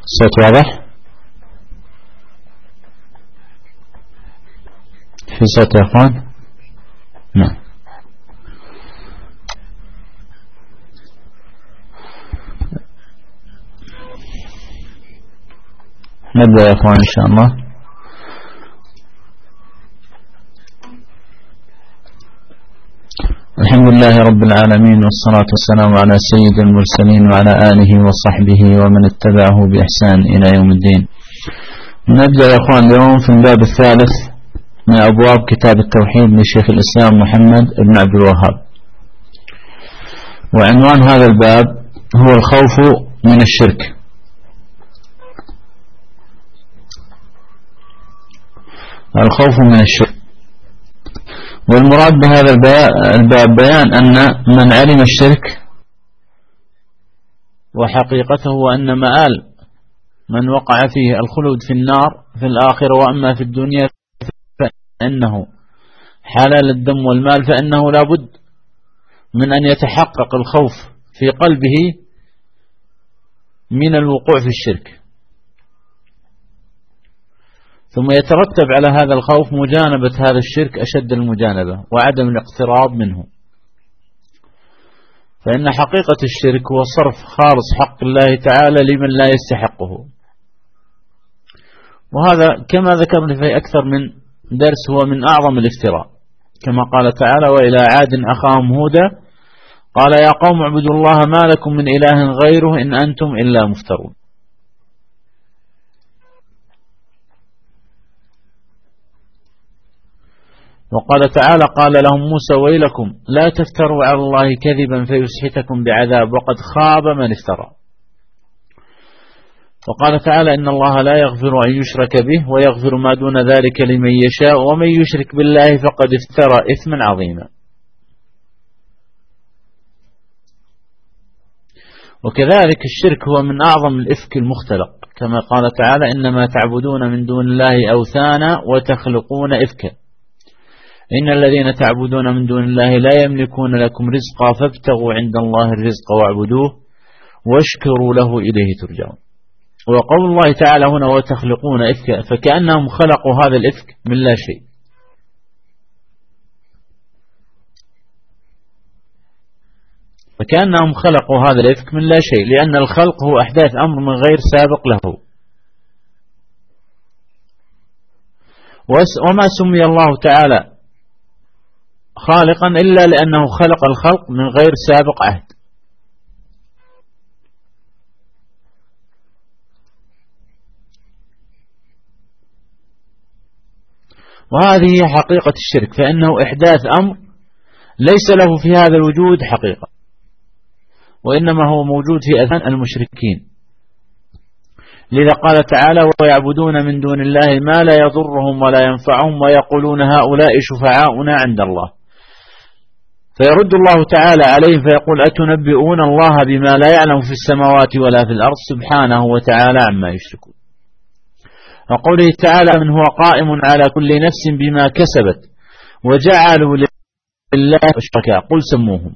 الصوت واضح؟ في صوت يا اخوان؟ نعم. نبدأ يا اخوان ان شاء الله. الحمد لله رب العالمين، والصلاة والسلام على سيد المرسلين وعلى آله وصحبه ومن اتبعه بإحسان إلى يوم الدين. نبدأ يا اخوان اليوم في الباب الثالث من أبواب كتاب التوحيد لشيخ الإسلام محمد بن عبد الوهاب، وعنوان هذا الباب هو الخوف من الشرك. الخوف من الشرك، والمراد بهذا الباب بيان أن من علم الشرك وحقيقته وأن مآل من وقع فيه الخلود في النار في الآخرة، وأما في الدنيا فإنه حلال الدم والمال، فإنه لا بد من أن يتحقق الخوف في قلبه من الوقوع في الشرك، ثم يترتب على هذا الخوف مجانبة هذا الشرك أشد المجانبة وعدم الاقتراب منه. فإن حقيقة الشرك هو صرف خالص حق الله تعالى لمن لا يستحقه، وهذا كما ذكرنا في أكثر من درس هو من أعظم الافتراء، كما قال تعالى: وإلى عاد أخاهم هودا قال يا قوم اعبدوا الله ما لكم من إله غيره إن أنتم إلا مفترون. وقال تعالى: قال لهم موسى ويلكم لا تفتروا على الله كذبا فيسحتكم بعذاب وقد خاب من افترى. وقال تعالى: إن الله لا يغفر أن يشرك به ويغفر ما دون ذلك لمن يشاء ومن يشرك بالله فقد افترى إثما عظيما. وكذلك الشرك هو من أعظم الإفك المختلق، كما قال تعالى: إنما تعبدون من دون الله أوثانا وتخلقون إفكا إن الذين تعبدون من دون الله لا يملكون لكم رزقا فابتغوا عند الله الرزق واعبدوه واشكروا له إليه ترجعون. وقول الله تعالى هنا وتخلقون إفكا، فكأنهم خلقوا هذا الإفك من لا شيء، فكأنهم خلقوا هذا الإفك من لا شيء، لأن الخلق هو أحداث أمر من غير سابق له. وما سمي الله تعالى خالقا إلا لأنه خلق الخلق من غير سابق عهد. وهذه حقيقة الشرك، فإنه إحداث أمر ليس له في هذا الوجود حقيقة، وإنما هو موجود في أذهان المشركين. لذا قال تعالى: ويعبدون من دون الله ما لا يضرهم ولا ينفعهم ويقولون هؤلاء شفعاؤنا عند الله. فيرد الله تعالى عليهم فيقول: أتنبئون الله بما لا يعلم في السماوات ولا في الأرض سبحانه وتعالى عما يشركون. وقوله تعالى: من هو قائم على كل نفس بما كسبت وجعلوا لله شركاء قل سموهم.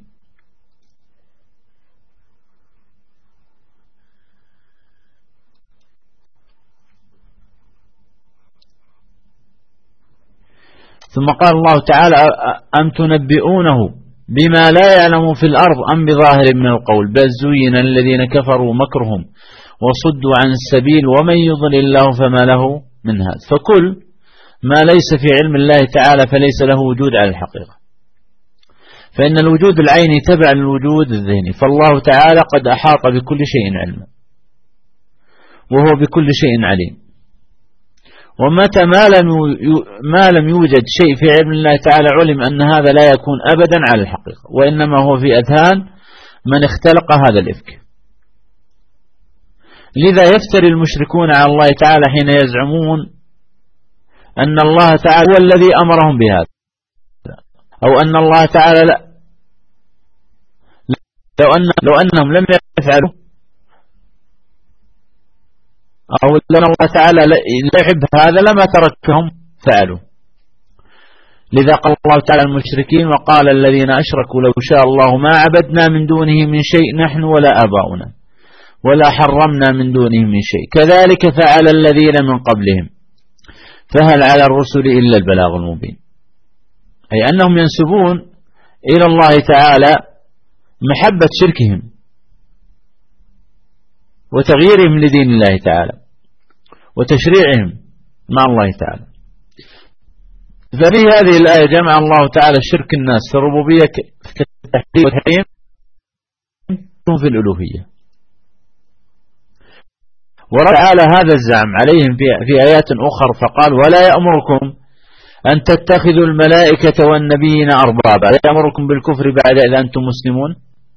ثم قال الله تعالى: أم تنبئونه بما لا يعلم في الأرض أم بظاهر من القول بل زين الذين كفروا مكرهم وصدوا عن السبيل ومن يضلل الله فما له من هاد. فكل ما ليس في علم الله تعالى فليس له وجود على الحقيقة، فإن الوجود العيني تبع للوجود الذهني، فالله تعالى قد أحاط بكل شيء علما وهو بكل شيء عليم. ومتى ما لم يوجد شيء في علم الله تعالى علم أن هذا لا يكون أبدا على الحقيقة، وإنما هو في أذهان من اختلق هذا الإفك. لذا يفتري المشركون على الله تعالى حين يزعمون أن الله تعالى هو الذي أمرهم بهذا، أو أن الله تعالى لو أنهم لم يفعلوا، أو لأن الله تعالى لا يحب هذا لما تركهم فعلوا. لذا قال الله تعالى المشركين: وقال الذين أشركوا لو شاء الله ما عبدنا من دونه من شيء نحن ولا آباؤنا ولا حرمنا من دونهم من شيء كذلك فعل الذين من قبلهم فهل على الرسل إلا البلاغ المبين. أي أنهم ينسبون إلى الله تعالى محبة شركهم وتغييرهم لدين الله تعالى وتشريعهم مع الله تعالى. ففي هذه الآية جمع الله تعالى شرك الناس في الربوبية كالتحديد والتحريم في الألوهية، ورد تعالى هذا الزعم عليهم في آيات أخرى فقال ولا يأمركم أن تتخذوا الملائكة والنبيين أربابا، لا يأمركم بالكفر بعد إذا أنتم مسلمون.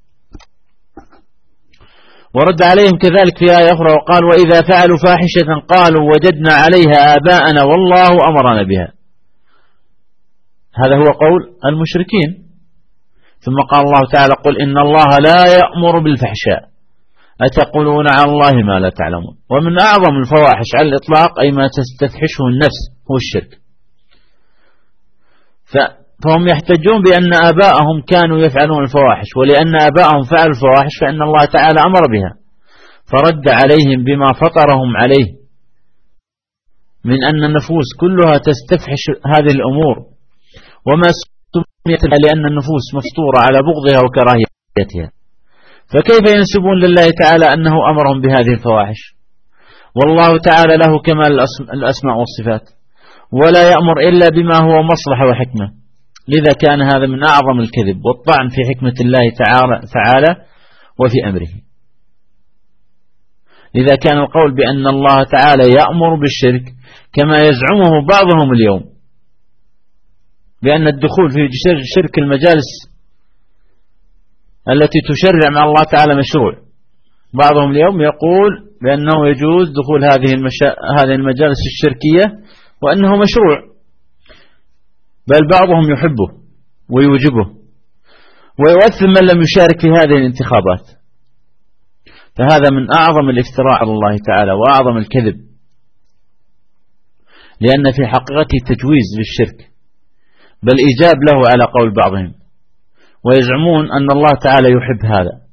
ورد عليهم كذلك في آية أخرى وقال وإذا فعلوا فاحشة قالوا وجدنا عليها آباءنا والله أمرنا بها. هذا هو قول المشركين. ثم قال الله تعالى قل إن الله لا يأمر بالفحشاء أتقولون على الله ما لا تعلمون. ومن أعظم الفواحش على الإطلاق أي ما تستفحشه النفس هو الشرك. فهم يحتجون بأن آباءهم كانوا يفعلون الفواحش، ولأن آباءهم فعلوا الفواحش فإن الله تعالى أمر بها، فرد عليهم بما فطرهم عليه من أن النفوس كلها تستفحش هذه الأمور، وما سميت لأن النفوس مفطورة على بغضها وكراهيتها. فكيف ينسبون لله تعالى أنه أمرهم بهذه الفواحش والله تعالى له كمال الأسماء والصفات، ولا يأمر إلا بما هو مصلحة وحكمة. لذا كان هذا من أعظم الكذب والطعن في حكمة الله تعالى وفي أمره. لذا كان القول بأن الله تعالى يأمر بالشرك كما يزعمه بعضهم اليوم بأن الدخول في شرك المجالس التي تشرع مع الله تعالى مشروع. بعضهم اليوم يقول بأنه يجوز دخول هذه المجالس الشركية وأنه مشروع، بل بعضهم يحبه ويوجبه ويؤثم من لم يشارك في هذه الانتخابات. فهذا من أعظم الافتراء على الله تعالى وأعظم الكذب، لأن في حقيقته تجويز للشرك بل إيجاب له على قول بعضهم، ويزعمون أن الله تعالى يحب هذا.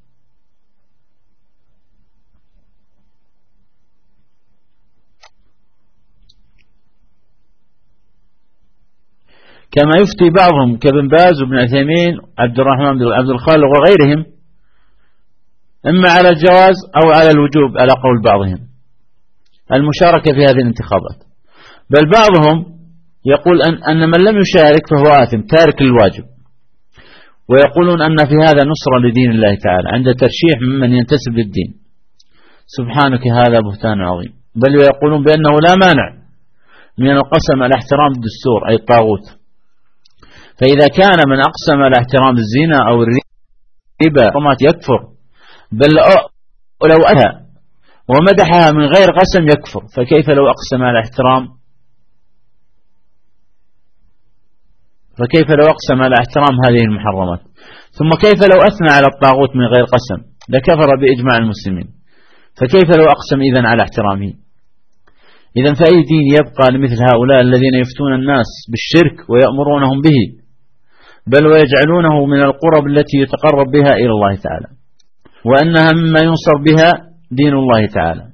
كما يفتي بعضهم كابن باز وابن عثيمين عبد الرحمن بن عبد الخالق وغيرهم إما على الجواز أو على الوجوب على قول بعضهم المشاركة في هذه الانتخابات. بل بعضهم يقول أن من لم يشارك فهو آثم تارك الواجب، ويقولون أن في هذا نصرة لدين الله تعالى عند ترشيح ممن ينتسب للدين. سبحانك هذا بهتان عظيم. بل ويقولون بأنه لا مانع من القسم على احترام الدستور أي الطاغوت، فإذا كان من أقسم على احترام الزنا أو الربا يكفر، بل لو أتى ومدحها من غير قسم يكفر، فكيف لو أقسم على احترام هذه المحرمات؟ ثم كيف لو أثنى على الطاغوت من غير قسم لكفر بإجماع المسلمين، فكيف لو أقسم إذن على احترامه؟ إذن فأي دين يبقى لمثل هؤلاء الذين يفتون الناس بالشرك ويأمرونهم به، بل ويجعلونه من القرب التي يتقرب بها إلى الله تعالى، وأنها مما ينصر بها دين الله تعالى.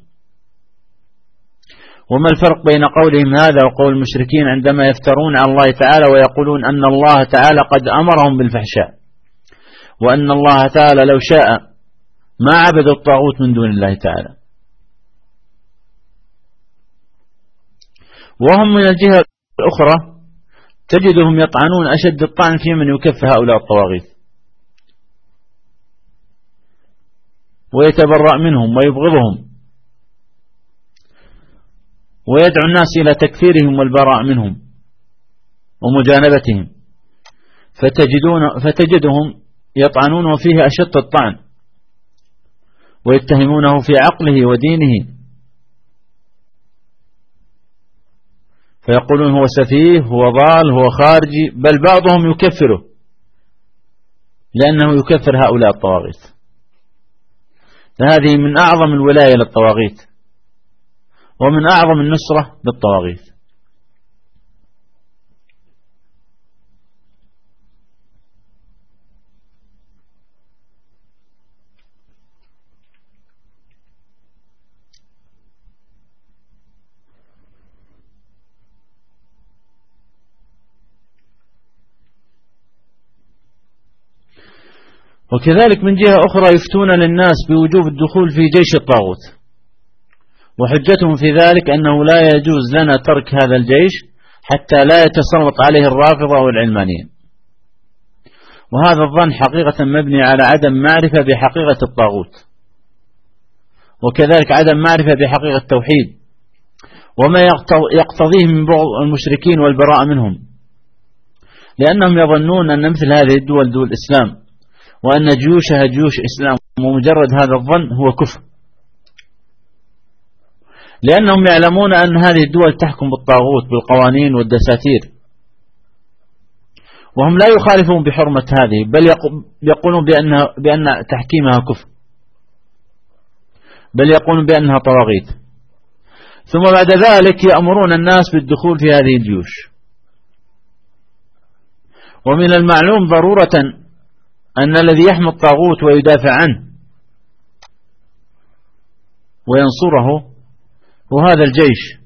وما الفرق بين قولهم هذا وقول المشركين عندما يفترون على الله تعالى ويقولون أن الله تعالى قد أمرهم بالفحشاء، وأن الله تعالى لو شاء ما عبد الطاغوت من دون الله تعالى؟ وهم من الجهة الأخرى تجدهم يطعنون أشد الطعن في من يكف هؤلاء الطواغيت ويتبرأ منهم ويبغضهم ويدعو الناس إلى تكفيرهم والبراء منهم ومجانبتهم، فتجدهم يطعنونه فيه أشد الطعن ويتهمونه في عقله ودينه، فيقولون هو سفيه، هو ضال، هو خارجي، بل بعضهم يكفره لأنه يكفر هؤلاء الطواغيت. فهذه من أعظم الولاية للطواغيت ومن أعظم النصرة للطواغيت. وكذلك من جهة أخرى يفتون للناس بوجوب الدخول في جيش الطاغوت، وحجتهم في ذلك أنه لا يجوز لنا ترك هذا الجيش حتى لا يتسلط عليه الرافضة والعلمانيين. وهذا الظن حقيقة مبني على عدم معرفة بحقيقة الطاغوت، وكذلك عدم معرفة بحقيقة التوحيد وما يقتضيه من بغض المشركين والبراء منهم، لأنهم يظنون أن مثل هذه الدول دول إسلام، وأن جيوشها جيوش إسلام، ومجرد هذا الظن هو كفر، لأنهم يعلمون أن هذه الدول تحكم بالطاغوت بالقوانين والدساتير، وهم لا يخالفون بحرمة هذه، بل يقولون بأن تحكيمها كفر، بل يقولون بأنها طواغيت. ثم بعد ذلك يأمرون الناس بالدخول في هذه الجيوش. ومن المعلوم ضرورة أن الذي يحمي الطاغوت ويدافع عنه وينصره هو هذا الجيش.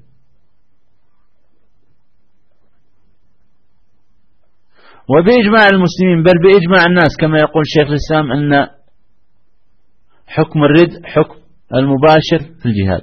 وبإجماع المسلمين، بل بإجماع الناس، كما يقول شيخ الإسلام أن حكم الرد حكم المباشر في الجهاد،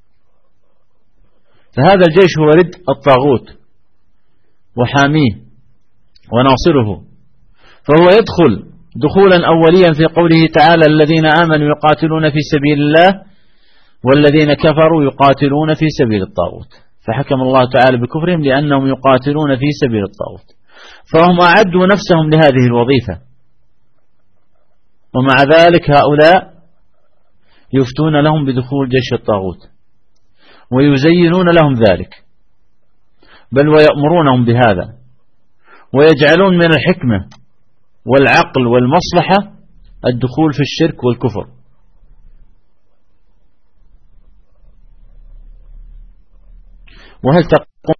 فهذا الجيش هو رد الطاغوت وحاميه وناصره، فهو يدخل دخولا أوليا في قوله تعالى: الذين آمنوا يقاتلون في سبيل الله والذين كفروا يقاتلون في سبيل الطاغوت، فحكم الله تعالى بكفرهم لأنهم يقاتلون في سبيل الطاغوت، فهم أعدوا نفسهم لهذه الوظيفة، ومع ذلك هؤلاء يفتون لهم بدخول جيش الطاغوت ويزينون لهم ذلك، بل ويأمرونهم بهذا، ويجعلون من الحكمة والعقل والمصلحة الدخول في الشرك والكفر. وهل تقوم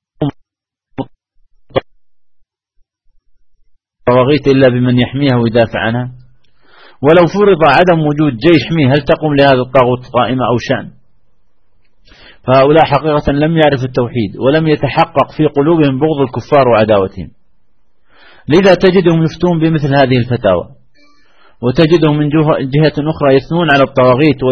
الطواغيت إلا بمن يحميها ويدافع عنها؟ ولو فرض عدم وجود جيش يحميه هل تقوم لهذا الطاغوت قائمة أو شأن؟ فهؤلاء حقيقة لم يعرفوا التوحيد، ولم يتحقق في قلوبهم بغض الكفار وعداوتهم، لذا تجدهم يفتون بمثل هذه الفتاوى، وتجدهم من جهة أخرى يثنون على الطواغيت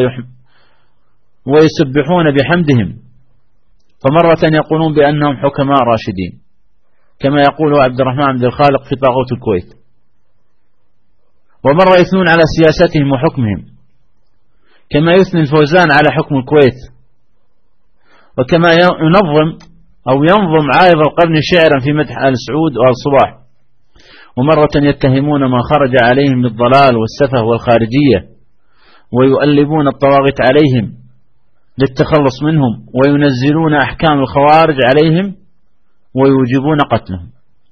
ويسبحون بحمدهم، فمرة يقولون بأنهم حكماء راشدين كما يقول عبد الرحمن عبد الخالق في طاغوت الكويت، ومرة يثنون على سياستهم وحكمهم كما يثني الفوزان على حكم الكويت، وكما ينظم عارض القرن شعرا في مدح آل سعود وآل صباح، ومرة يتهمون من خرج عليهم بالضلال والسفه والخارجية، ويؤلبون الطواغيت عليهم للتخلص منهم، وينزلون أحكام الخوارج عليهم ويوجبون قتلهم.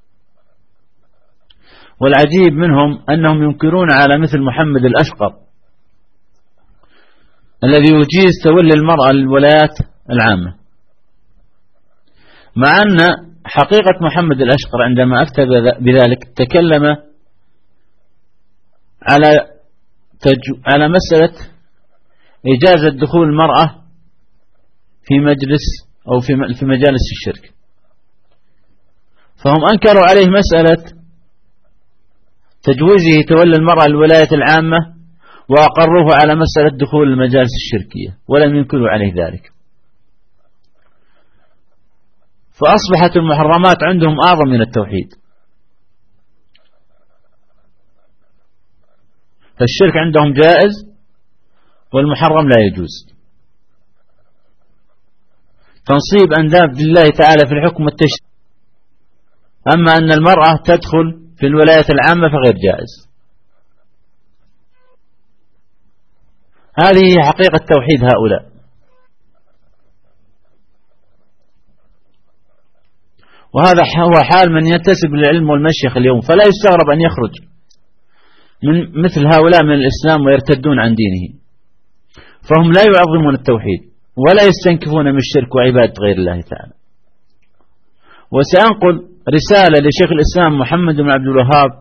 والعجيب منهم أنهم ينكرون على مثل محمد الأشقر الذي يجيز تولي المرأة الولايات العامة، مع أن حقيقة محمد الأشقر عندما أفتى بذلك تكلم على مسألة إجازة دخول المرأة في مجلس أو في مجالس الشرك، فهم أنكروا عليه مسألة تجويزه تولي المرأة الولاية العامة، وأقروه على مسألة دخول المجالس الشركية ولم ينكروا عليه ذلك، فأصبحت المحرمات عندهم أعظم من التوحيد. فالشرك عندهم جائز والمحرم لا يجوز. تنصيب أنداب لله تعالى في الحكم والتشريع، أما أن المرأة تدخل في الولاية العامة فغير جائز. هذه حقيقة توحيد هؤلاء. وهذا هو حال من ينتسب للعلم والمشيخ اليوم، فلا يستغرب أن يخرج من مثل هؤلاء من الإسلام ويرتدون عن دينه، فهم لا يعظمون التوحيد ولا يستنكفون من الشرك وعبادة غير الله تعالى. وسأنقل رسالة لشيخ الإسلام محمد بن عبد الوهاب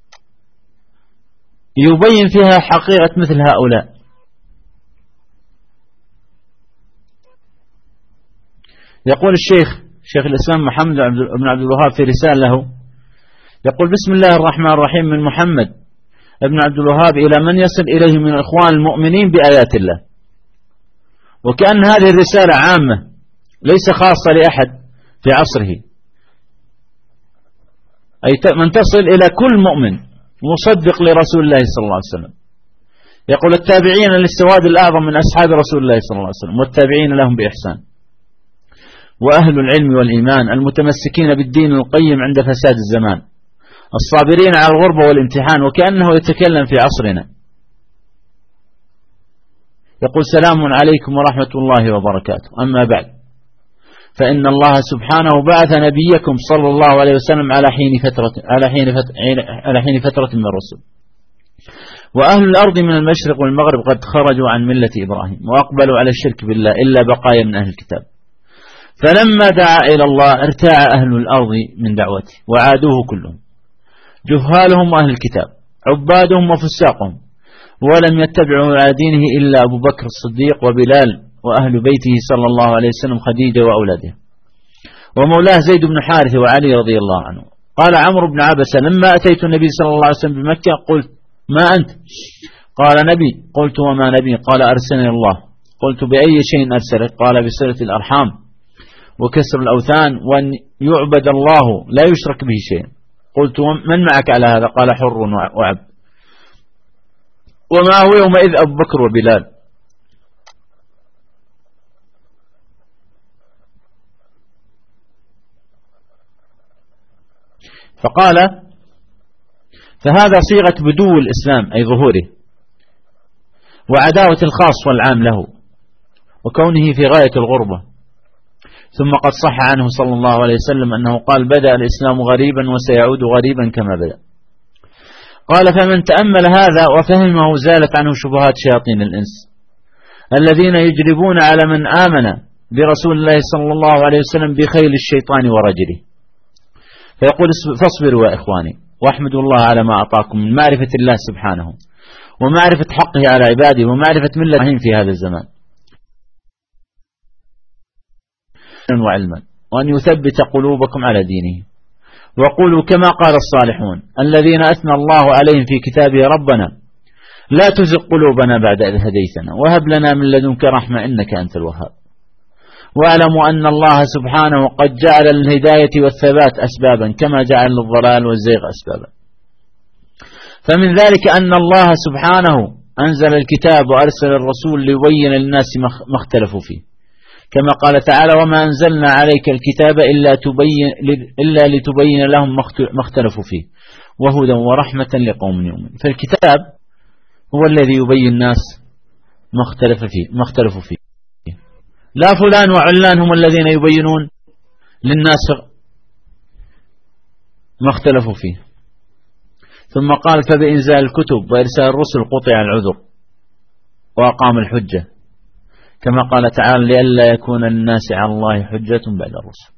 يبين فيها حقيقة مثل هؤلاء. يقول شيخ الإسلام محمد بن عبد الوهاب في رسالة له، يقول: بسم الله الرحمن الرحيم من محمد ابن عبد الوهاب إلى من يصل إليه من إخوان المؤمنين بآيات الله، وكأن هذه الرسالة عامة ليس خاصة لأحد في عصره، أي من تصل إلى كل مؤمن مصدق لرسول الله صلى الله عليه وسلم. يقول التابعين للسواد الأعظم من أصحاب رسول الله صلى الله عليه وسلم والتابعين لهم بإحسان، وأهل العلم والإيمان المتمسكين بالدين القيم عند فساد الزمان، الصابرين على الغربة والامتحان، وكأنه يتكلم في عصرنا. يقول سلام عليكم ورحمة الله وبركاته، أما بعد، فإن الله سبحانه بعث نبيكم صلى الله عليه وسلم على حين فترة من الرسل، وأهل الأرض من المشرق والمغرب قد خرجوا عن ملة إبراهيم وأقبلوا على الشرك بالله إلا بقايا من أهل الكتاب، فلما دعا إلى الله ارتاع أهل الأرض من دعوته وعادوه كلهم، جهالهم وأهل الكتاب، عبادهم وفساقهم، ولم يتبعوا على دينه إلا أبو بكر الصديق وبلال وأهل بيته صلى الله عليه وسلم، خديجة وأولاده، ومولاه زيد بن حارث وعلي رضي الله عنه. قال عمرو بن عبسة لما أتيت النبي صلى الله عليه وسلم بمكة قلت ما أنت؟ قال نبي. قلت وما نبي؟ قال أرسلني الله. قلت بأي شيء أرسلك؟ قال بصلة الأرحام وكسر الأوثان وأن يعبد الله لا يشرك به شيء. قلت من معك على هذا؟ قال حر وعبد. وما هو يومئذ أبو بكر وبلال. فقال فهذا صيغة بدو الإسلام أي ظهوره، وعداوة الخاص والعام له، وكونه في غاية الغربة. ثم قد صح عنه صلى الله عليه وسلم أنه قال بدأ الإسلام غريبا وسيعود غريبا كما بدأ. قال فمن تأمل هذا وفهمه زالت عنه شبهات شياطين الإنس الذين يجربون على من آمن برسول الله صلى الله عليه وسلم بخيل الشيطان ورجله. فيقول فاصبروا يا إخواني واحمدوا الله على ما أعطاكم من معرفة الله سبحانه ومعرفة حقه على عباده ومعرفة ملة إبراهيم في هذا الزمان وعلما، وأن يثبت قلوبكم على دينه. وقولوا كما قال الصالحون الذين أثنى الله عليهم في كتابه ربنا لا تزغ قلوبنا بعد إذ هديتنا وهب لنا من لدنك رحمة إنك أنت الوهاب. واعلموا أن الله سبحانه قد جعل الهداية والثبات أسبابا كما جعل الضلال والزيغ أسبابا. فمن ذلك أن الله سبحانه أنزل الكتاب وأرسل الرسول ليبين للناس ما اختلفوا فيه، كما قال تعالى وما أنزلنا عليك الكتاب إلا لتبين لهم ما اختلفوا فيه وهدى ورحمة لقوم يؤمنون. فالكتاب هو الذي يبين الناس ما اختلفوا فيه، لا فلان وعلان هم الذين يبينون للناس ما اختلفوا فيه. ثم قال فبإنزال الكتب وإرسال الرسل قطع العذر وأقام الحجة، كما قال تعالى لئلا يكون للناس على الله حجة بعد الرسل.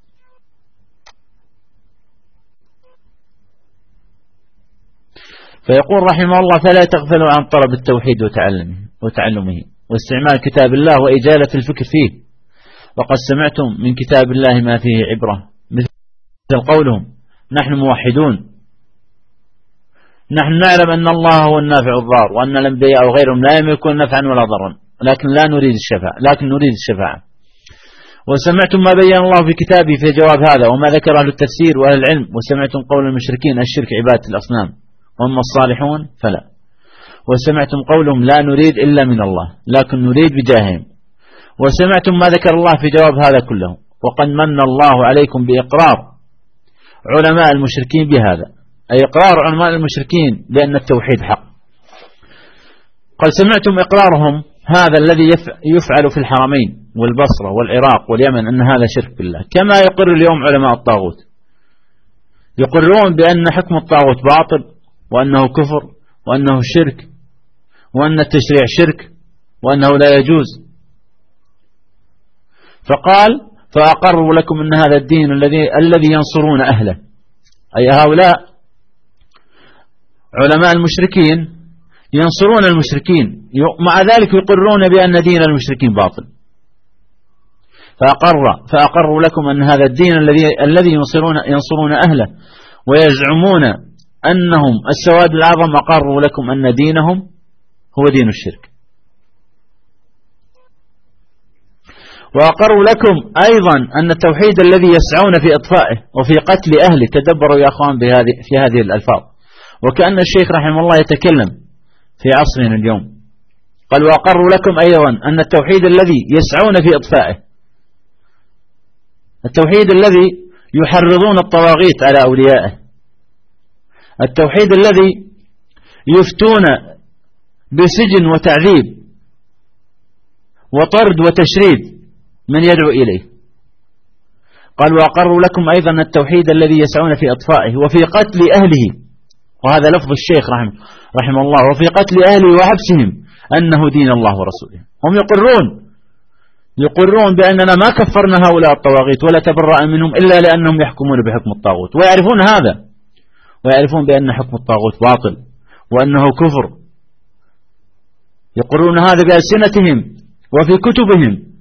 فيقول رحمه الله فلا تغفلوا عن طلب التوحيد وتعلمه واستعمال كتاب الله وإجالة الفكر فيه. وقد سمعتم من كتاب الله ما فيه عبرة، مثل قولهم نحن موحدون، نحن نعلم أن الله هو النافع الضار وأن الأنبياء وغيرهم لا يملكون نفعا ولا ضرا لكن نريد الشفاعة. وسمعتم ما بين الله في كتابه في جواب هذا وما ذكر أهل التفسير وأهل العلم. وسمعتم قول المشركين الشرك عبادة الأصنام وأما الصالحون فلا. وسمعتم قولهم لا نريد إلا من الله لكن نريد بجاههم. وسمعتم ما ذكر الله في جواب هذا كله. وقد من الله عليكم بإقرار علماء المشركين بهذا، أي إقرار علماء المشركين بأن التوحيد حق. قد سمعتم إقرارهم هذا الذي يفعل في الحرمين والبصرة والعراق واليمن أن هذا شرك بالله، كما يقر اليوم علماء الطاغوت، يقرون بأن حكم الطاغوت باطل وأنه كفر وأنه شرك وأن التشريع شرك وأنه لا يجوز. فقال فأقروا لكم أن هذا الدين الذي ينصرون أهله، أي هؤلاء علماء المشركين ينصرون المشركين، مع ذلك يقرون بأن دين المشركين باطل. فأقروا لكم أن هذا الدين الذي ينصرون أهله ويزعمون أنهم السواد الأعظم أقروا لكم أن دينهم هو دين الشرك، وأقروا لكم أيضا أن التوحيد الذي يسعون في إطفائه وفي قتل أهله. تدبروا يا أخوان في هذه الألفاظ، وكأن الشيخ رحمه الله يتكلم في عصرنا اليوم. قال وأقروا لكم أيضا أن التوحيد الذي يسعون في إطفائه، التوحيد الذي يحرضون الطواغيت على أوليائه، التوحيد الذي يفتون بسجن وتعذيب وطرد وتشريد من يدعو إليه. قال وأقروا لكم أيضا التوحيد الذي يسعون في إطفائه وفي قتل أهله، وهذا لفظ الشيخ رحمه الله، وفي قتل أهله وحبسهم أنه دين الله ورسوله. هم يقرون بأننا ما كفرنا هؤلاء الطواغيت ولا تبرأ منهم إلا لأنهم يحكمون بحكم الطاغوت، ويعرفون هذا، ويعرفون بأن حكم الطاغوت باطل وأنه كفر. يقرون هذا بألسنتهم وفي كتبهم،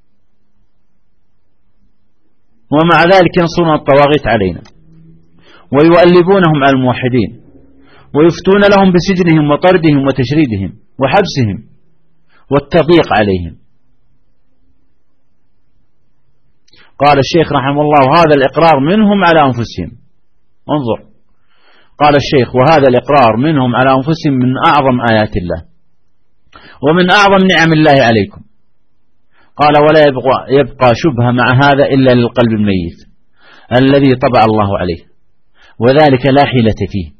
ومع ذلك ينصرون الطواغيت علينا ويؤلبونهم على الموحدين ويفتون لهم بسجنهم وطردهم وتشريدهم وحبسهم والتضييق عليهم. قال الشيخ رحمه الله هذا الإقرار منهم على أنفسهم. انظر، قال الشيخ وهذا الإقرار منهم على أنفسهم من أعظم آيات الله ومن أعظم نعم الله عليكم. قال ولا يبقى شبهة مع هذا إلا للقلب الميت الذي طبع الله عليه، وذلك لا حيلة فيه،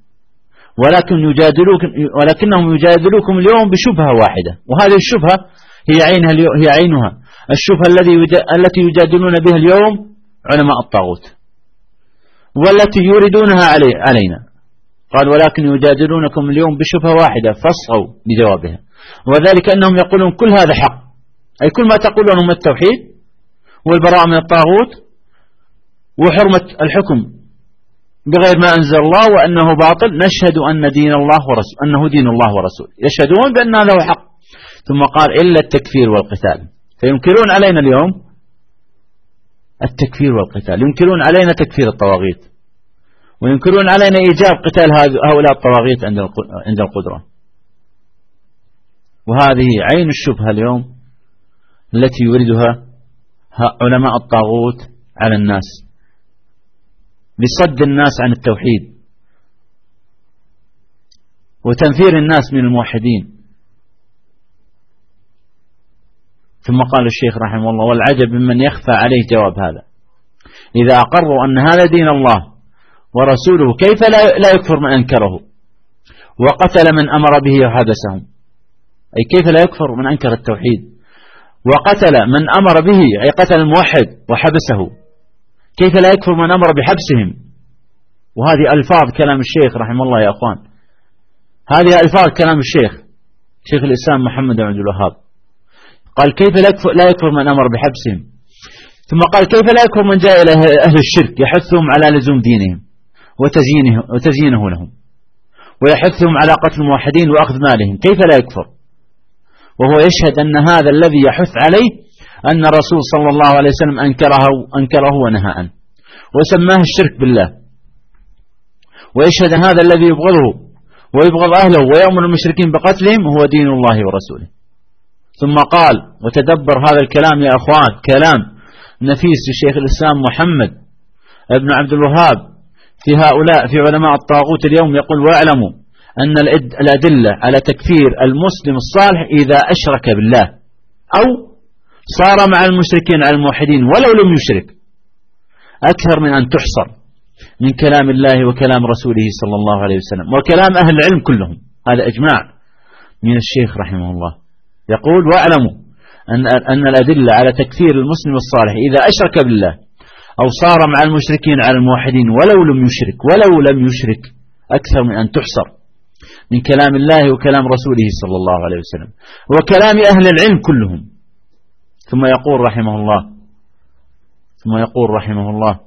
ولكنهم يجادلوكم اليوم بشبهة واحدة، وهذه الشبهة هي عينها الشبهة التي يجادلون بها اليوم علماء الطاغوت والتي يريدونها علينا. قال ولكن يجادلونكم اليوم بشبهة واحدة فاصغوا لجوابها، وذلك أنهم يقولون كل هذا حق، أي كل ما تقولون من التوحيد والبراءة من الطاغوت وحرمة الحكم بغير ما أنزل الله وأنه باطل، نشهد أن دين الله ورسوله أنه دين الله ورسوله، يشهدون بأن هذا هو حق. ثم قال إلا التكفير والقتال، فينكرون علينا اليوم التكفير والقتال، ينكرون علينا تكفير الطواغيت، وينكرون علينا إيجاب قتال هؤلاء الطواغيت عند القدرة. وهذه عين الشبهة اليوم التي يريدها علماء الطاغوت على الناس بصد الناس عن التوحيد وتنفير الناس من الموحدين. ثم قال الشيخ رحمه الله والعجب ممن يخفى عليه جواب هذا، إذا أقروا أن هذا دين الله ورسوله كيف لا يكفر من أنكره وقتل من أمر به وحبسهم، أي كيف لا يكفر من أنكر التوحيد وقتل من أمر به، أي قتل الموحد وحبسه، كيف لا يكفر من أمر بحبسهم. وهذه ألفاظ كلام الشيخ رحمه الله يا أخوان، هذه ألفاظ كلام شيخ الإسلام محمد بن عبد الوهاب. قال كيف لا يكفر من أمر بحبسهم، ثم قال كيف لا يكفر من جاء إلى أهل الشرك يحثهم على لزوم دينهم وتزيينه لهم ويحثهم على قتل الموحدين وأخذ مالهم، كيف لا يكفر وهو يشهد أن هذا الذي يحث عليه أن الرسول صلى الله عليه وسلم أنكره ونهى عنه وسماه الشرك بالله، ويشهد أن هذا الذي يبغضه ويبغض أهله ويأمر المشركين بقتلهم هو دين الله ورسوله. ثم قال وتدبر هذا الكلام يا أخوان، كلام نفيس لشيخ الإسلام محمد ابن عبد الوهاب في علماء الطاغوت اليوم، يقول واعلموا أن الأدلة على تكفير المسلم الصالح إذا أشرك بالله أو صار مع المشركين على الموحدين ولو لم يشرك أكثر من أن تحصر من كلام الله وكلام رسوله صلى الله عليه وسلم وكلام أهل العلم كلهم. هذا إجماع من الشيخ رحمه الله، يقول واعلموا أن الأدلة على تكفير المسلم الصالح إذا أشرك بالله أو صار مع المشركين على الموحدين ولو لم يشرك أكثر من أن تحصر من كلام الله وكلام رسوله صلى الله عليه وسلم وكلام أهل العلم كلهم. ثم يقول رحمه الله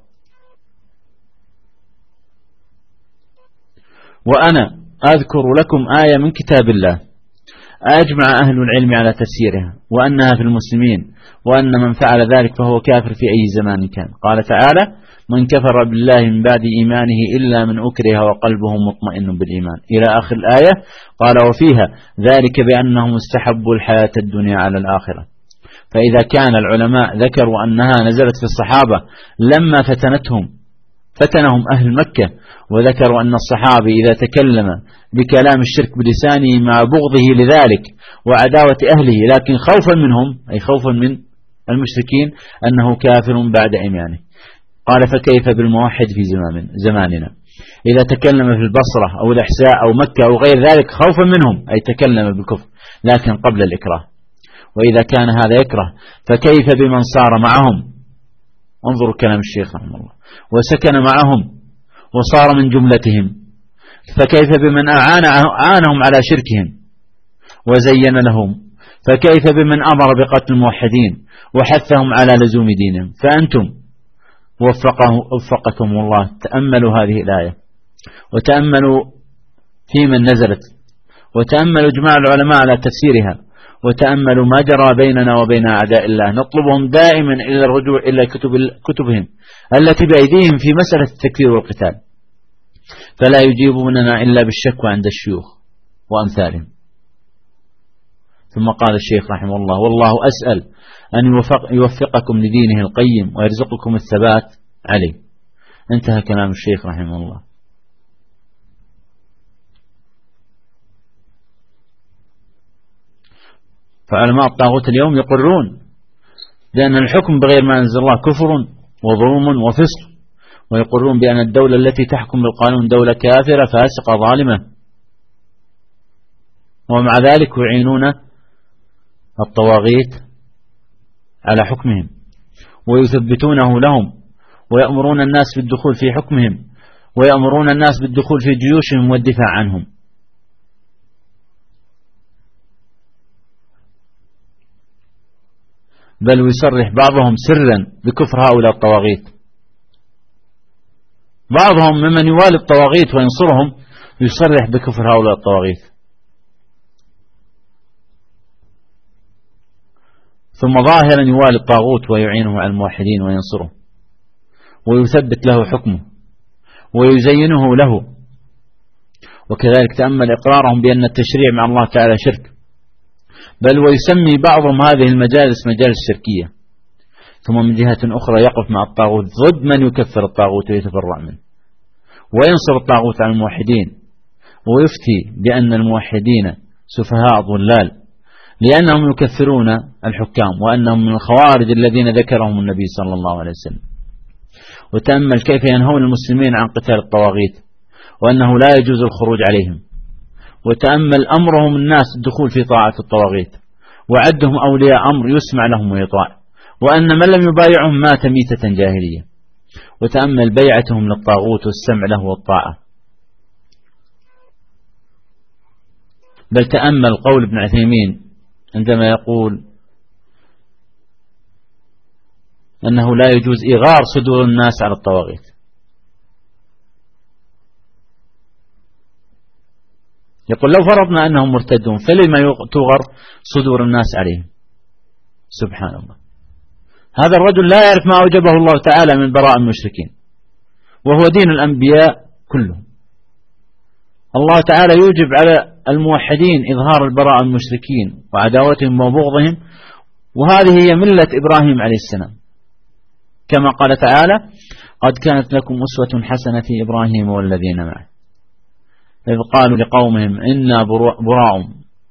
وأنا أذكر لكم آية من كتاب الله أجمع أهل العلم على تفسيرها وأنها في المسلمين، وأن من فعل ذلك فهو كافر في أي زمان كان. قال تعالى: من كفر بالله من بعد إيمانه إلا من أكره وقلبه مطمئن بالإيمان، إلى آخر الآية. قال: وفيها ذلك بأنهم استحبوا الحياة الدنيا على الآخرة. فإذا كان العلماء ذكروا أنها نزلت في الصحابة لما فتنهم أهل مكة، وذكروا أن الصحابي إذا تكلم بكلام الشرك بلسانه مع بغضه لذلك وعداوة أهله لكن خوفا منهم، أي خوفا من المشركين، أنه كافر بعد إيمانه. قال: فكيف بالموحد في زماننا إذا تكلم في البصرة أو الأحساء أو مكة أو غير ذلك خوفا منهم، أي تكلم بالكفر لكن قبل الإكراه. وإذا كان هذا يكره فكيف بمن صار معهم؟ انظروا كلام الشيخ رحمه الله: وسكن معهم وصار من جملتهم. فكيف بمن أعانهم على شركهم وزين لهم؟ فكيف بمن أمر بقتل الموحدين وحثهم على لزوم دينهم؟ فأنتم وفقكم الله تأملوا هذه الآية، وتأملوا في من نزلت، وتأملوا إجماع العلماء على تفسيرها، وتأملوا ما جرى بيننا وبين أعداء الله. نطلبهم دائما إلى الرجوع إلى كتبهم التي بأيديهم في مسألة التكفير والقتال، فلا يجيبوننا إلا بالشكوى عند الشيوخ وأمثالهم. ثم قال الشيخ رحمه الله: والله أسأل أن يوفقكم لدينه القيم ويرزقكم الثبات عليه. انتهى كلام الشيخ رحمه الله. فعلماء الطاغوت اليوم يقرون بأن الحكم بغير ما أنزل الله كفر وظلم وفسق، ويقرون بأن الدولة التي تحكم بالقانون دولة كافرة فاسقة ظالمة، ومع ذلك يعينون الطواغيت على حكمهم ويثبتونه لهم، ويأمرون الناس بالدخول في حكمهم، ويأمرون الناس بالدخول في جيوشهم والدفاع عنهم. بل ويصرح بعضهم سرا بكفر هؤلاء الطواغيت. بعضهم ممن يوالي الطواغيت وينصرهم يصرح بكفر هؤلاء الطواغيت، ثم ظاهرا يوالي الطاغوت ويعينه على الموحدين وينصره ويثبت له حكمه ويزينه له. وكذلك تأمل إقرارهم بأن التشريع مع الله تعالى شرك، بل ويسمي بعضهم هذه المجالس مجالس شركية. ثم من جهة أخرى يقف مع الطاغوت ضد من يكفر الطاغوت ويتبرع منه وينصر الطاغوت على الموحدين، ويفتي بأن الموحدين سفهاء ضلال لأنهم يكفرون الحكام وأنهم من الخوارج الذين ذكرهم النبي صلى الله عليه وسلم. وتأمل كيف ينهون المسلمين عن قتال الطواغيت وأنه لا يجوز الخروج عليهم. وتأمل أمرهم الناس الدخول في طاعة الطواغيت، وعدهم أولياء أمر يسمع لهم ويطاع، وأن من لم يبايعهم مات ميتة جاهلية. وتأمل بيعتهم للطاغوت والسمع له والطاعة. بل تأمل قول ابن عثيمين عندما يقول أنه لا يجوز إغار صدور الناس على الطواغيت. يقول: لو فرضنا أنهم مرتدون فلما تغر صدور الناس عليهم؟ سبحان الله. هذا الرجل لا يعرف ما أوجبه الله تعالى من براء المشركين، وهو دين الأنبياء كلهم. الله تعالى يوجب على الموحدين إظهار البراء المشركين وعداوتهم وبغضهم، وهذه هي ملة إبراهيم عليه السلام، كما قال تعالى: قد كانت لكم أسوة حسنة في إبراهيم والذين معه إذ قالوا لقومهم إنا براء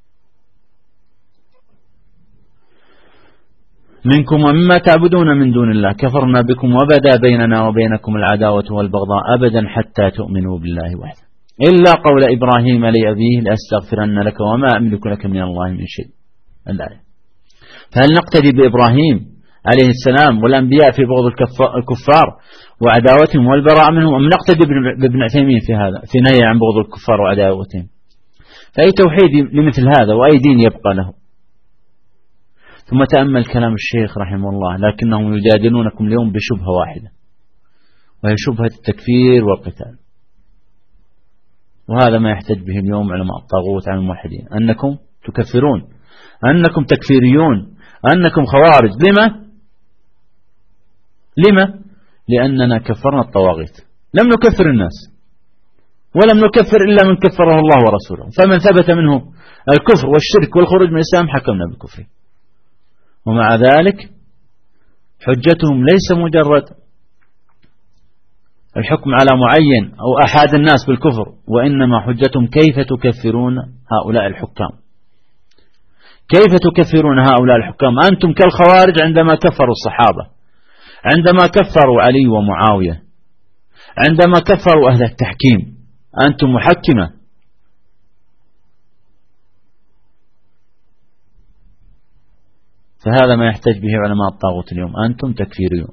منكم ومما تعبدون من دون الله كفرنا بكم وبدا بيننا وبينكم العداوة والبغضاء أبدا حتى تؤمنوا بالله وحده إلا قول إبراهيم لأبيه لأستغفرن لك وما أملك لك من الله من شيء. الآية. فهل نقتدي بإبراهيم عليه السلام والأنبياء في بغض الكفار وعداوتهم والبراء منهم، أم نقتدي بابن عثيمين في هذا، في نهي عن بغض الكفار وعداوتهم؟ فأي توحيد لمثل هذا وأي دين يبقى له؟ ثم تأمل كلام الشيخ رحمه الله: لكنهم يجادلونكم اليوم بشبهة واحدة، وهي شبهة التكفير والقتال. وهذا ما يحتج به اليوم علماء الطاغوت عن الموحدين، أنكم تكفرون، أنكم تكفيريون، أنكم خوارج. لما؟ لأننا كفرنا الطواغيت، لم نكفر الناس، ولم نكفر إلا من كفره الله ورسوله، فمن ثبت منه الكفر والشرك والخروج من الإسلام حكمنا بالكفر. ومع ذلك حجتهم ليس مجرد الحكم على معين أو أحد الناس بالكفر، وإنما حجتهم كيف تكفرون هؤلاء الحكام، كيف تكفرون هؤلاء الحكام؟ أنتم كالخوارج عندما كفروا الصحابة، عندما كفروا علي ومعاوية، عندما كفروا أهل التحكيم، أنتم محكمة. فهذا ما يحتج به علماء الطاغوت اليوم، أنتم تكفيريون،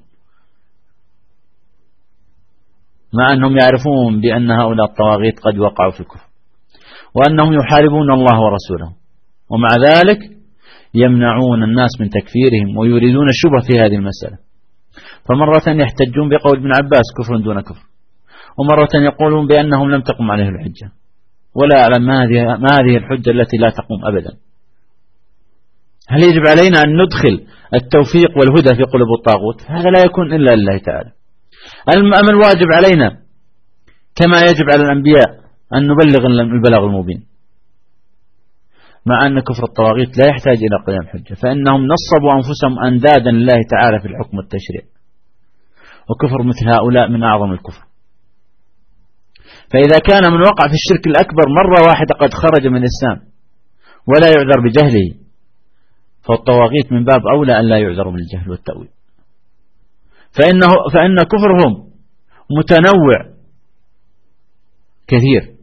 مع أنهم يعرفون بأن هؤلاء الطواغيت قد وقعوا في الكفر وأنهم يحاربون الله ورسوله، ومع ذلك يمنعون الناس من تكفيرهم ويريدون الشبهة في هذه المسألة. فمرة يحتجون بقول ابن عباس كفر دون كفر، ومرة يقولون بأنهم لم تقم عليه الحجة، ولا أعلم ما هذه الحجة التي لا تقوم أبدا. هل يجب علينا أن ندخل التوفيق والهدى في قلوب الطاغوت؟ هذا لا يكون إلا لله تعالى. أما الواجب علينا كما يجب على الأنبياء أن نبلغ البلاغ المبين، مع أن كفر الطواغيت لا يحتاج إلى قيام حجة، فإنهم نصبوا أنفسهم أندادا لله تعالى في الحكم والتشريع، وكفر مثل هؤلاء من أعظم الكفر. فإذا كان من وقع في الشرك الأكبر مرة واحدة قد خرج من الإسلام ولا يعذر بجهله، فالطواغيت من باب أولى أن لا يعذر بالجهل والتأويل، فإن كفرهم متنوع كثير،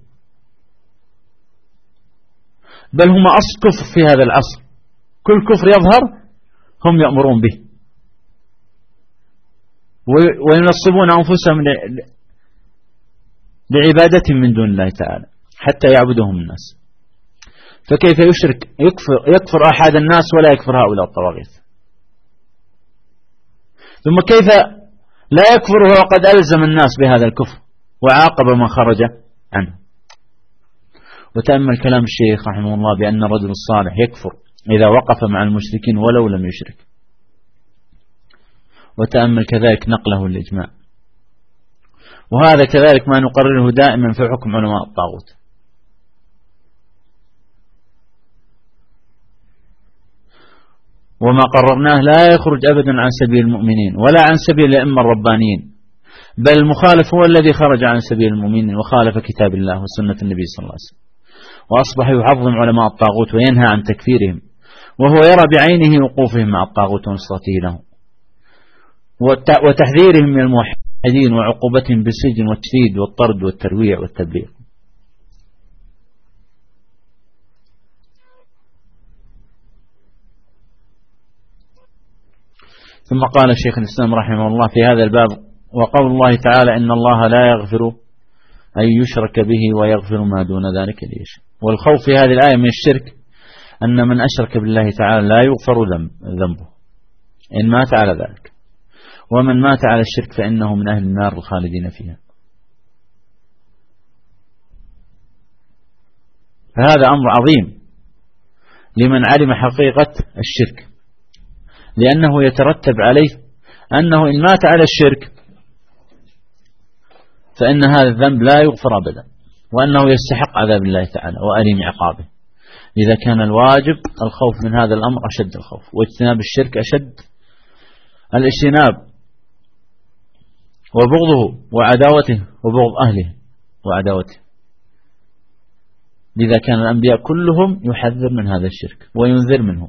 بل هم أصل كفر في هذا العصر، كل كفر يظهر هم يأمرون به وينصبون أنفسهم لعبادة من دون الله تعالى حتى يعبدهم الناس. فكيف يكفر أحد الناس ولا يكفر هؤلاء الطواغيت؟ ثم كيف لا يكفر وقد ألزم الناس بهذا الكفر وعاقب من خرج عنه؟ وتأمل كلام الشيخ رحمه الله بأن الرجل الصالح يكفر إذا وقف مع المشركين ولو لم يشرك، وتأمل كذلك نقله الإجماع، وهذا كذلك ما نقرره دائما في حكم علماء الطاغوت. وما قررناه لا يخرج أبدا عن سبيل المؤمنين ولا عن سبيل الأئمة الربانيين، بل المخالف هو الذي خرج عن سبيل المؤمنين وخالف كتاب الله وسنة النبي صلى الله عليه وسلم، وأصبح يعظم علماء الطاغوت وينهى عن تكفيرهم، وهو يرى بعينه وقوفهم مع الطاغوت ونصرته له وتحذيرهم من الموحدين وعقوبتهم بالسجن والتشريد والطرد والترويع والتبليغ. ثم قال الشيخ الإسلام رحمه الله في هذا الباب: وقول الله تعالى: إن الله لا يغفر أن يشرك به ويغفر ما دون ذلك لمن يشاء. والخوف في هذه الآية من الشرك أن من أشرك بالله تعالى لا يغفر ذنبه إن مات على ذلك، ومن مات على الشرك فإنه من أهل النار الخالدين فيها. فهذا أمر عظيم لمن علم حقيقة الشرك، لأنه يترتب عليه أنه إن مات على الشرك فإن هذا الذنب لا يغفر أبدا، وأنه يستحق عذاب الله تعالى وأليم عقابه. إذا كان الواجب الخوف من هذا الأمر أشد الخوف، واجتناب الشرك أشد الاجتناب، وبغضه وعداوته وبغض أهله وعداوته. لذا كان الأنبياء كلهم يحذر من هذا الشرك وينذر منه.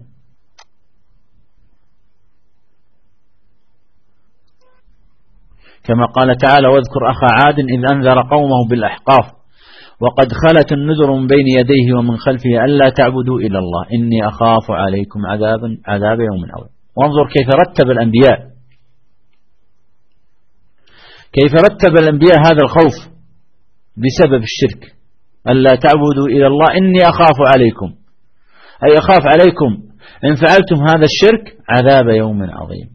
كما قال تعالى: واذكر أخا عاد إذ أنذر قومه بالأحقاف وقد خلت النذر من بين يديه ومن خلفه ألا تعبدوا إلى الله إني أخاف عليكم عذاب يوم عظيم. وانظر كيف رتب الأنبياء، كيف رتب الأنبياء هذا الخوف بسبب الشرك: ألا تعبدوا إلى الله إني أخاف عليكم، أي أخاف عليكم إن فعلتم هذا الشرك عذاب يوم عظيم.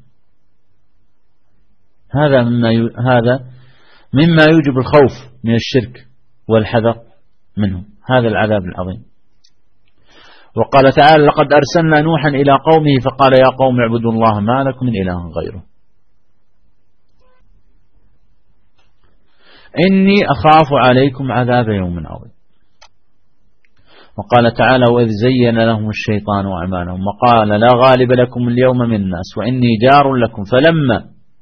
هذا مما يوجب الخوف من الشرك والحذر منه، هذا العذاب العظيم. وقال تعالى لقد أرسلنا نوحا إلى قومه فقال يا قوم اعبدوا الله ما لكم من إله غيره إني أخاف عليكم عذاب يوم عظيم. وقال تعالى وإذ زين لهم الشيطان أعمالهم وقال لا غالب لكم اليوم من الناس وإني جار لكم فلما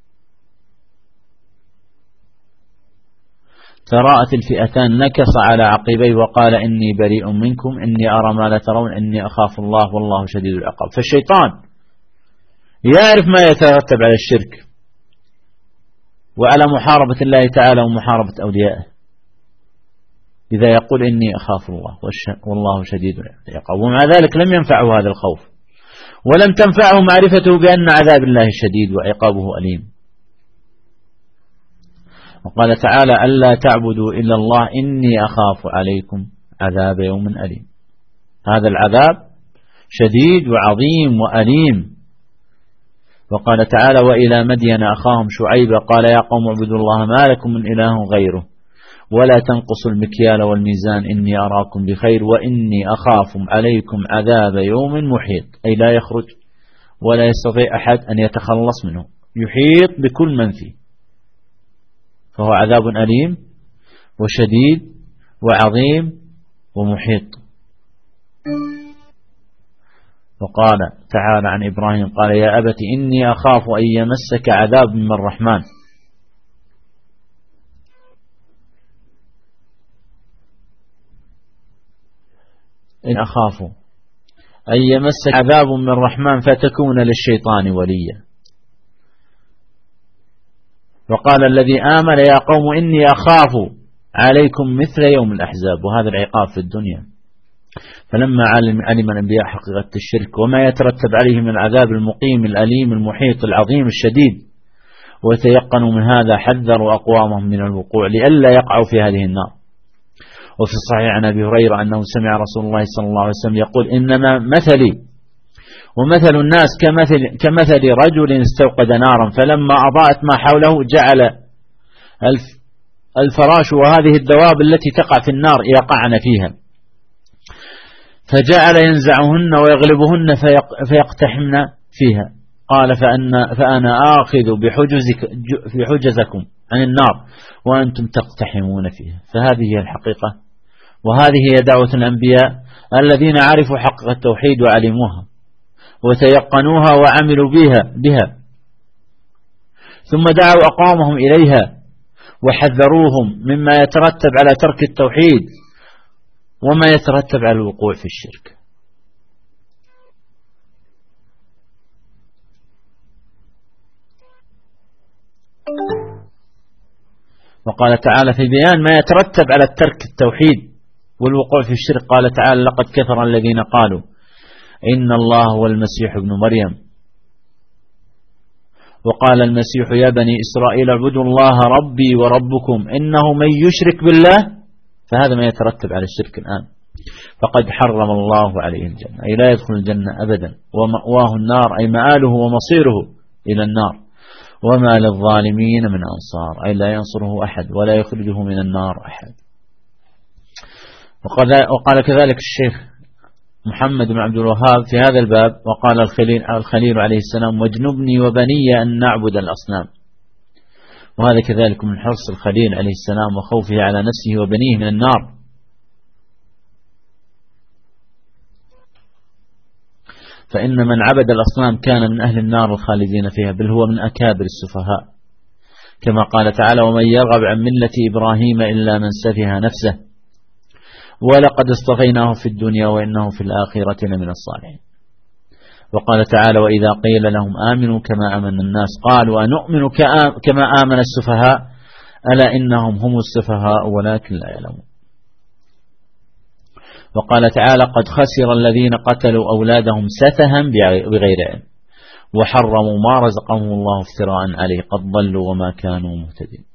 تراءت الفئتان نكص على عقبيه وقال إني بريء منكم إني أرى ما لا ترون إني أخاف الله والله شديد العقاب. فالشيطان يعرف ما يترتب على الشرك وعلى محاربة الله تعالى ومحاربة أوليائه إذا يقول إني أخاف الله والله شديد العقاب، ومع ذلك لم ينفعه هذا الخوف ولم تنفعه معرفته بأن عذاب الله شديد وعقابه أليم. وقال تعالى ألا تعبدوا إلا الله إني أخاف عليكم عذاب يوم أليم. هذا العذاب شديد وعظيم وأليم. وقال تعالى وإلى مدين أخاهم شعيبا قال يا قوم اعبدوا الله ما لكم من إله غيره ولا تنقصوا المكيال والميزان إني أراكم بخير وإني أخاف عليكم عذاب يوم محيط، أي لا يخرج ولا يستطيع أحد أن يتخلص منه، يحيط بكل من فيه، فهو عذاب أليم وشديد وعظيم ومحيط. وقال تعالى عن إبراهيم قال يا أبت إني أخاف أن يمسك عذاب من الرحمن إن أخاف أن يمسك عذاب من الرحمن فتكون للشيطان وليا. وقال الذي آمن يا قوم إني أخاف عليكم مثل يوم الأحزاب، وهذا العقاب في الدنيا. فلما علم الأنبياء حقيقة الشرك وما يترتب عليه من العذاب المقيم الأليم المحيط العظيم الشديد وتيقنوا من هذا حذروا أقوامهم من الوقوع لئلا يقعوا في هذه النار. وفي الصحيح عن أبي هريرة أنه سمع رسول الله صلى الله عليه وسلم يقول إنما مثلي ومثل الناس كمثل رجل استوقد نارا فلما أضاءت ما حوله جعل الفراش وهذه الدواب التي تقع في النار يقعن فيها فجعل ينزعهن ويغلبهن فيقتحمن فيها. قال فأنا آخذ بحجزكم عن النار وأنتم تقتحمون فيها. فهذه هي الحقيقة وهذه هي دعوة الأنبياء الذين عرفوا حقيقة التوحيد وعلموها وتيقنوها وعملوا بها ثم دعوا أقوامهم إليها وحذروهم مما يترتب على ترك التوحيد وما يترتب على الوقوع في الشرك. وقال تعالى في بيان ما يترتب على الترك التوحيد والوقوع في الشرك قال تعالى لقد كفر الذين قالوا إن الله هو المسيح ابن مريم وقال المسيح يا بني إسرائيل اعبدوا الله ربي وربكم إنه من يشرك بالله فهذا ما يترتب على الشرك الآن فقد حرم الله عليه الجنة، أي لا يدخل الجنة أبدا ومأواه النار، أي مآله ومصيره إلى النار، وما للظالمين من أنصار، أي لا ينصره أحد ولا يخرجه من النار أحد. وقال كذلك الشيخ محمد بن عبد الوهاب في هذا الباب وقال الخليل عليه السلام واجنبني وبني أن نعبد الأصنام. وهذا كذلك من حرص الخليل عليه السلام وخوفه على نفسه وبنيه من النار. فإن من عبد الأصنام كان من أهل النار الخالدين فيها بل هو من أكابر السفهاء كما قال تعالى ومن يرغب عن ملة إبراهيم إلا من سفه نفسه ولقد اصطفيناه في الدنيا وإنه في الآخرة لمن الصالحين. وقال تعالى وإذا قيل لهم آمنوا كما آمن الناس قالوا أنؤمن كما آمن السفهاء ألا إنهم هم السفهاء ولكن لا يعلمون. وقال تعالى قد خسر الذين قتلوا أولادهم سفها بغير علم وحرموا ما رزقهم الله افتراء عليه قد ضلوا وما كانوا مهتدين.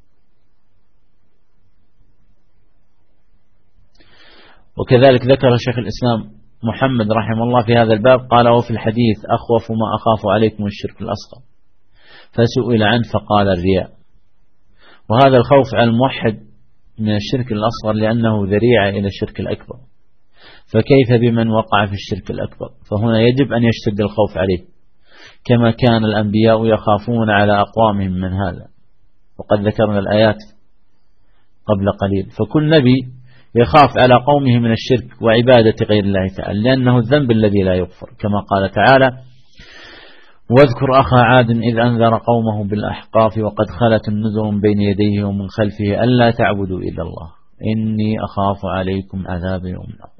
وكذلك ذكر شيخ الإسلام محمد رحمه الله في هذا الباب قال وفي الحديث أخوف ما أخاف عليكم الشرك الأصغر فسئل عنه فقال الرياء. وهذا الخوف على الموحد من الشرك الأصغر لأنه ذريعة إلى الشرك الأكبر فكيف بمن وقع في الشرك الأكبر؟ فهنا يجب أن يشتد الخوف عليه كما كان الأنبياء يخافون على أقوامهم من هذا، وقد ذكرنا الآيات قبل قليل. فكل نبي يخاف على قومه من الشرك وعبادة غير الله تعالى، لأنه الذنب الذي لا يغفر، كما قال تعالى: واذكر أخا عاد إذ أنذر قومه بالأحقاف وقد خلت النذر من بين يديه ومن خلفه ألا تعبدوا إلا الله إني أخاف عليكم عذاب يوم عظيم.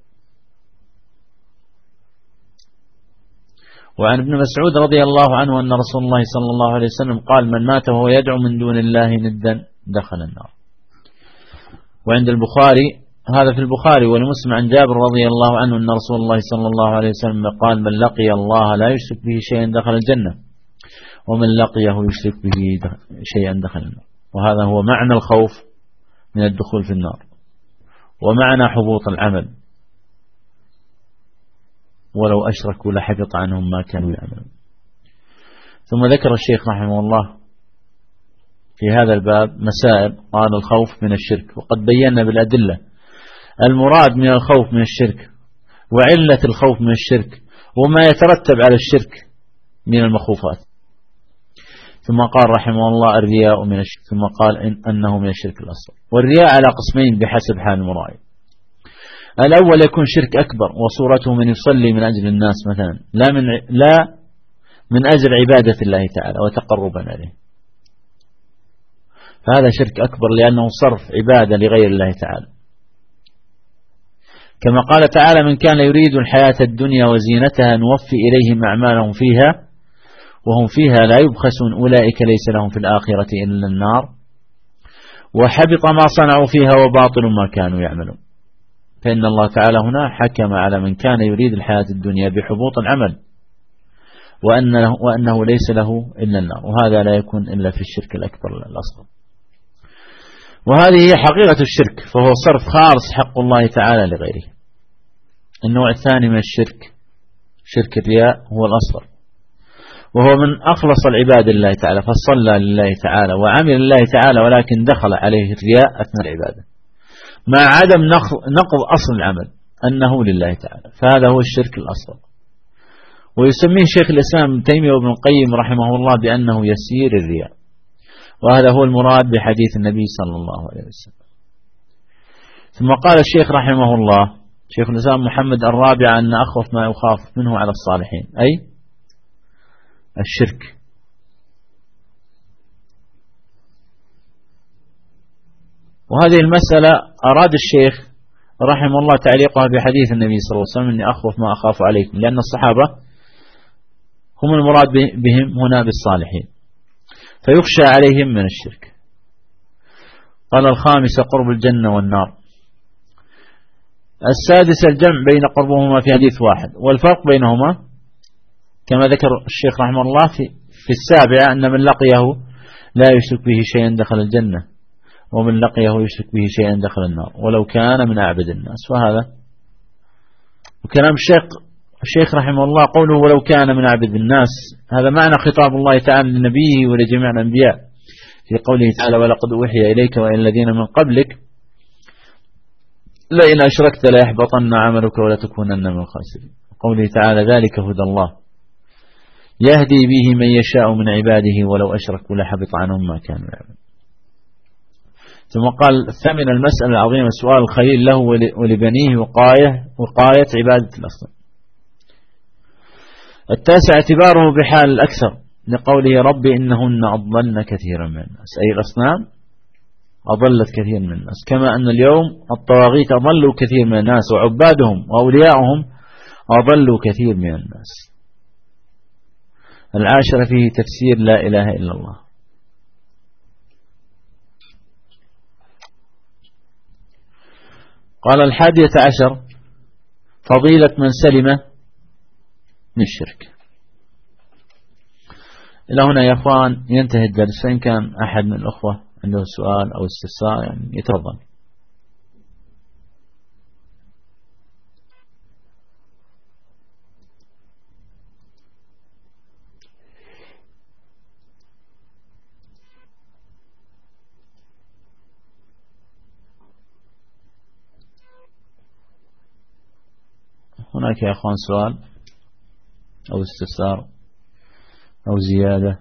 وعن ابن مسعود رضي الله عنه أن رسول الله صلى الله عليه وسلم قال: من مات وهو يدعو من دون الله ندا دخل النار. وعند البخاري، هذا في البخاري ولمسلم، عن جابر رضي الله عنه أن رسول الله صلى الله عليه وسلم قال: من لقي الله لا يشرك به شيئا دخل الجنة ومن لقيه يشرك به شيئا دخل النار. وهذا هو معنى الخوف من الدخول في النار ومعنى حبوط العمل، ولو أشركوا لحبط عنهم ما كانوا يعملون. ثم ذكر الشيخ رحمه الله في هذا الباب مسائل، قال: الخوف من الشرك، وقد بينا بالأدلة المراد من الخوف من الشرك وعلة الخوف من الشرك وما يترتب على الشرك من المخوفات. ثم قال رحمه الله: الرياء من الشرك، ثم قال أنه من الشرك الأصغر. والرياء على قسمين بحسب حال المرائي. الأول يكون شرك أكبر وصورته من يصلي من أجل الناس مثلا، لا من أجل عبادة الله تعالى وتقربا إليه، فهذا شرك أكبر لأنه صرف عبادة لغير الله تعالى. كما قال تعالى: من كان يريد الحياة الدنيا وزينتها نوفي إليهم أعمالهم فيها وهم فيها لا يبخسون أولئك ليس لهم في الآخرة إلا النار وحبط ما صنعوا فيها وباطل ما كانوا يعملون. فإن الله تعالى هنا حكم على من كان يريد الحياة الدنيا بحبوط العمل وأنه ليس له إلا النار، وهذا لا يكون إلا في الشرك الأكبر الأصغر. وهذه هي حقيقة الشرك، فهو صرف خالص حق الله تعالى لغيره. النوع الثاني من الشرك شرك الرياء هو الأصغر، وهو من أخلص العباد لله تعالى، فصلى لله تعالى وعمل لله تعالى ولكن دخل عليه الرياء أثناء العبادة مع عدم نقض أصل العمل أنه لله تعالى، فهذا هو الشرك الأصغر. ويسميه شيخ الإسلام ابن تيمية وابن القيم رحمه الله بأنه يسير الرياء، وهذا هو المراد بحديث النبي صلى الله عليه وسلم. ثم قال الشيخ رحمه الله شيخ الإسلام محمد: الرابع أن أخوف ما يخاف منه على الصالحين، أي الشرك. وهذه المسألة أراد الشيخ رحمه الله تعليقها بحديث النبي صلى الله عليه وسلم: إني أخوف ما أخاف عليكم، لأن الصحابة هم المراد بهم هنا بالصالحين، فيخشى عليهم من الشرك. قال: الخامسة قرب الجنة والنار. السادسة الجمع بين قربهما في حديث واحد، والفرق بينهما كما ذكر الشيخ رحمه الله في السابعة أن من لقيه لا يشرك به شيئا دخل الجنة ومن لقيه يشرك به شيئا دخل النار ولو كان من أعبد الناس. وهذا وكلام الشيخ رحمه الله قوله ولو كان من أعبد الناس، هذا معنى خطاب الله تعالى لنبيه ولجميع الأنبياء في قوله تعالى: ولقد أوحي إليك وإلى الذين من قبلك لئن أشركت ليحبطن عملك ولتكونن من الخاسرين. قوله تعالى: ذلك هدى الله يهدي به من يشاء من عباده ولو أشركوا لحبط عنهم ما كانوا يعملون. ثم قال: الثامن المسألة العظيمة سؤال الخليل له ولبنيه وقاية عبادة الأصنام. التاسع اعتباره بحال الأكثر لقوله: ربي إنهن أضلن كثيرا من الناس، أي الأصنام أضلت كثير من الناس، كما أن اليوم الطواغيت أضلوا كثير من الناس وعبادهم وأولياؤهم أضلوا كثير من الناس. العاشرة فيه تفسير لا إله إلا الله. قال: 11 فضيلة من سلم من الشرك. إلى هنا يا أخوان ينتهي الدرس، فإن كان أحد من الأخوة عنده سؤال أو استفسار يعني يتفضل. هناك يا أخوان سؤال أو استفسار أو زيادة؟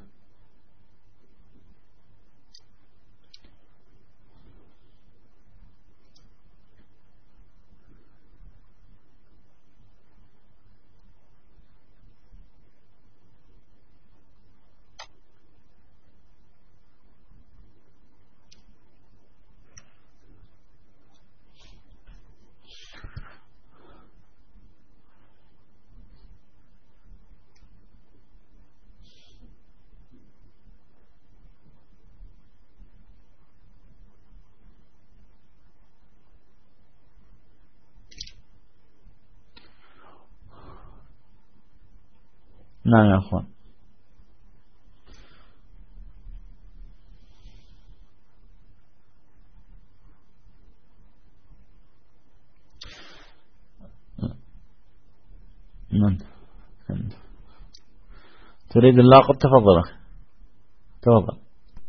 نعم يا أخوان. من تريد اللاقط؟ تفضل.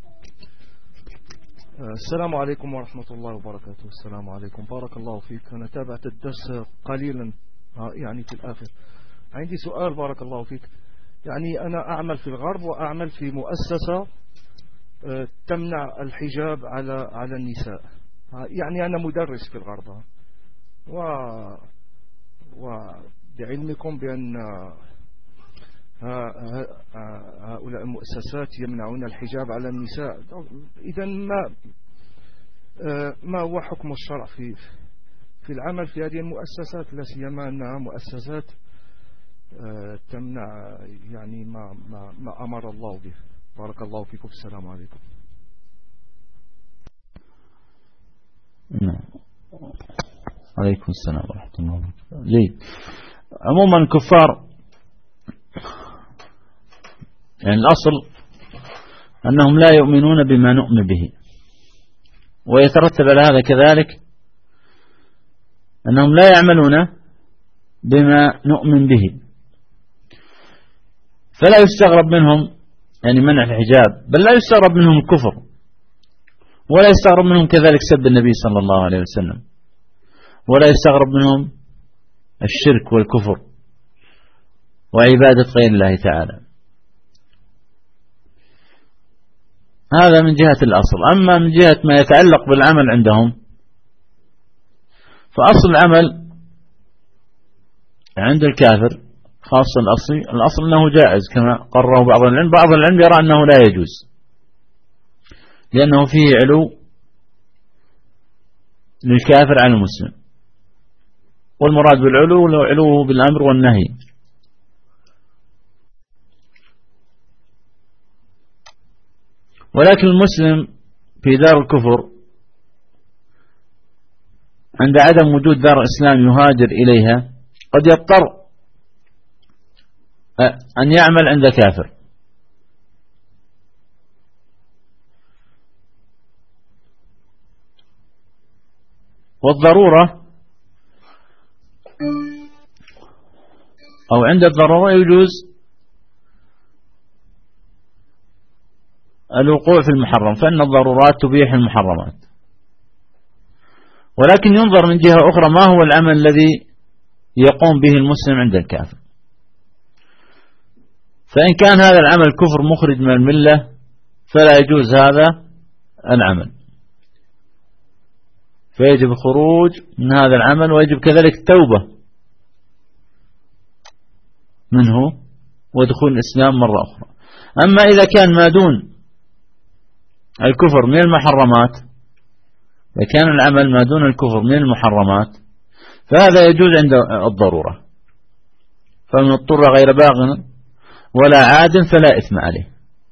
السلام عليكم ورحمة الله وبركاته. السلام عليكم، بارك الله فيك. أنا تابعت الدرس قليلا يعني في الآخر. عندي سؤال بارك الله فيك. يعني أنا أعمل في الغرب وأعمل في مؤسسة تمنع الحجاب على النساء. يعني أنا مدرس في الغرب، وبعلمكم بأن هؤلاء المؤسسات يمنعون الحجاب على النساء. إذا ما هو حكم الشرع في العمل في هذه المؤسسات، لا سيما أنها مؤسسات تمنع يعني ما أمر الله به؟ بارك الله فيكم. السلام عليكم. عليكم السلام ورحمة الله وبركاته. جيد. عموما الكفار يعني الأصل أنهم لا يؤمنون بما نؤمن به، ويترتب على هذا كذلك أنهم لا يعملون بما نؤمن به، فلا يستغرب منهم يعني منع الحجاب، بل لا يستغرب منهم الكفر، ولا يستغرب منهم كذلك سب النبي صلى الله عليه وسلم، ولا يستغرب منهم الشرك والكفر وعبادة غير الله تعالى. هذا من جهة الأصل. أما من جهة ما يتعلق بالعمل عندهم، فأصل العمل عند الكافر خاصة الأصل أنه جائز كما قرره بعض العلم. بعض العلم يرى أنه لا يجوز لأنه فيه علو للكافر عن المسلم، والمراد بالعلو علوه بالأمر والنهي. ولكن المسلم في دار الكفر عند عدم وجود دار إسلام يهاجر إليها قد يضطر أن يعمل عند كافر، والضرورة أو عند الضرورة يجوز الوقوع في المحرم، فإن الضرورات تبيح المحرمات. ولكن ينظر من جهة أخرى ما هو العمل الذي يقوم به المسلم عند الكافر، فإن كان هذا العمل كفر مخرج من الملة فلا يجوز هذا العمل، فيجب الخروج من هذا العمل، ويجب كذلك التوبة منه ودخول الإسلام مرة أخرى. أما إذا كان ما دون الكفر من المحرمات، إذا كان العمل ما دون الكفر من المحرمات فهذا يجوز عند الضرورة، فمن اضطر غير باغ ولا عاد فلا إثم عليه.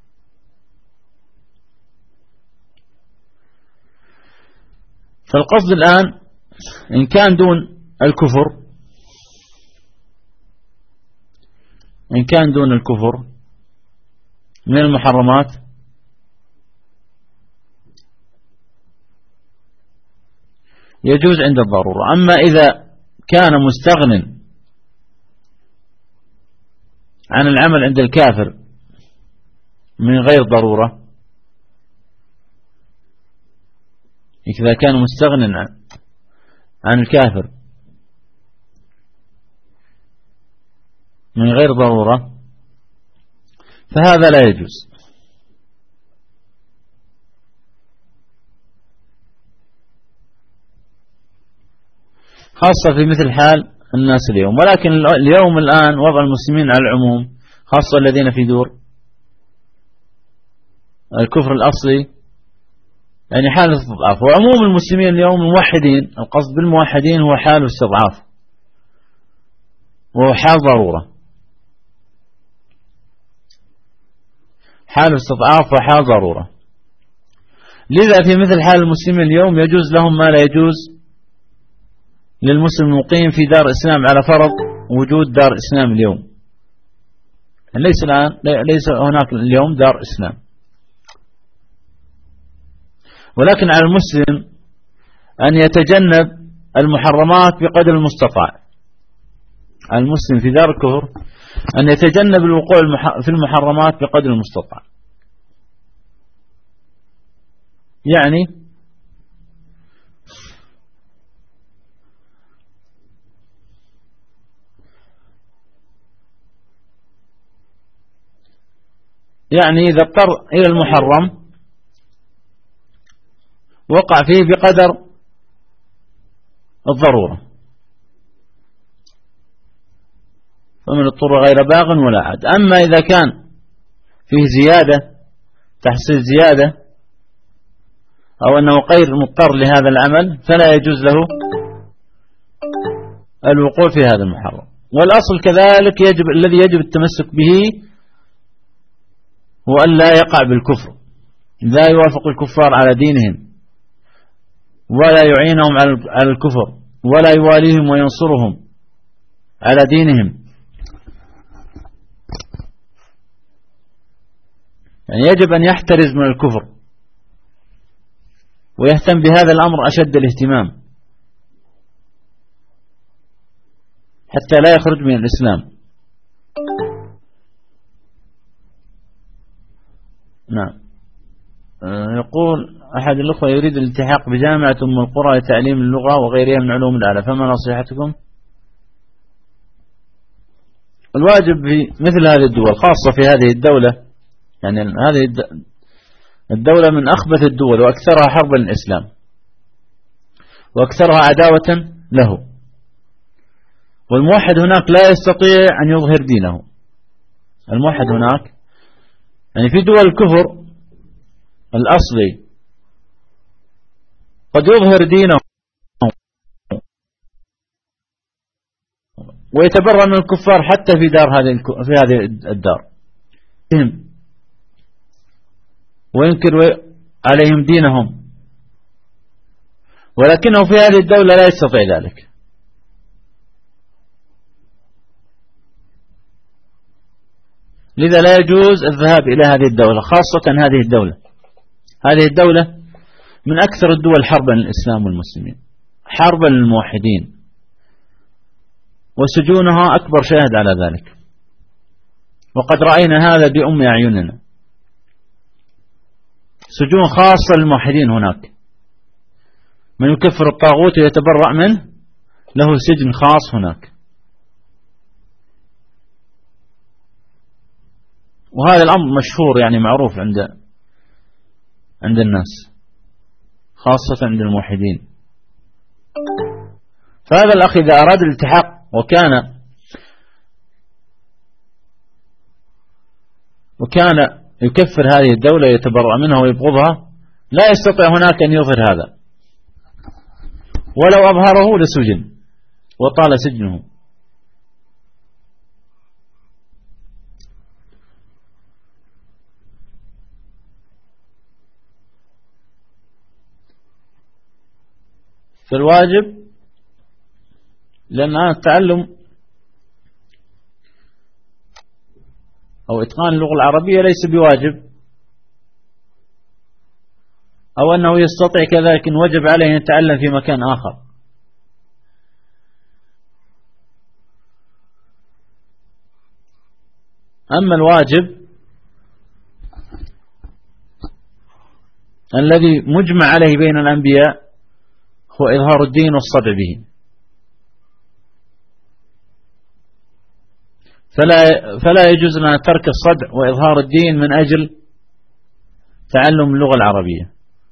فالقصد الآن إن كان دون الكفر، إن كان دون الكفر من المحرمات يجوز عند الضرورة. أما إذا كان مستغن عن العمل عند الكافر من غير ضرورة، إذا كان مستغن عن الكافر من غير ضرورة فهذا لا يجوز. خاصة في مثل حال الناس اليوم. ولكن اليوم الآن وضع المسلمين على العموم، خاصة الذين في دور الكفر الأصلي، يعني حال الاستضعاف. وعموم المسلمين اليوم الموحدين، القصد بالموحدين هو حال استضعاف وهو حال ضرورة، حال استضعاف وحال ضرورة. لذا في مثل حال المسلمين اليوم يجوز لهم ما لا يجوز للمسلم المقيم في دار إسلام على فرض وجود دار إسلام اليوم. ليس هناك اليوم دار إسلام. ولكن على المسلم أن يتجنب المحرمات بقدر المستطاع. المسلم في دار الكفر أن يتجنب الوقوع في المحرمات بقدر المستطاع. يعني إذا اضطر إلى المحرم وقع فيه بقدر الضرورة، فمن اضطر غير باغ ولا عاد. أما إذا كان فيه زيادة، تحصيل زيادة، أو أنه غير مضطر لهذا العمل، فلا يجوز له الوقوع في هذا المحرم. والأصل كذلك الذي يجب التمسك به هو أن لا يقع بالكفر، لا يوافق الكفار على دينهم، ولا يعينهم على الكفر، ولا يواليهم وينصرهم على دينهم. يعني يجب أن يحترز من الكفر ويهتم بهذا الأمر أشد الاهتمام حتى لا يخرج من الإسلام. نعم. يقول أحد الأخوة يريد الالتحاق بجامعة أم القرى لتعليم اللغة وغيرها من علوم الآلة، فما نصيحتكم؟ الواجب في مثل هذه الدول، خاصة في هذه الدولة، يعني هذه الدولة من أخبث الدول وأكثرها حربا للإسلام وأكثرها عداوة له، والموحد هناك لا يستطيع أن يظهر دينه. الموحد هناك يعني في دول الكفر الأصلي قد يظهر دينه ويتبرأ من الكفار حتى في هذه الدار، وينكر عليهم دينهم، ولكنه في هذه الدولة لا يستطيع ذلك. لذا لا يجوز الذهاب إلى هذه الدولة، خاصة هذه الدولة من أكثر الدول حربا للإسلام والمسلمين، حربا للموحدين، وسجونها أكبر شاهد على ذلك، وقد رأينا هذا بأم أعيننا. سجون خاصة للموحدين هناك، من يكفر الطاغوت ويتبرأ منه له سجن خاص هناك. وهذا الأمر مشهور، يعني معروف عند الناس، خاصة عند الموحدين. فهذا الأخ إذا أراد الالتحاق وكان يكفر هذه الدولة يتبرأ منها ويبغضها، لا يستطيع هناك أن يظهر هذا، ولو أظهره لسجن وطال سجنه. فالواجب، لأن التعلم أو إتقان اللغة العربية ليس بواجب، أو أنه يستطيع كذلك، وجب عليه أن يتعلم في مكان آخر. أما الواجب الذي مجمع عليه بين الأنبياء هو إظهار الدين والصدع به. فلا يجوز لنا ترك الصدع وإظهار الدين من أجل تعلم اللغة العربية.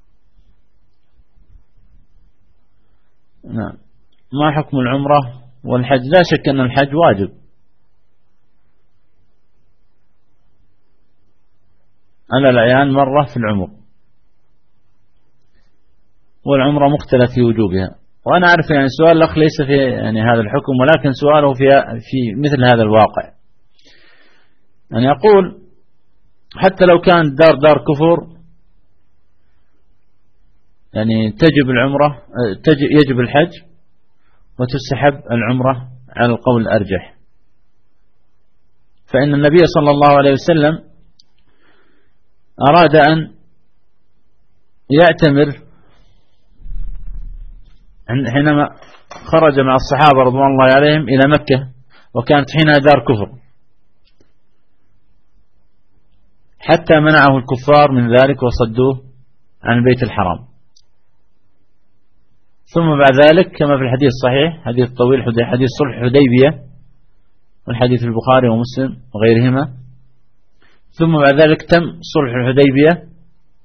نعم. ما حكم العمرة والحج؟ لا شك أن الحج واجب على الأعيان مرة في العمر، والعمرة مختلف في وجوبها. وأنا أعرف يعني سؤال الأخ ليس في يعني هذا الحكم، ولكن سؤاله في مثل هذا الواقع. يعني يقول حتى لو كان دار كفر يعني تجب العمرة، يجب الحج وتستحب العمرة على القول الأرجح، فإن النبي صلى الله عليه وسلم أراد أن يعتمر حينما خرج مع الصحابة رضوان الله عليهم إلى مكة، وكانت حينها دار كفر، حتى منعه الكفار من ذلك وصدوه عن البيت الحرام. ثم بعد ذلك كما في الحديث الصحيح، حديث طويل، حديث صلح حديبية، والحديث في البخاري ومسلم وغيرهما، ثم بعد ذلك تم صلح الحديبية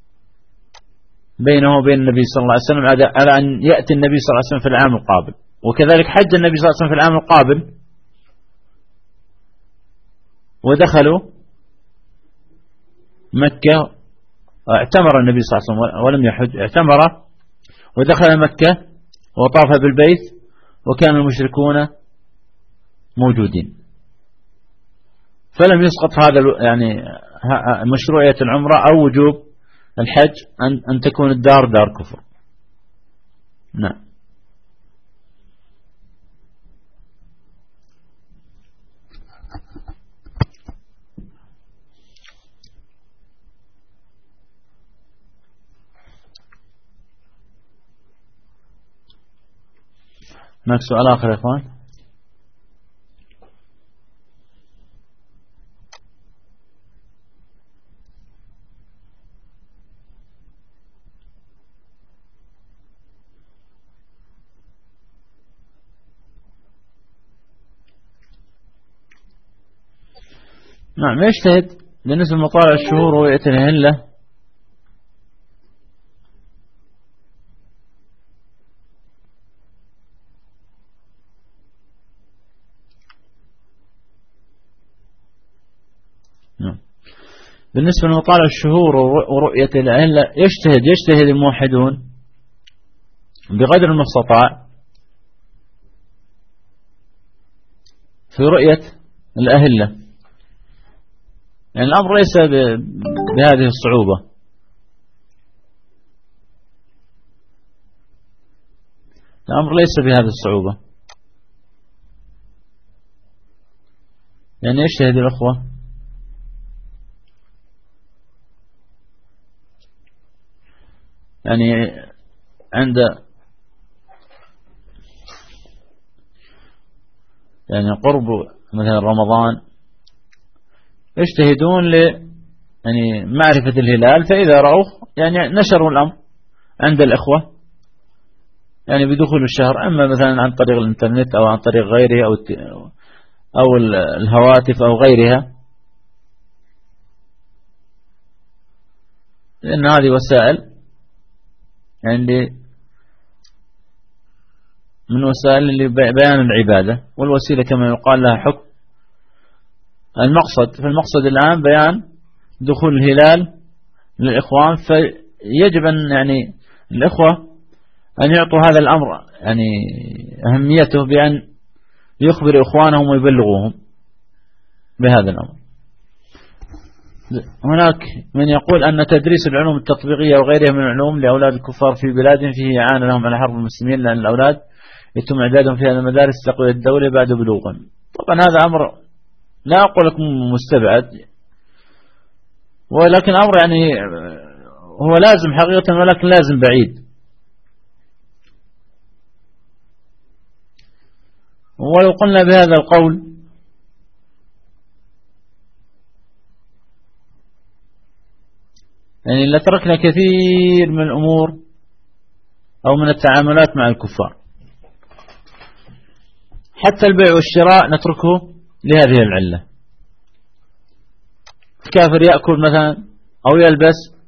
بينه وبين النبي صلى الله عليه وسلم على أن يأتي النبي صلى الله عليه وسلم في العام القابل، وكذلك حج النبي صلى الله عليه وسلم في العام القابل، ودخلوا مكة. اعتمر النبي صلى الله عليه وسلم ولم يحج، اعتمر ودخل مكة وطاف بالبيت، وكان المشركون موجودين، فلم يسقط هذا يعني مشروعية العمرة أو وجوب الحج أن تكون الدار دار كفر. نعم. هناك سؤال آخر يا إخوان؟ نعم. يجتهد بالنسبة لمطالع الشهور ورؤية الهلة بالنسبة لمطالع الشهور ورؤية الهلة يجتهد الموحدون بقدر المستطاع في رؤية الأهلة، يعني الأمر ليس بهذه الصعوبة. الأمر ليس بهذه الصعوبة، يعني يجتهد الأخوة يعني عند يعني قرب مثلا رمضان يجتهدون يعني معرفة الهلال، فإذا رأوه يعني نشروا الأمر عند الأخوة يعني بدخول الشهر، أما مثلا عن طريق الإنترنت أو عن طريق غيره أو الهواتف أو غيرها، لأن هذه وسائل يعني من وسائل لبيان العبادة، والوسيلة كما يقال لها حكم. المقصد الآن بيان دخول الهلال للإخوان، فيجب أن يعني الإخوة أن يعطوا هذا الأمر يعني أهميته بأن يخبر إخوانهم ويبلغوهم بهذا الأمر. هناك من يقول أن تدريس العلوم التطبيقية وغيرها من العلوم لأولاد الكفار في بلادهم فيه إعانة لهم على حرب المسلمين، لأن الأولاد يتم إعدادهم في هذه المدارس تقوية الدولة بعد بلوغهم. طبعا هذا أمر لا أقول لكم مستبعد، ولكن أمر يعني هو لازم حقيقة، ولكن لازم بعيد. ولو قلنا بهذا القول يعني لتركنا كثير من الأمور أو من التعاملات مع الكفار، حتى البيع والشراء نتركه لهذه العلة. الكافر يأكل مثلا أو يلبس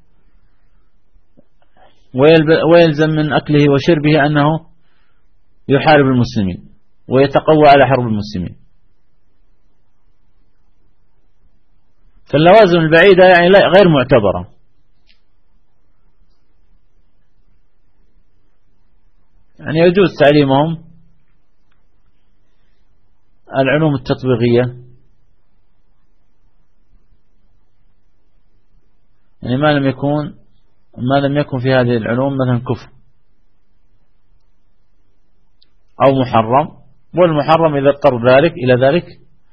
ويلزم من أكله وشربه أنه يحارب المسلمين ويتقوى على حرب المسلمين. فاللوازم البعيدة يعني غير معتبرة. يعني يجوز تعليمهم العلوم التطبيقية، يعني ما لم يكن في هذه العلوم مثلا كفر أو محرم، والمحرم إذا اضطر إلى ذلك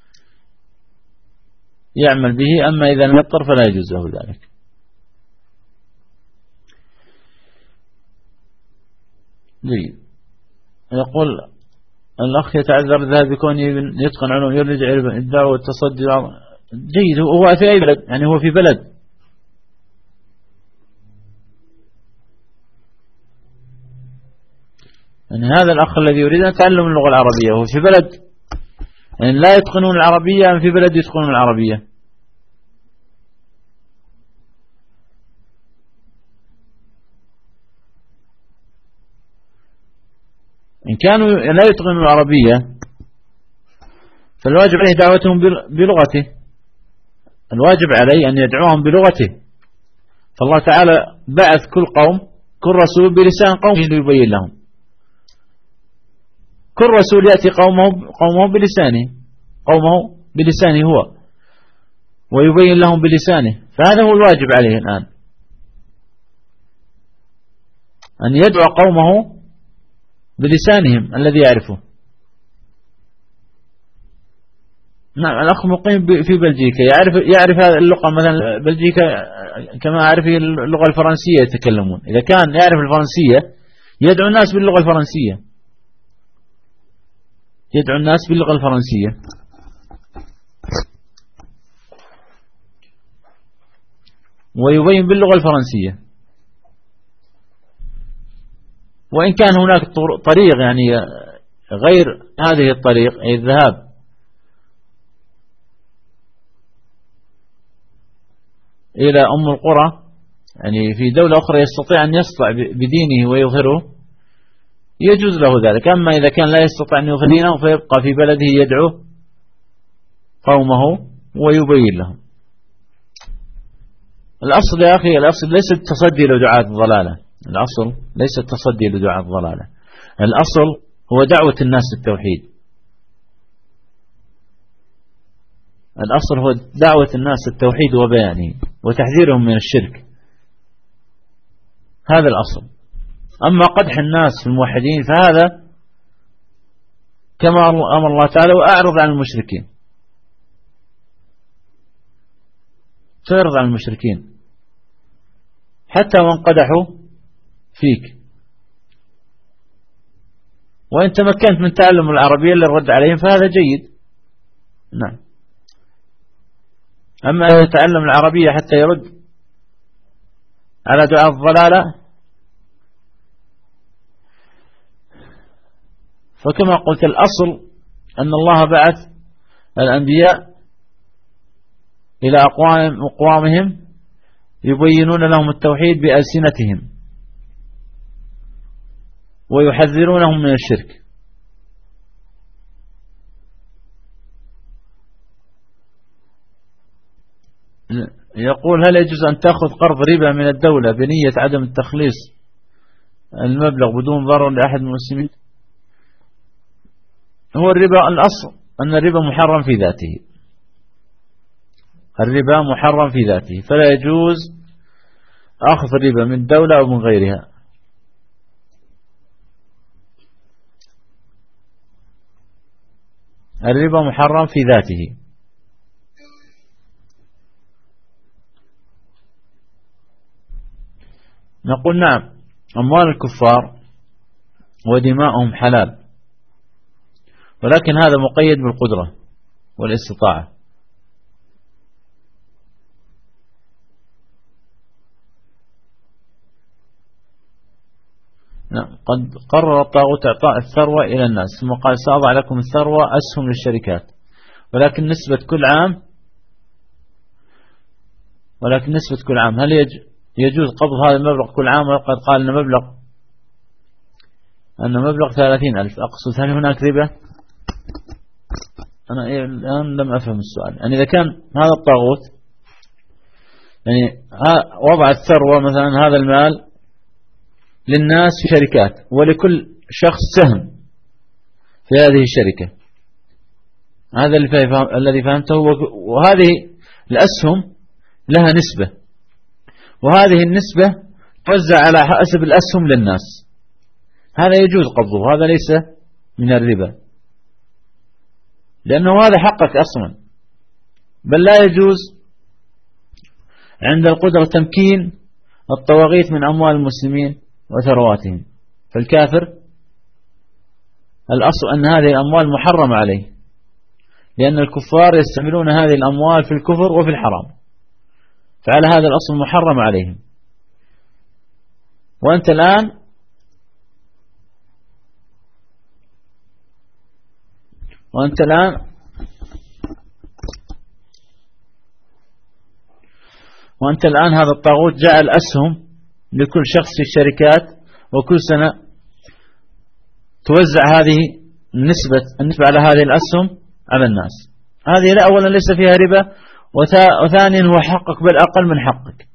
يعمل به، أما إذا لم يضطر فلا يجوز له ذلك. جيد. يقول الأخ يتعذر الذهاب بكونه يتقن علوم يرجع إلى الدعوة والتصدي. جيد. هو في أي بلد؟ يعني هو في بلد، يعني هذا الأخ الذي يريد أن يتعلم اللغة العربية هو في بلد يعني لا يتقنون العربية، أم في بلد يتقنون العربية؟ إن كانوا لا يتقنون العربية فالواجب عليه دعوتهم بلغته، الواجب عليه أن يدعوهم بلغته. فالله تعالى بعث كل رسول بلسان قومه ليبين لهم. كل رسول يأتي قومه بلسانه هو، ويبين لهم بلسانه. فهذا هو الواجب عليه الآن، أن يدعو قومه بلسانهم الذي يعرفه. نعم. الأخ مقيم في بلجيكا يعرف هذه اللغة، مثلا بلجيكا كما أعرف اللغة الفرنسية يتكلمون. إذا كان يعرف الفرنسية يدعو الناس باللغة الفرنسية، ويبين باللغة الفرنسية. وإن كان هناك طريق يعني غير هذه الطريق، أي الذهاب إلى أم القرى، يعني في دولة أخرى يستطيع أن يسطع بدينه ويظهره، يجوز له ذلك. أما إذا كان لا يستطيع أن يظهر دينه فيبقى في بلده يدعو قومه ويبين لهم. الأصل يا أخي، الأصل ليس التصدي لدعاة الضلالة، الأصل ليس التصدي لدعاة الضلالة، الأصل هو دعوة الناس للتوحيد. الأصل هو دعوة الناس للتوحيد وبيانه وتحذيرهم من الشرك، هذا الأصل. أما قدح الناس في الموحدين فهذا كما أمر الله تعالى: وأعرض عن المشركين. تعرض عن المشركين حتى وان قدحوا فيك. وإن تمكنت من تعلم العربية للرد عليهم فهذا جيد. نعم. أما أن يتعلم العربية حتى يرد على دعاء الضلالة، فكما قلت الأصل أن الله بعث الأنبياء إلى أقوامهم يبينون لهم التوحيد بألسنتهم ويحذرونهم من الشرك. يقول: هل يجوز أن تأخذ قرض ربا من الدولة بنية عدم التخليص المبلغ بدون ضرر لأحد من المسلمين؟ هو الربا الأصل أن الربا محرم في ذاته، الربا محرم في ذاته، فلا يجوز أخذ الربا من دولة أو من غيرها. الربا محرم في ذاته. نقول: نعم، أموال الكفار ودماؤهم حلال، ولكن هذا مقيد بالقدرة والاستطاعة. نعم. قد قرر الطاغوت إعطاء الثروة إلى الناس، ثم قال: سأضع لكم الثروة أسهم للشركات ولكن نسبة كل عام هل يجوز قبض هذا المبلغ كل عام؟ وقد قال أن مبلغ 30,000. أقصد هل هناك ربا؟ أنا الآن لم أفهم السؤال. يعني إذا كان هذا الطاغوت يعني وضع الثروة مثلا هذا المال للناس في شركات، ولكل شخص سهم في هذه الشركة، هذا الذي فهمته. وهذه الأسهم لها نسبة، وهذه النسبة توزع على حسب الأسهم للناس. هذا يجوز قبضه، هذا ليس من الربا، لأنه هذا حقك أصلا. بل لا يجوز عند القدرة تمكين الطواغيت من أموال المسلمين وثرواتهم. فالكافر الأصل أن هذه الأموال محرمة عليه، لأن الكفار يستعملون هذه الأموال في الكفر وفي الحرام، فعلى هذا الأصل محرم عليهم. وأنت الآن هذا الطاغوت جعل أسهم لكل شخص في الشركات، وكل سنة توزع هذه النسبة على هذه الأسهم على الناس. هذه لا، أولا ليس فيها ربا، وثانيا هو حقك بل أقل من حقك.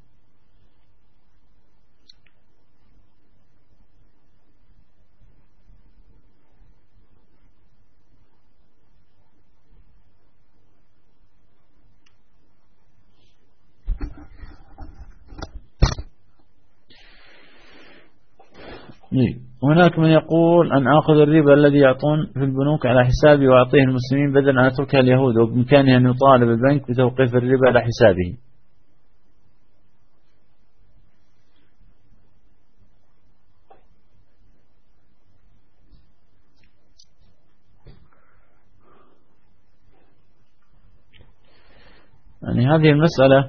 هناك من يقول أن آخذ الربا الذي يعطون في البنوك على حسابي وأعطيه المسلمين بدل أن أتركها اليهود، وبإمكانه أن يطالب البنك بتوقيف الربا على حسابه. يعني هذه المسألة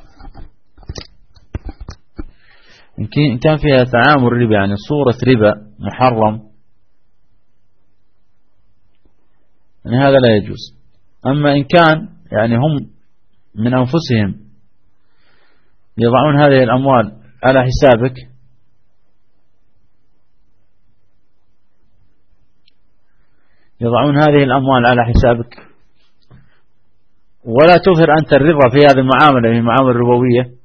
إن كان فيها تعامل ربا، يعني صورة ربا محرم، يعني هذا لا يجوز. أما إن كان يعني هم من أنفسهم يضعون هذه الأموال على حسابك، ولا تظهر أنت الرضا في هذه المعاملة، من المعاملة الربوية،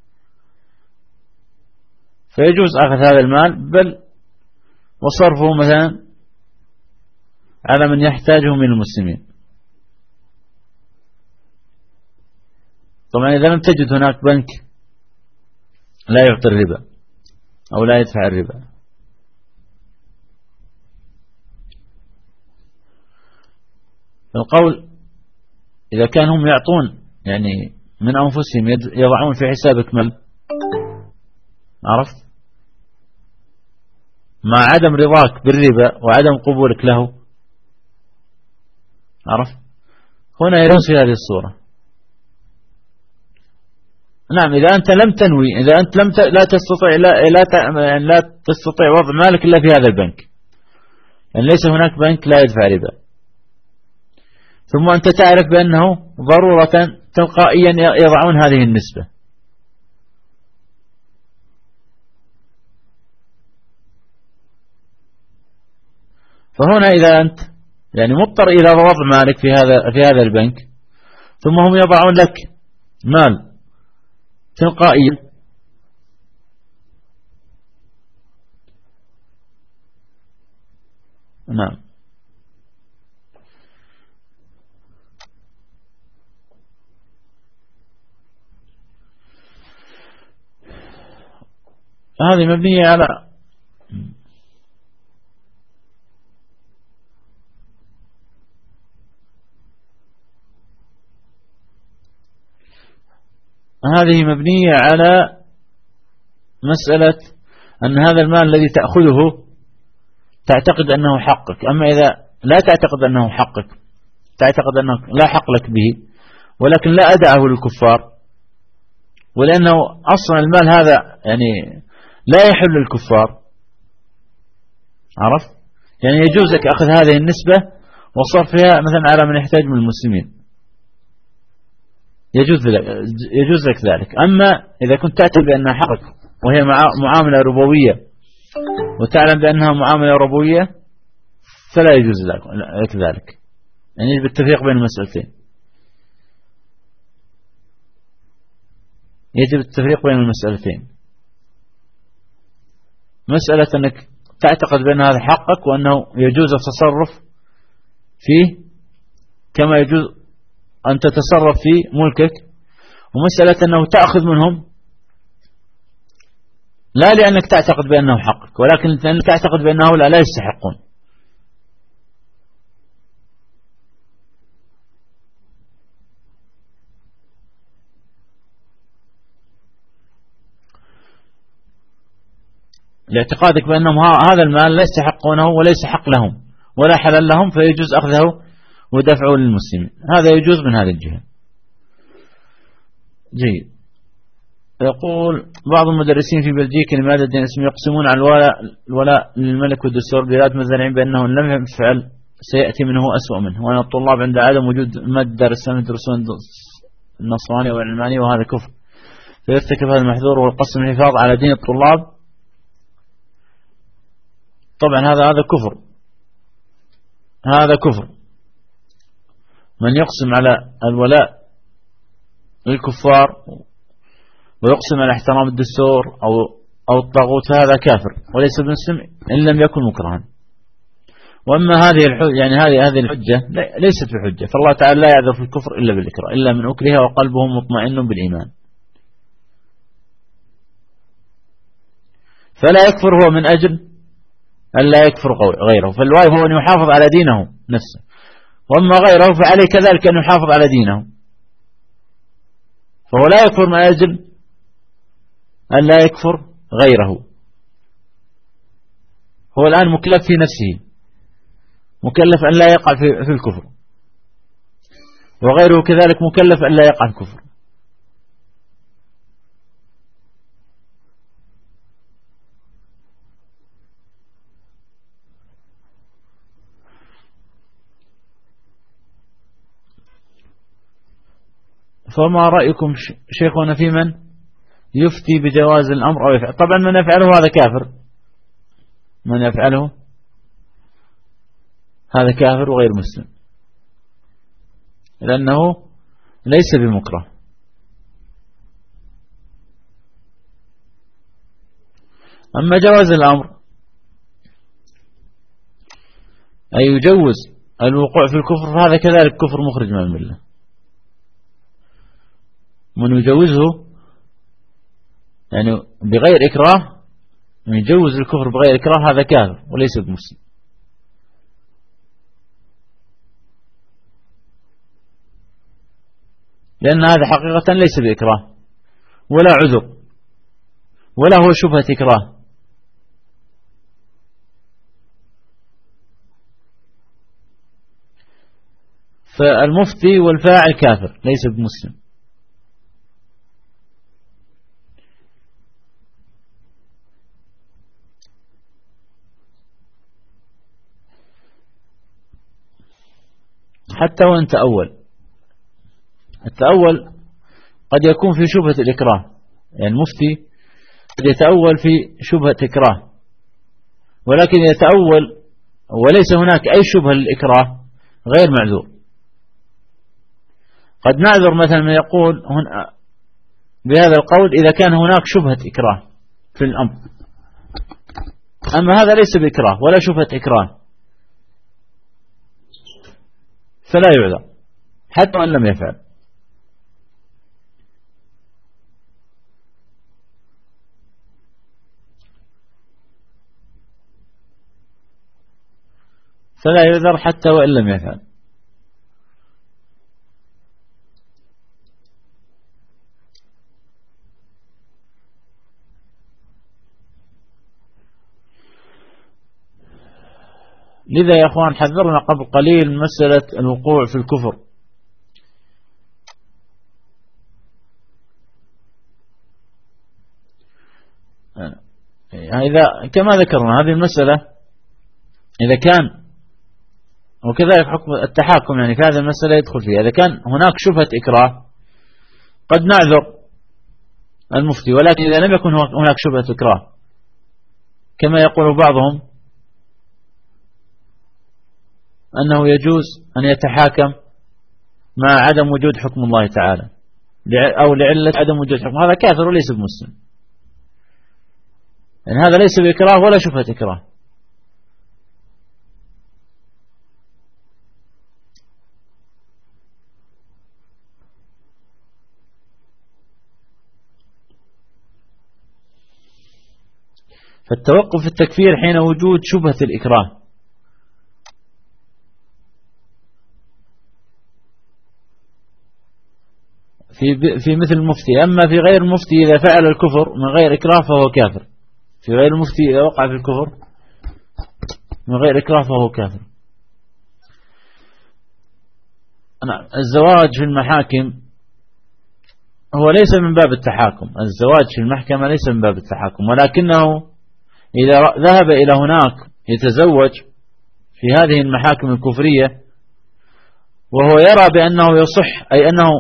فيجوز أخذ هذا المال بل وصرفه مثلا على من يحتاجه من المسلمين. طبعا إذا لم تجد هناك بنك لا يعطي الربا أو لا يدفع الربا. القول إذا كان هم يعطون يعني من أنفسهم يضعون في حسابك مال، عرفت، مع عدم رضاك بالربا وعدم قبولك له، عرفت، هنا يجوز في هذه الصورة. نعم، إذا أنت لم تنوي، إذا أنت لا تستطيع وضع مالك إلا في هذا البنك، يعني ليس هناك بنك لا يدفع ربا، ثم أنت تعرف بأنه ضرورة تلقائيا يضعون هذه النسبة، فهنا إذا أنت يعني مضطر إلى وضع مالك في هذا البنك، ثم هم يضعون لك مال تلقائيا، نعم، هذه مبنية على مسألة أن هذا المال الذي تأخذه تعتقد أنه حقك. أما إذا لا تعتقد أنه حقك، تعتقد أنه لا حق لك به، ولكن لا أدعه للكفار، ولأنه أصلا المال هذا يعني لا يحل للكفار، عرفت، يعني يجوز لك أخذ هذه النسبة وصرفها مثلا على من يحتاج من المسلمين، يجوز لك ذلك. أما إذا كنت تعتبر بأنها حقك وهي معاملة ربوية وتعلم بأنها معاملة ربوية فلا يجوز لك ذلك، يعني بالتفريق بين المسألتين، يجب التفريق بين المسألتين. مسألة أنك تعتقد بأن هذا حقك وأنه يجوز التصرف فيه كما يجوز أن تتصرف في ملكك، ومسألة أنه تأخذ منهم لا لأنك تعتقد بأنه حقك ولكن لأنك تعتقد بأن هؤلاء لا يستحقون. لاعتقادك بأنهم هذا المال لا يستحقونه وليس حق لهم ولا حلال لهم فيجوز أخذه ودفعه للمسلمين، هذا يجوز من هذه الجهة. جيد. يقول بعض المدرسين في بلجيكا لماذا الدين الإسلامي يقسمون على الولاء للملك والدستور بلاد مزارعين بأنه لم يفعل سيأتي منه أسوأ منه، وأن الطلاب عند عدم وجود مادة الإسلام يدرسون النصراني والعلماني وهذا كفر، فيرتكب هذا المحذور والقسم الحفاظ على دين الطلاب. طبعا هذا كفر، هذا كفر. من يقسم على الولاء للكفار ويقسم على احترام الدستور أو الطاغوت هذا كافر وليس بمسلم إن لم يكن مكرها. وأما هذه الحجة ليست بحجة، فالله تعالى لا يعذر في الكفر إلا بالإكراه إلا من أكره وقلبه مطمئن بالإيمان، فلا يكفر هو من أجل أن لا يكفر غيره، فالواجب هو أن يحافظ على دينه نفسه، وأما غيره فعليه كذلك أن يحافظ على دينه، فهو لا يكفر من أجل أن لا يكفر غيره. هو الآن مكلف في نفسه، مكلف أن لا يقع في الكفر، وغيره كذلك مكلف أن لا يقع في الكفر. فما رأيكم شيخنا في من يفتي بجواز الأمر أو يفعل؟ طبعا من يفعله هذا كافر، من يفعله هذا كافر وغير مسلم لأنه ليس بمكره. أما جواز الأمر أي يجوز الوقوع في الكفر فهذا كذلك كفر مخرج من الملة. من يجوزه يعني بغير إكراه، من يجوز الكفر بغير إكراه هذا كافر وليس بمسلم، لأن هذا حقيقة ليس بإكراه ولا عذر ولا هو شبهة إكراه. فالمفتي والفاعل كافر ليس بمسلم. حتى وان التأول قد يكون في شبهة الإكراه، يعني المفتي قد يتأول في شبهة إكراه، ولكن يتأول وليس هناك أي شبهة للإكراه غير معذور. قد نعذر مثلا من يقول بهذا القول إذا كان هناك شبهة إكراه في الأمر، أما هذا ليس بإكراه ولا شبهة إكراه فلا يعذر حتى وإن لم يفعل. فلا يعذر حتى وإن لم يفعل. لذا يا أخوان حذرنا قبل قليل مسألة الوقوع في الكفر. إذا كما ذكرنا هذه المسألة إذا كان وكذلك حكم التحاكم يعني في هذه المسألة يدخل فيها. إذا كان هناك شبهة إكراه قد نعذر المفتي، ولكن إذا لم يكن هناك شبهة إكراه كما يقول بعضهم أنه يجوز أن يتحاكم مع عدم وجود حكم الله تعالى أو لعلة عدم وجود حكم، هذا كافر وليس بمسلم، يعني هذا ليس بإكراه ولا شبهة إكراه. فالتوقف في التكفير حين وجود شبهة الإكراه. في مثل المفتي. أما في غير المفتي إذا فعل الكفر من غير إكراه فهو كافر. في غير المفتي إذا وقع في الكفر من غير إكراه فهو كافر. الزواج في المحاكم هو ليس من باب التحاكم، الزواج في المحكمة ليس من باب التحاكم، ولكنه إذا ذهب إلى هناك يتزوج في هذه المحاكم الكفرية وهو يرى بأنه يصح، أي أنه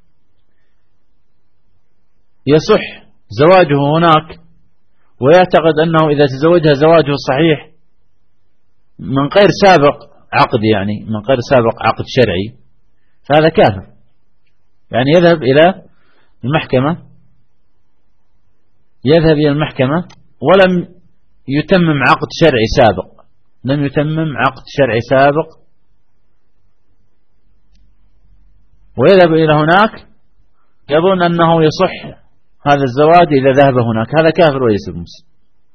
يصح زواجه هناك، ويعتقد أنه إذا تزوجها زواجه صحيح من غير سابق عقد، يعني من غير سابق عقد شرعي، فهذا كافر. يعني يذهب إلى المحكمة ولم يتمم عقد شرعي سابق، لم يتمم عقد شرعي سابق، ويذهب إلى هناك يظن أنه يصح هذا الزواج إذا ذهب هناك، هذا كافر وليس بمسلم.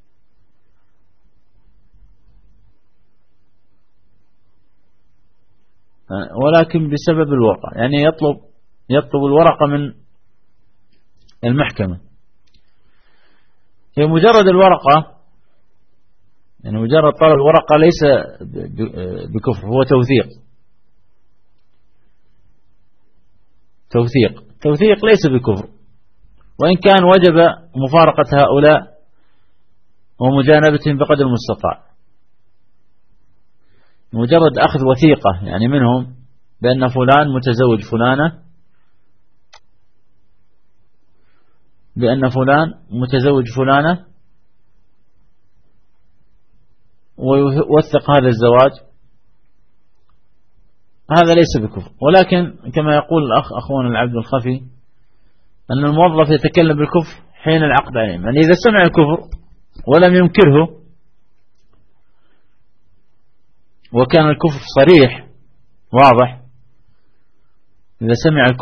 ولكن بسبب الورقة، يعني يطلب الورقة من المحكمة. هي مجرد الورقة، يعني مجرد طلب الورقة ليس بكفر، هو توثيق ليس بكفر، وإن كان وجب مفارقة هؤلاء ومجانبتهم بقدر المستطاع. مجرد أخذ وثيقة يعني منهم بأن فلان متزوج فلانة، ويوثق هذا الزواج، هذا ليس بكفر. ولكن كما يقول الأخ أخونا العبد الخفي أن الموظف يتكلم بالكفر حين العقد عليهم، يعني إذا سمع الكفر ولم ينكره وكان الكفر صريح واضح، إذا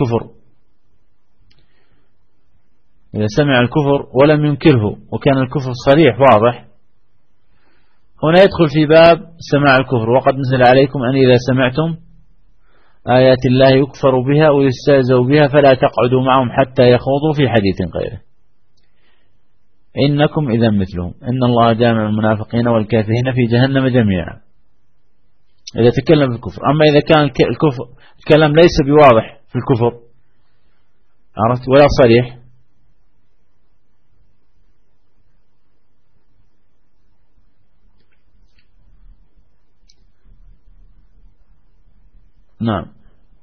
سمع الكفر ولم ينكره وكان الكفر صريح واضح، هنا يدخل في باب سماع الكفر. وقد نزل عليكم أن إذا سمعتم آيات الله يكفر بها ويستهزأ بها فلا تقعدوا معهم حتى يخوضوا في حديث غيره إنكم إذا مثلهم إن الله جامع المنافقين والكافرين في جهنم جميعا. إذا تكلم في الكفر. أما إذا كان الكلام ليس بواضح في الكفر، عرفت، ولا صريح، نعم.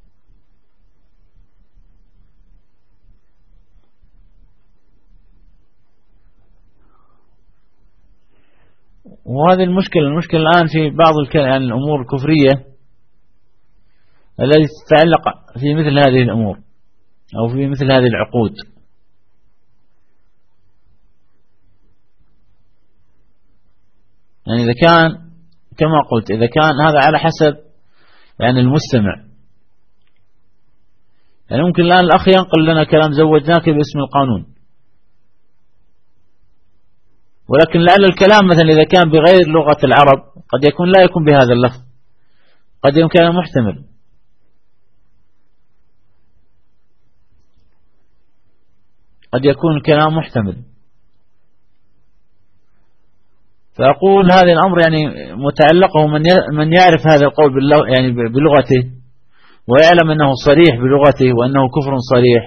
وهذه المشكلة الآن في بعض يعني الأمور الكفرية التي تتعلق في مثل هذه الأمور أو في مثل هذه العقود. يعني إذا كان كما قلت، إذا كان هذا على حسب يعني المستمع، يعني ممكن الآن الأخ ينقل لنا كلام زوجناك باسم القانون، ولكن لعل الكلام مثلا إذا كان بغير لغة العرب قد يكون لا يكون بهذا اللفظ، قد يكون كلام محتمل، قد يكون الكلام محتمل. فأقول هذا الأمر يعني متعلقه من يعرف هذا القول يعني بلغته ويعلم أنه صريح بلغته وأنه كفر صريح،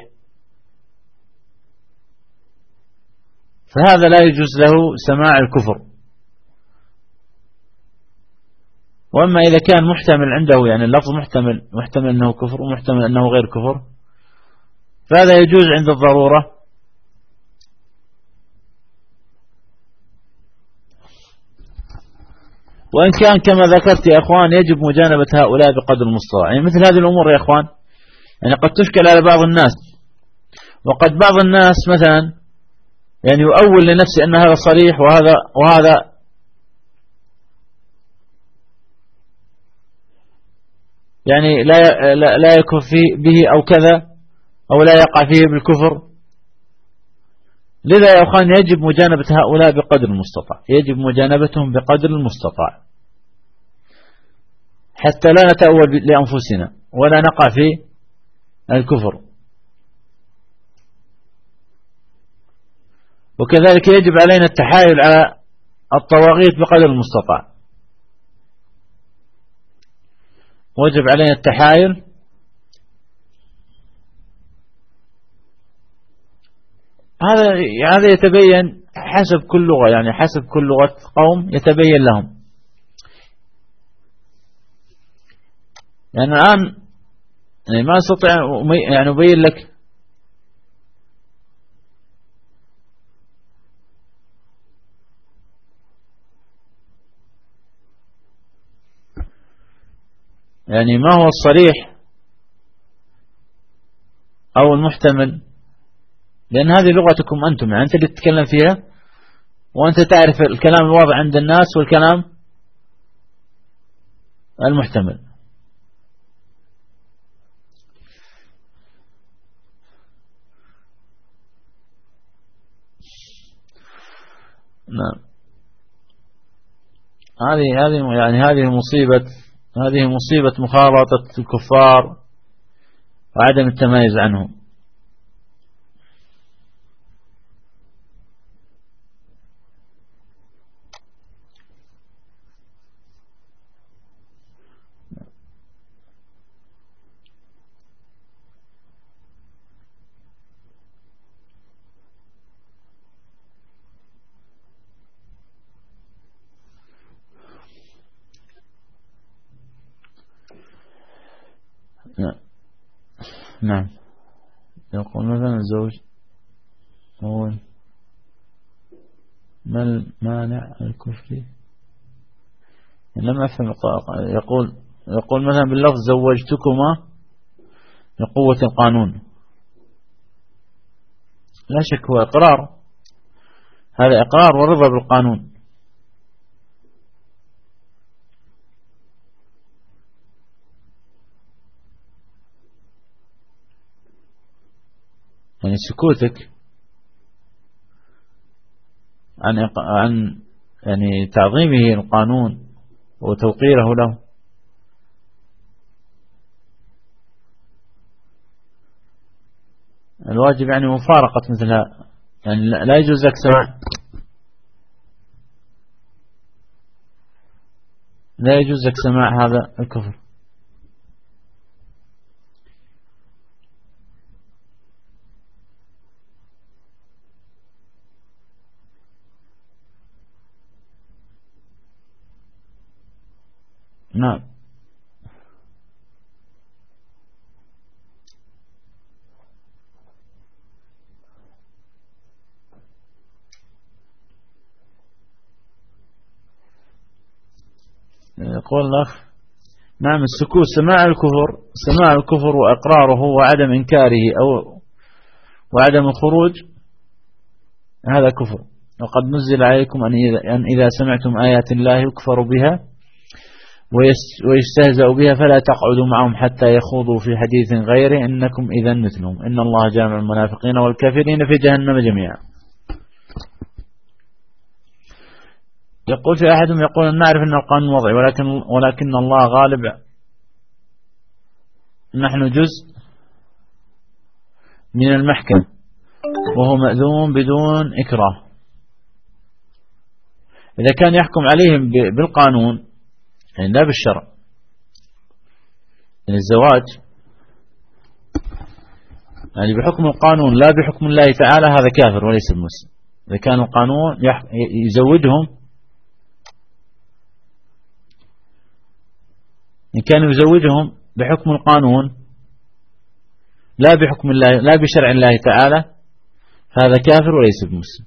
فهذا لا يجوز له سماع الكفر. وأما إذا كان محتمل عنده، يعني اللفظ محتمل أنه كفر ومحتمل أنه غير كفر، فهذا يجوز عند الضرورة. وإن كان كما ذكرت يا أخوان يجب مجانبة هؤلاء بقدر المستطاع. يعني مثل هذه الأمور يا أخوان يعني قد تشكل على بعض الناس، وقد بعض الناس مثلا يعني يؤول لنفسه أن هذا صريح وهذا يعني لا يكفر فيه به أو كذا، أو لا يقع فيه بالكفر. لذا يا أخوان يجب مجانبة هؤلاء بقدر المستطاع، يجب مجانبتهم بقدر المستطاع حتى لا نتأول لأنفسنا ولا نقع في الكفر. وكذلك يجب علينا التحايل على الطواغيت بقدر المستطاع، وجب علينا التحايل هذا يتبين حسب كل لغة، يعني حسب كل لغة قوم يتبين لهم. يعني الآن يعني ما أستطيع يعني أبين لك يعني ما هو الصريح أو المحتمل، لأن هذه لغتكم أنتم، يعني أنت اللي تتكلم فيها، وأنت تعرف الكلام الواضح عند الناس والكلام المحتمل. نعم. هذه مصيبة مخالطة الكفار وعدم التميز عنهم. نعم. يقول مثلا الزوج هو ما المانع الكفري؟ لم أفهم. يقول مثلا باللفظ زوجتكما لقوة القانون. لا شك هو إقرار، هذا إقرار ورضا بالقانون. يعني سكوتك عن يعني تعظيمه القانون وتوقيره له، الواجب يعني مفارقة مثلها، يعني لا يجوز لك سماع، لا يجوز لك سماع هذا الكفر. نعم. يقول الأخ نعم السكوت سماع الكفر وإقراره وعدم إنكاره أو وعدم الخروج هذا كفر. وقد نزل عليكم أن إذا سمعتم آيات الله يكفر بها ويستهزأ بها فلا تقعدوا معهم حتى يخوضوا في حديث غيره إنكم إذا مثلهم إن الله جامع المنافقين والكافرين في جهنم جميعا. يقول في أحدهم يقول نعرف أن القانون وضعي ولكن الله غالب، نحن جزء من المحكم وهو مأذون بدون إكراه. إذا كان يحكم عليهم بالقانون يعني لا بالشرع، يعني الزواج يعني بحكم القانون لا بحكم الله تعالى هذا كافر وليس المسلم. إذا كان القانون يزوجهم إن كان يزوجهم بحكم القانون لا بحكم الله، لا بشرع الله تعالى، هذا كافر وليس بمسلم.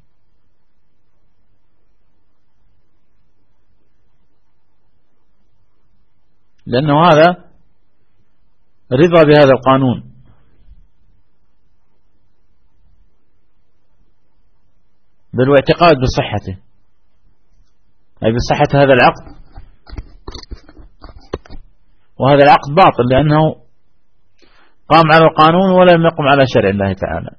لأنه هذا رضا بهذا القانون، بل واعتقاد بصحته، أي بصحة هذا العقد، وهذا العقد باطل لأنه قام على القانون ولم يقم على شرع الله تعالى.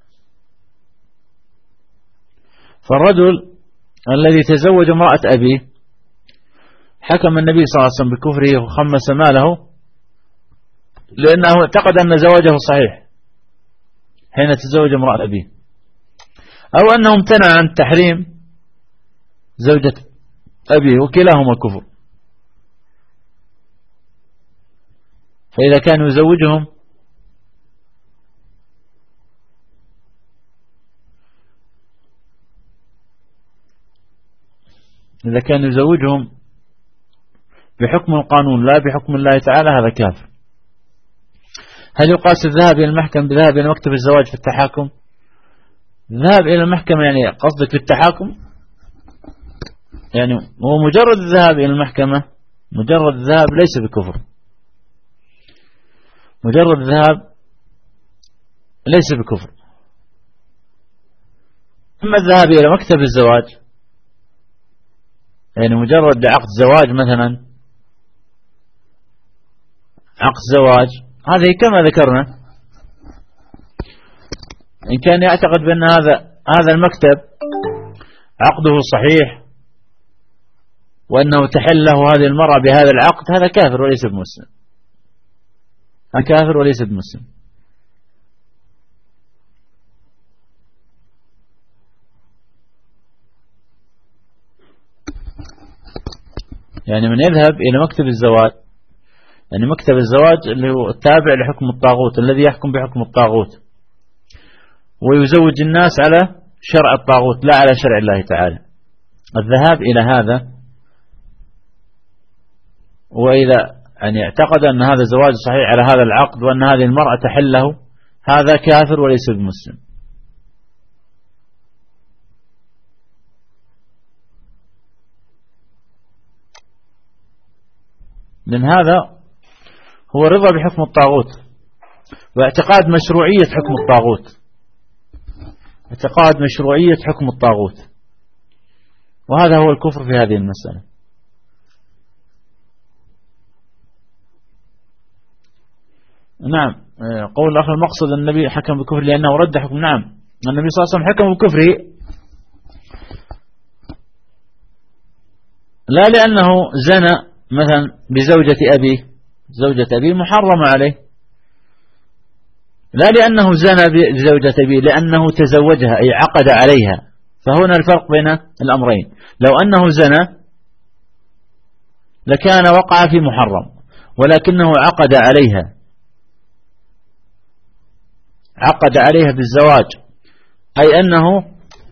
فالرجل الذي تزوج امرأة أبيه حكم النبي صلى الله عليه وسلم بكفره وخمس ماله، لأنه اعتقد أن زواجه صحيح حين تزوج امرأة أبيه، أو أنه امتنع عن تحريم زوجة أبيه، وكلاهما كفر. فإذا كان يزوجهم بحكم القانون لا بحكم الله تعالى هذا كافر. هل يقاس الذهاب إلى المحكمة بذهاب إلى مكتب الزواج في التحاكم؟ الذهاب إلى المحكمة يعني قصدك في التحاكم؟ يعني هو مجرد الذهاب إلى المحكمة، مجرد الذهاب ليس بكفر، مجرد الذهاب ليس بكفر. أما الذهاب إلى مكتب الزواج يعني مجرد عقد زواج، مثلا عقد زواج هذه كما ذكرنا، إن كان يعتقد بأن هذا المكتب عقده صحيح وأنه تحل له هذه المرأة بهذا العقد، هذا كافر وليس بمسلم، هذا كافر وليس بمسلم. يعني من يذهب إلى مكتب الزواج، يعني مكتب الزواج اللي هو التابع لحكم الطاغوت الذي يحكم بحكم الطاغوت، ويزوج الناس على شرع الطاغوت لا على شرع الله تعالى، الذهاب إلى هذا، وإذا يعني اعتقد أن هذا الزواج صحيح على هذا العقد وأن هذه المرأة تحل له، هذا كافر وليس بمسلم. من هذا هو رضا بحكم الطاغوت واعتقاد مشروعية حكم الطاغوت، اعتقاد مشروعية حكم الطاغوت، وهذا هو الكفر في هذه المسألة. نعم، قول الأخ المقصد النبي حكم بكفر لأنه رد حكم، نعم النبي صلى الله عليه وسلم حكم بكفره لا لأنه زنى مثلا بزوجة أبيه، زوجة أبيه محرمة عليه، لا لأنه زنى بزوجة أبيه، لأنه تزوجها أي عقد عليها. فهنا الفرق بين الأمرين، لو أنه زنى لكان وقع في محرم، ولكنه عقد عليها، عقد عليها بالزواج، أي أنه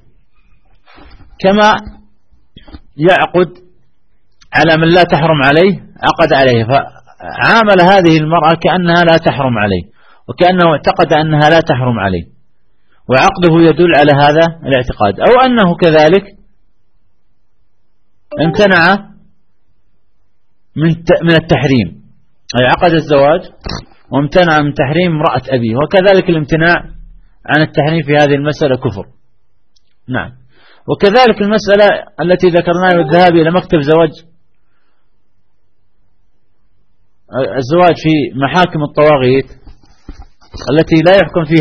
كما يعقد على من لا تحرم عليه عقد عليه، فعامل هذه المرأة كأنها لا تحرم عليه، وكأنه اعتقد أنها لا تحرم عليه، وعقده يدل على هذا الاعتقاد. أو أنه كذلك امتنع من التحريم، أي عقد الزواج وامتنع من تحريم امرأة أبيه، وكذلك الامتناع عن التحريم في هذه المسألة كفر. نعم، وكذلك المسألة التي ذكرناها الذهاب إلى مكتب زواج الزواج في محاكم الطواغيت التي لا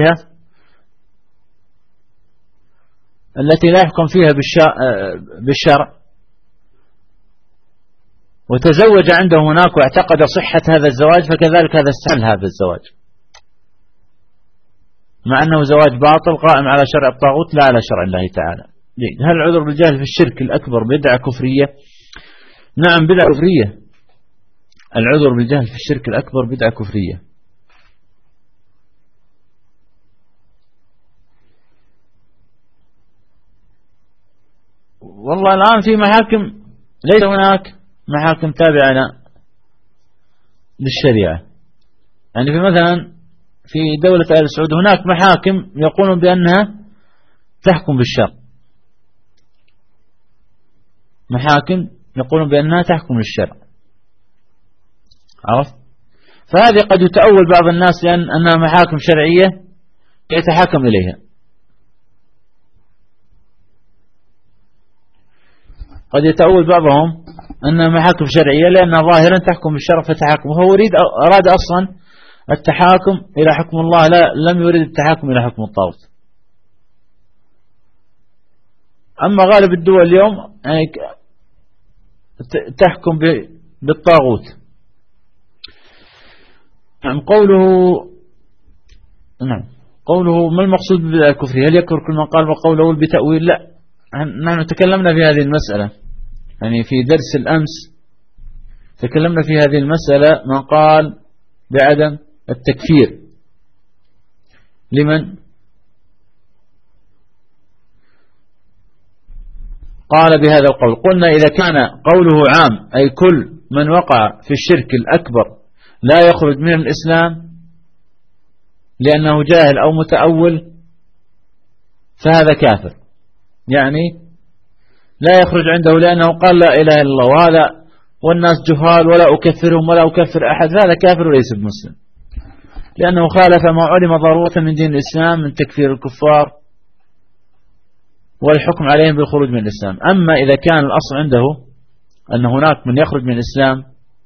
يحكم فيها بالشرع، وتزوج عنده هناك واعتقد صحة هذا الزواج، فكذلك هذا استحل هذا الزواج، مع أنه زواج باطل قائم على شرع الطاغوت لا على شرع الله تعالى. هل العذر بالجهل في الشرك الأكبر بدعة كفرية؟ نعم بدعة كفرية، العذر بالجهل في الشرك الأكبر بدعة كفرية. والله الآن في محاكم، ليس هناك محاكم تابعة للشريعة. يعني في مثلا في دولة آل سعود هناك محاكم يقولون بأنها تحكم بالشرع، محاكم يقولون بأنها تحكم للشرع، عرفت؟ فهذه قد يتأول بعض الناس لأن أنها محاكم شرعية يتحكم إليها، قد يتأول بعضهم أنها محاكم شرعية لأنها ظاهرا تحكم بالشرع فتحكم، وهو أراد أصلا التحاكم إلى حكم الله، لم يريد التحاكم إلى حكم الطاغوت. أما غالب الدول اليوم يعني تحكم بالطاغوت. نعم قوله ما المقصود بالكفر؟ هل يكفر كل من قال وقوله بتأويل؟ لا، نحن تكلمنا في هذه المسألة، يعني في درس الأمس تكلمنا في هذه المسألة. من قال بعدم التكفير لمن قال بهذا القول، قلنا إذا كان قوله عام أي كل من وقع في الشرك الأكبر لا يخرج من الإسلام لأنه جاهل أو متأول فهذا كافر، يعني لا يخرج عنده لأنه قال لا إله إلا الله وهذا والناس جهال ولا أكفرهم ولا أكفر أحد، هذا كافر وليس بمسلم، لأنه خالف ما علم ضرورة من دين الإسلام من تكفير الكفار والحكم عليهم بالخروج من الإسلام. أما إذا كان الأصل عنده أن هناك من يخرج من الإسلام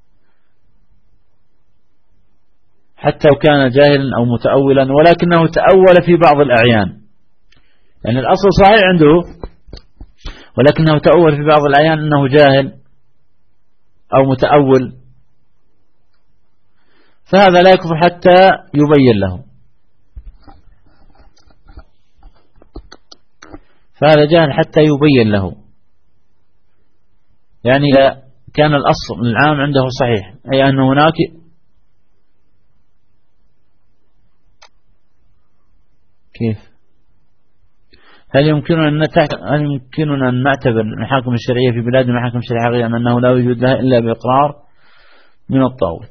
حتى لو كان جاهلا أو متأولا ولكنه تأول في بعض الأعيان، يعني الأصل صحيح عنده ولكنه تأول في بعض الأعيان أنه جاهل أو متأول، فهذا لا يكفر حتى يبين له، فهذا جاهل حتى يبين له. يعني إذا كان الأصل العام عنده صحيح أي أن هناك كيف هل يمكننا أن نعتبر المحاكم الشرعية في بلاد المحاكم الشرعية حقيقة أنه لا وجود لها إلا بإقرار من الطاغوت؟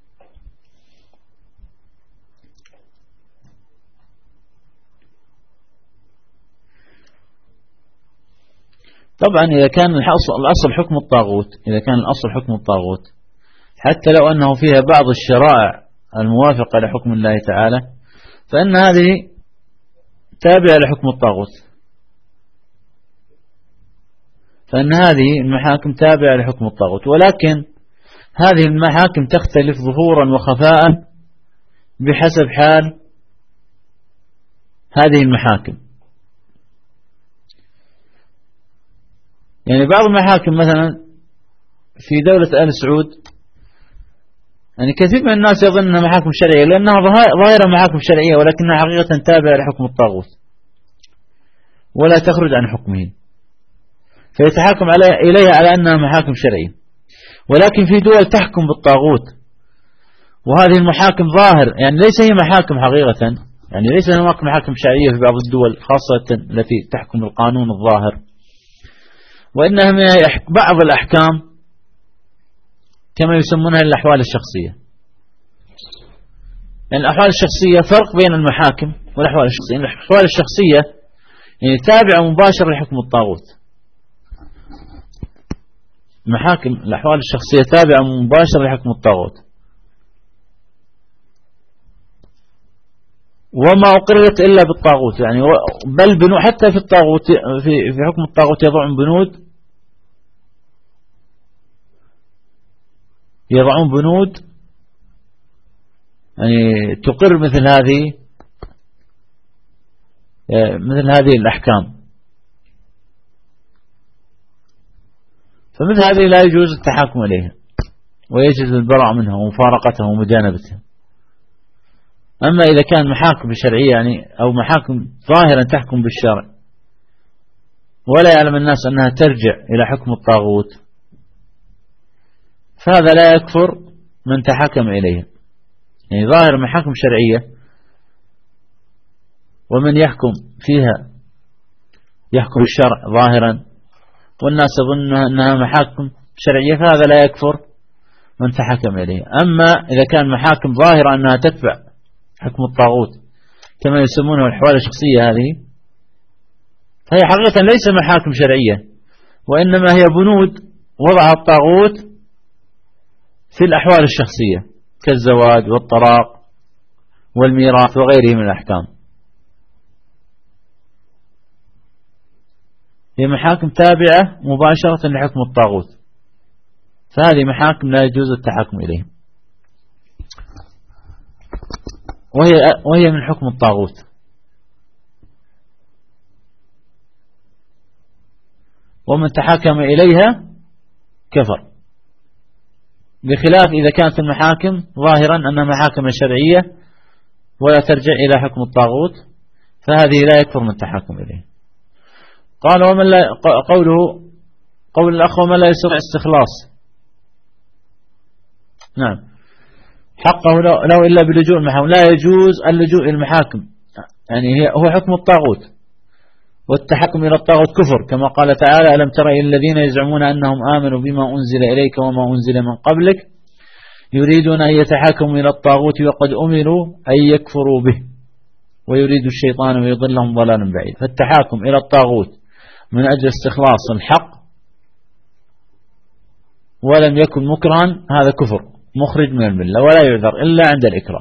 طبعا إذا كان الأصل حكم الطاغوت، إذا كان الأصل حكم الطاغوت حتى لو أنه فيها بعض الشرائع الموافقة لحكم الله تعالى فإن هذه تابعة لحكم الطاغوت، فإن هذه المحاكم تابعة لحكم الطاغوت، ولكن هذه المحاكم تختلف ظهورا وخفاء بحسب حال هذه المحاكم. يعني بعض المحاكم مثلا في دولة آل سعود يعني كثير من الناس يظن أنها محاكم شرعية لأنها ظاهرة محاكم شرعية ولكنها حقيقة تابعة لحكم الطاغوت ولا تخرج عن حكمه، فيتحاكم إليها على أنها محاكم شرعية. ولكن في دول تحكم بالطاغوت وهذه المحاكم ظاهر يعني ليس هي محاكم حقيقة، يعني ليس هناك محاكم شرعية في بعض الدول خاصة التي تحكم القانون الظاهر، وإنها بعض الأحكام كما يسمونها الأحوال الشخصية. يعني الأحوال الشخصية فرق بين المحاكم والأحوال الشخصية. الأحوال الشخصية يعني تابعة مباشرة لحكم الطاغوت، محاكم الأحوال الشخصية تابعة مباشرة لحكم الطاغوت، وما أقررت إلا بالطاغوت، يعني بل حتى في الطاغوت في حكم الطاغوت يضعون بنود يعني تقر مثل هذه الأحكام، فمثل هذه لا يجوز التحاكم إليها ويجب البراء منها ومفارقتها ومجانبتها. أما إذا كان محاكم شرعية يعني أو محاكم ظاهرا تحكم بالشرع ولا يعلم الناس أنها ترجع إلى حكم الطاغوت فهذا لا يكفر من تحكم إليها. يعني ظاهر محاكم شرعية ومن يحكم فيها يحكم الشرع ظاهرا والناس يظن أنها محاكم شرعية فهذا لا يكفر من تحكم إليه. أما إذا كان محاكم ظاهرة أنها تتبع حكم الطاغوت كما يسمونه الأحوال الشخصية، هذه فهي حقيقة ليس محاكم شرعية، وإنما هي بنود وضعها الطاغوت في الأحوال الشخصية كالزواج والطلاق والميراث وغيره من الأحكام. هي محاكم تابعة مباشرة لحكم الطاغوت، فهذه محاكم لا يجوز التحكم إليهم، وهي من حكم الطاغوت. ومن تحكم إليها كفر، بخلاف إذا كانت المحاكم ظاهرا أنها محاكم شرعية ولا ترجع إلى حكم الطاغوت، فهذه لا يكفر من تحكم إليه. قال ومن لا قول الأخ ومن لا يستطيع استخلاص، نعم حقه لو إلا بلجوء المحاكم، لا يجوز اللجوء إلى المحاكم، يعني هو حكم الطاغوت، والتحكم إلى الطاغوت كفر، كما قال تعالى ألم تر إلى الذين يزعمون أنهم آمنوا بما أنزل إليك وما أنزل من قبلك يريدون أن يتحاكموا إلى الطاغوت وقد أمروا أن يكفروا به ويريد الشيطان ويضلهم ضلالا بعيد. فالتحاكم إلى الطاغوت من أجل استخلاص الحق ولم يكن مكرها هذا كفر مخرج من الملة ولا يعذر إلا عند الإكراه.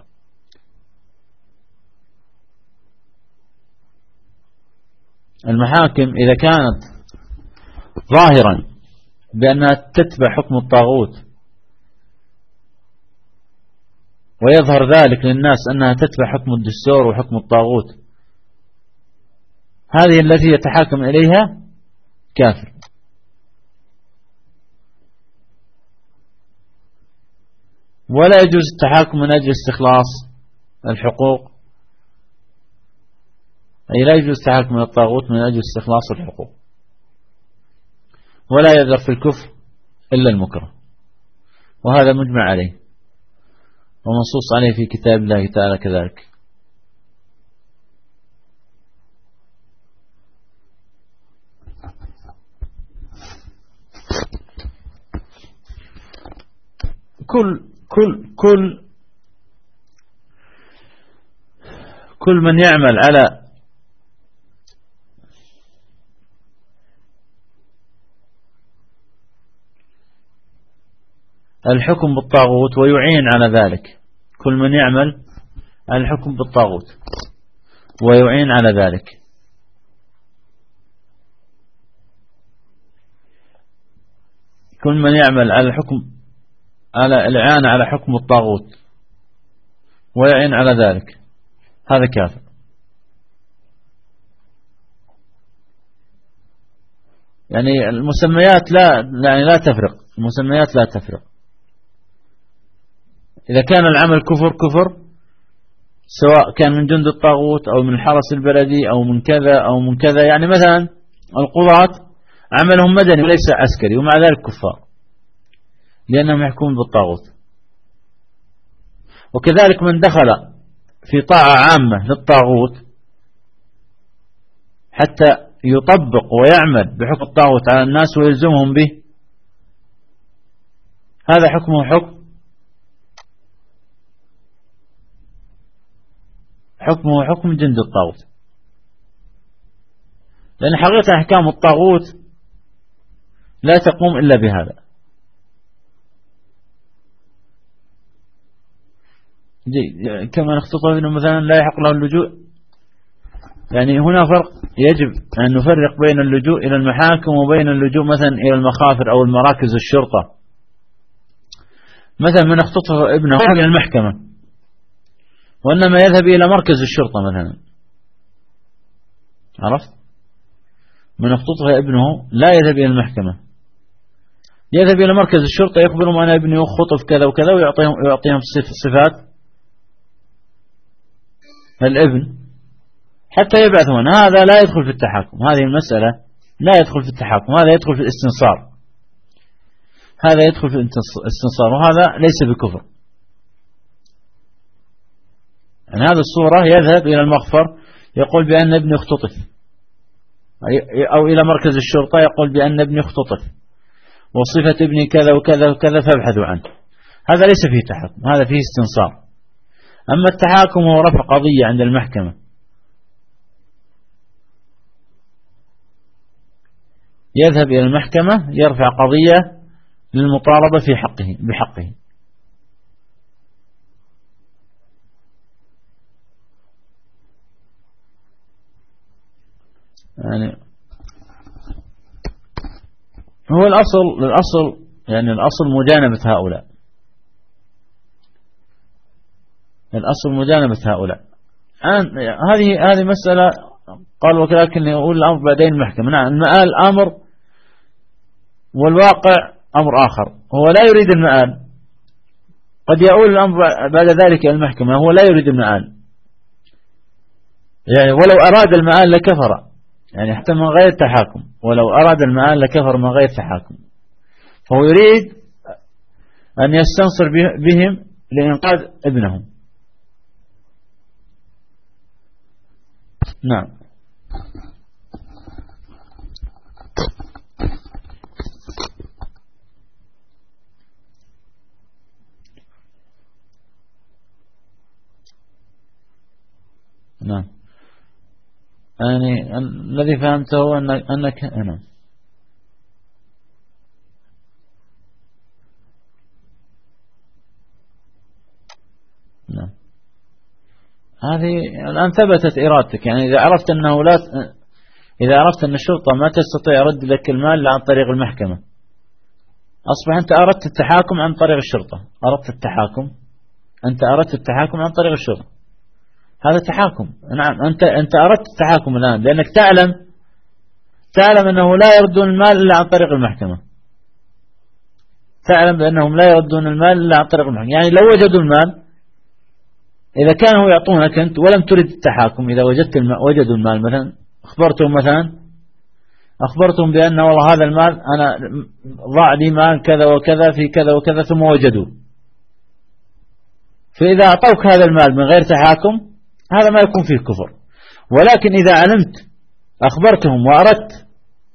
المحاكم إذا كانت ظاهرا بأنها تتبع حكم الطاغوت ويظهر ذلك للناس أنها تتبع حكم الدستور وحكم الطاغوت، هذه التي يتحاكم إليها كافر. ولا يجوز التحاكم من أجل استخلاص الحقوق، أي لا يجوز التحاكم من الطاغوت من أجل استخلاص الحقوق، ولا يذر في الكفر إلا المكره، وهذا مجمع عليه ومنصوص عليه في كتاب الله تعالى كذلك. كل من يعمل على الحكم بالطاغوت ويعين على ذلك، كل من يعمل على الحكم بالطاغوت ويعين على ذلك، كل من يعمل على الحكم على الإعانة على حكم الطاغوت ويعين على ذلك هذا كافر. يعني المسميات لا تفرق، المسميات لا تفرق. إذا كان العمل كفر سواء كان من جند الطاغوت أو من الحرس البلدي أو من كذا أو من كذا، يعني مثلا القضاة عملهم مدني وليس عسكري ومع ذلك كفار لأنهم يحكمون بالطاغوت. وكذلك من دخل في طاعة عامة للطاغوت حتى يطبق ويعمل بحكم الطاغوت على الناس ويلزمهم به، هذا حكمه حكم جند الطاغوت، لأن حقيقة أحكام الطاغوت لا تقوم إلا بهذا. كما نخطط أنه مثلا لا يحق له اللجوء، يعني هنا فرق، يجب أن نفرق بين اللجوء إلى المحاكم وبين اللجوء مثلا إلى المخافر أو المراكز الشرطة. مثلا من اختطف ابنه إلى المحكمة وإنما يذهب إلى مركز الشرطة مثلا، عرفت؟ من اختطف ابنه لا يذهب إلى المحكمة، يذهب إلى مركز الشرطة يخبرهم أنا ابني خطف كذا وكذا ويعطيهم صفات الابن حتى يبعثون. هذا لا يدخل في التحاكم، هذه المسألة لا يدخل في التحاكم، هذا يدخل في الاستنصار، هذا يدخل في الاستنصار، وهذا ليس بكفر. يعني هذه الصورة يذهب إلى المخفر يقول بأن ابني اختطف، أو إلى مركز الشرطة يقول بأن ابني اختطف وصفة ابني كذا وكذا وكذا فابحثوا عنه، هذا ليس فيه تحاكم، هذا فيه استنصار. أما التحاكم هو رفع قضية عند المحكمة، يذهب إلى المحكمة يرفع قضية للمطالبة في حقه بحقه. يعني هو الأصل يعني الأصل مجانبة هؤلاء، الأصل مجانبة هؤلاء. هذه مسألة قال ولكن يقول الأمر بعدين المحكمة. نعم المآل أمر والواقع أمر آخر. هو لا يريد المآل، قد يقول الأمر بعد ذلك المحكمة، هو لا يريد المآل، يعني ولو أراد المآل لكفر، يعني حتى من غير تحاكم، ولو أراد المآل لكفر من غير تحاكم. فهو يريد أن يستنصر بهم لإنقاذ ابنهم. نعم. نعم يعني الذي فهمته أنك أنا نعم. هذه الآن ثبتت إرادتك، يعني إذا عرفت أنه إذا عرفت أن الشرطة ما تستطيع رد لك المال إلا عن طريق المحكمة، أصبح أنت أردت التحاكم عن طريق الشرطة، أنت أردت التحاكم عن طريق الشرطة، هذا تحاكم. نعم أنت أردت التحاكم الآن، لأنك تعلم أنه لا يردون المال إلا عن طريق المحكمة، تعلم بأنهم لا يردون المال إلا عن طريق المحكمة. يعني لو وجدوا المال، إذا كانوا يعطونك أنت ولم ترد التحاكم، إذا وجدوا المال مثلا، أخبرتهم بأن والله هذا المال أنا ضاع لي مال كذا وكذا في كذا وكذا، ثم وجدوه، فإذا أعطوك هذا المال من غير تحاكم هذا ما يكون فيه كفر. ولكن إذا علمت أخبرتهم وأردت،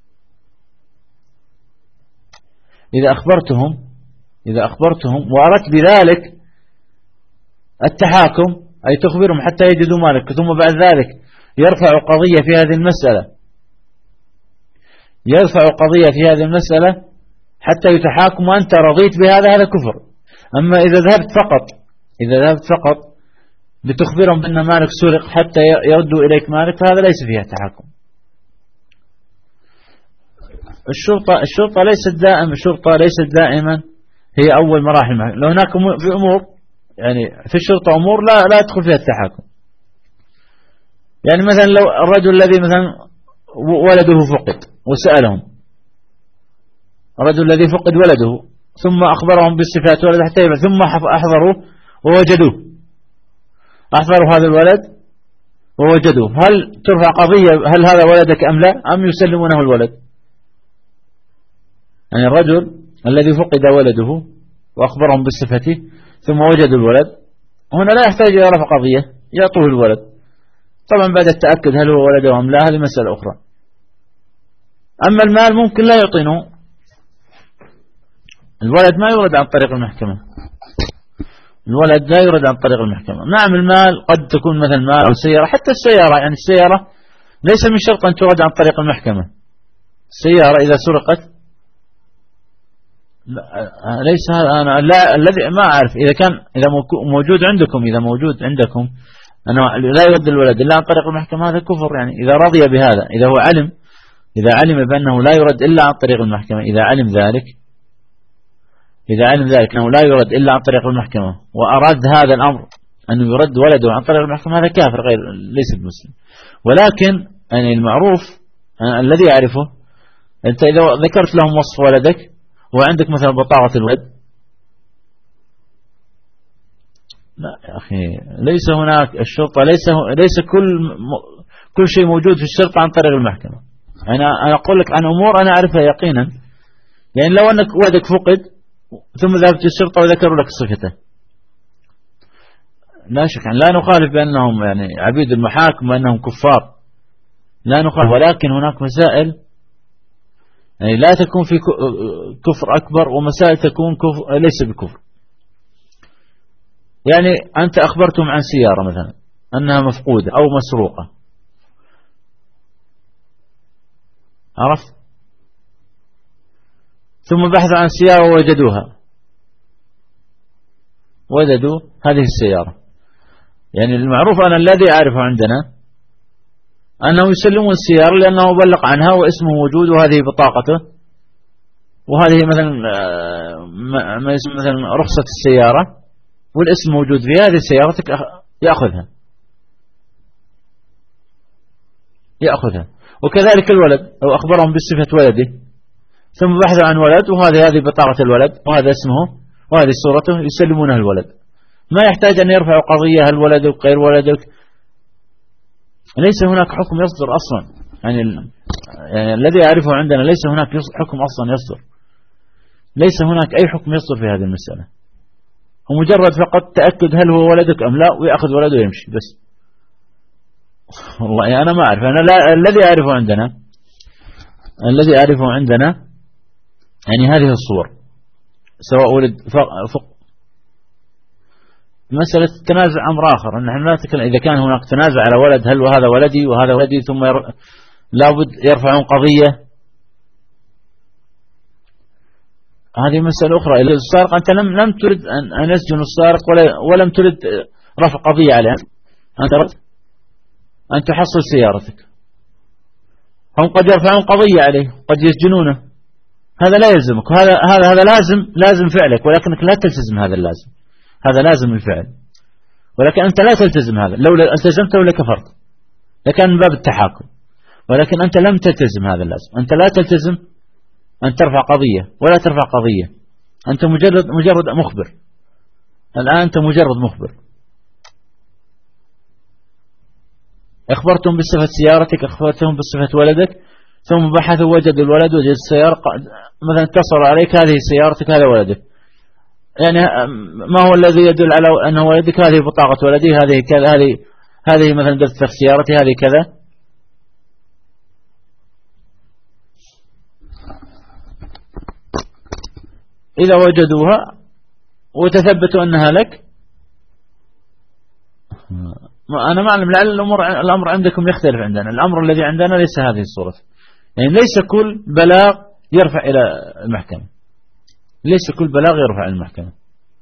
إذا أخبرتهم وأردت بذلك التحاكم، أي تخبرهم حتى يجدوا مالك، ثم بعد ذلك يرفع قضية في هذه المسألة حتى يتحاكم وأنت رضيت بهذا، هذا كفر. أما إذا ذهبت فقط بتخبرهم بأن مالك سرق حتى يردوا إليك مالك، فهذا ليس فيها تحاكم. الشرطة ليست دائما هي أول مراحل المحكمة. لو هناك في أمور، يعني في الشرطة أمور لا يدخل فيها التحاكم. يعني مثلا لو الرجل الذي مثلا ولده فقد وسألهم، الرجل الذي فقد ولده ثم أخبرهم بالصفات ولده حتى يبعث، ثم أحضروا ووجدوه، أحضروا هذا الولد ووجدوه، هل ترفع قضية هل هذا ولدك أم لا، أم يسلمونه الولد؟ يعني الرجل الذي فقد ولده وأخبرهم بالصفة ثم وجدوا الولد، هنا لا يحتاج إلى رفع قضية، يعطوه الولد. طبعا بعد التأكد هل هو ولده أم لا، هذه مسألة أخرى. أما المال ممكن لا يعطينه، الولد ما يورد عن طريق المحكمة، نعم المال قد تكون مثل مال أو سيارة، حتى السيارة، يعني السيارة ليس من شرط أن تورد عن طريق المحكمة. السيارة إذا سرقت ليس هذا، أنا الذي ما أعرف إذا موجود عندكم أنه لا يرد الولد إلا عن طريق المحكمة، هذا كفر. يعني إذا رضي بهذا، إذا علم بأنه لا يرد إلا عن طريق المحكمة، إذا علم ذلك أنه لا يرد إلا عن طريق المحكمة، وأراد هذا الأمر أنه يرد ولده عن طريق المحكمة، هذا كافر ليس بمسلم. ولكن يعني المعروف الذي يعرفه، أنت إذا ذكرت لهم وصف ولدك وعندك مثلا بطاقة الولد، لا يا أخي، ليس هناك الشرطة، ليس كل شيء موجود في الشرطة عن طريق المحكمة. أنا أقول لك عن أمور أنا أعرفها يقينا. يعني لو أنك ولدك فقد ثم ذهبت الشرطة وذكروا لك صفته، لا شك لا نخالف بأنهم يعني عبيد المحاكم وأنهم كفار، لا نخالف، ولكن هناك مسائل يعني لا تكون في كفر أكبر، ومسائل تكون ليس بكفر. يعني أنت أخبرتم عن سيارة مثلا أنها مفقودة أو مسروقة، عرفت؟ ثم بحثوا عن السيارة ووجدوها، وجدوا هذه السيارة. يعني المعروف أن الذي أعرفه عندنا أنه يسلمون السيارة لأنه بلغ عنها واسمه موجود وهذه بطاقته وهذه مثلا ما يسمى مثلا رخصة السيارة والاسم موجود فيها، هذه سيارتك يأخذها. وكذلك الولد لو أخبرهم بصفة ولده ثم بحثوا عن ولد هذه بطاقة الولد وهذا اسمه وهذه صورته يسلمونه الولد، ما يحتاج أن يرفعوا قضية هل ولدك غير ولدك. ليس هناك حكم يصدر أصلا، يعني الذي أعرفه عندنا ليس هناك حكم أصلا يصدر، ليس هناك أي حكم يصدر في هذه المسألة، ومجرد فقط تأكد هل هو ولدك أم لا ويأخذ ولده ويمشي بس. والله أنا ما أعرف، أنا لا الذي أعرفه عندنا يعني هذه الصور، سواء ولد مسألة التنازع أمر آخر، نحن لا نتكلم إذا كان هناك تنازع على ولد هل وهذا ولدي وهذا ولدي ثم لابد يرفعون قضية، هذه مسألة أخرى. السارق أنت لم ترد أن يسجن السارق ولم ترد رفع قضية عليه، أنت أردت أن تحصل سيارتك، هم قد يرفعون قضية عليه قد يسجنونه، هذا لا يلزمك، هذا لازم فعلك، ولكنك لا تلتزم هذا اللازم، هذا لازم الفعل، ولكن أنت لا تلتزم هذا، لو التزمت ولا كفرت لكان من باب التحاكم، ولكن أنت لم تلتزم هذا اللازم، أنت لا تلتزم أن ترفع قضية ولا ترفع قضية، أنت مجرد مخبر، الآن أنت مجرد مخبر، أخبرتم بصفة سيارتك، أخبرتهم بصفة ولدك، ثم بحثوا وجدوا الولد وجد السيارة، مثلا اتصلوا عليك هذه سيارتك هذا ولدك، يعني ما هو الذي يدل على أنه ولدك؟ هذه بطاقة ولدي، هذه كذا، هذه مثلا دفتر سيارتي، هذه كذا. إذا وجدوها وتثبتوا أنها لك، أنا ما أعلم، لعل الأمر عندكم يختلف عندنا، الأمر الذي عندنا ليس هذه الصورة، يعني ليس كل بلاغ يرفع إلى المحكمة، ليس كل بلاغ يرفع إلى المحكمة،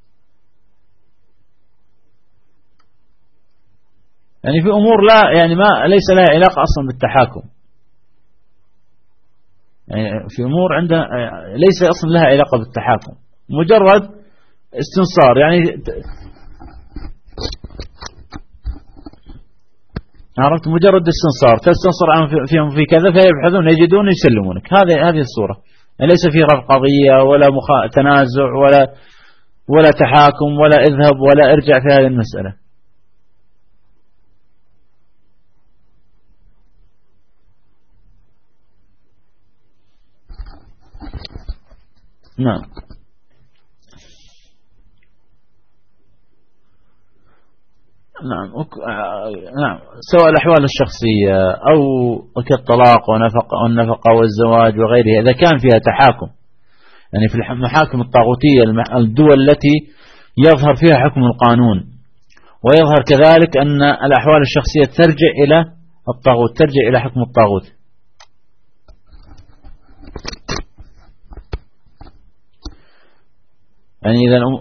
يعني في أمور لا يعني ما ليس لها علاقة أصلا بالتحاكم، يعني في أمور عندنا ليس أصلا لها علاقة بالتحاكم، مجرد استنصار، يعني عرفت، مجرد استنصار، تستنصر عن فيهم في كذا فيبحثون يجدون يسلمونك، هذه الصورة، ليس في رفع قضية ولا تنازع ولا تحاكم ولا اذهب ولا ارجع في هذه المسألة. نعم. نعم سواء الأحوال الشخصية أو كالطلاق والنفقة والزواج وغيرها، إذا كان فيها تحاكم، يعني في المحاكم الطاغوتية الدول التي يظهر فيها حكم القانون، ويظهر كذلك أن الأحوال الشخصية ترجع إلى الطاغوت، ترجع إلى حكم الطاغوت. يعني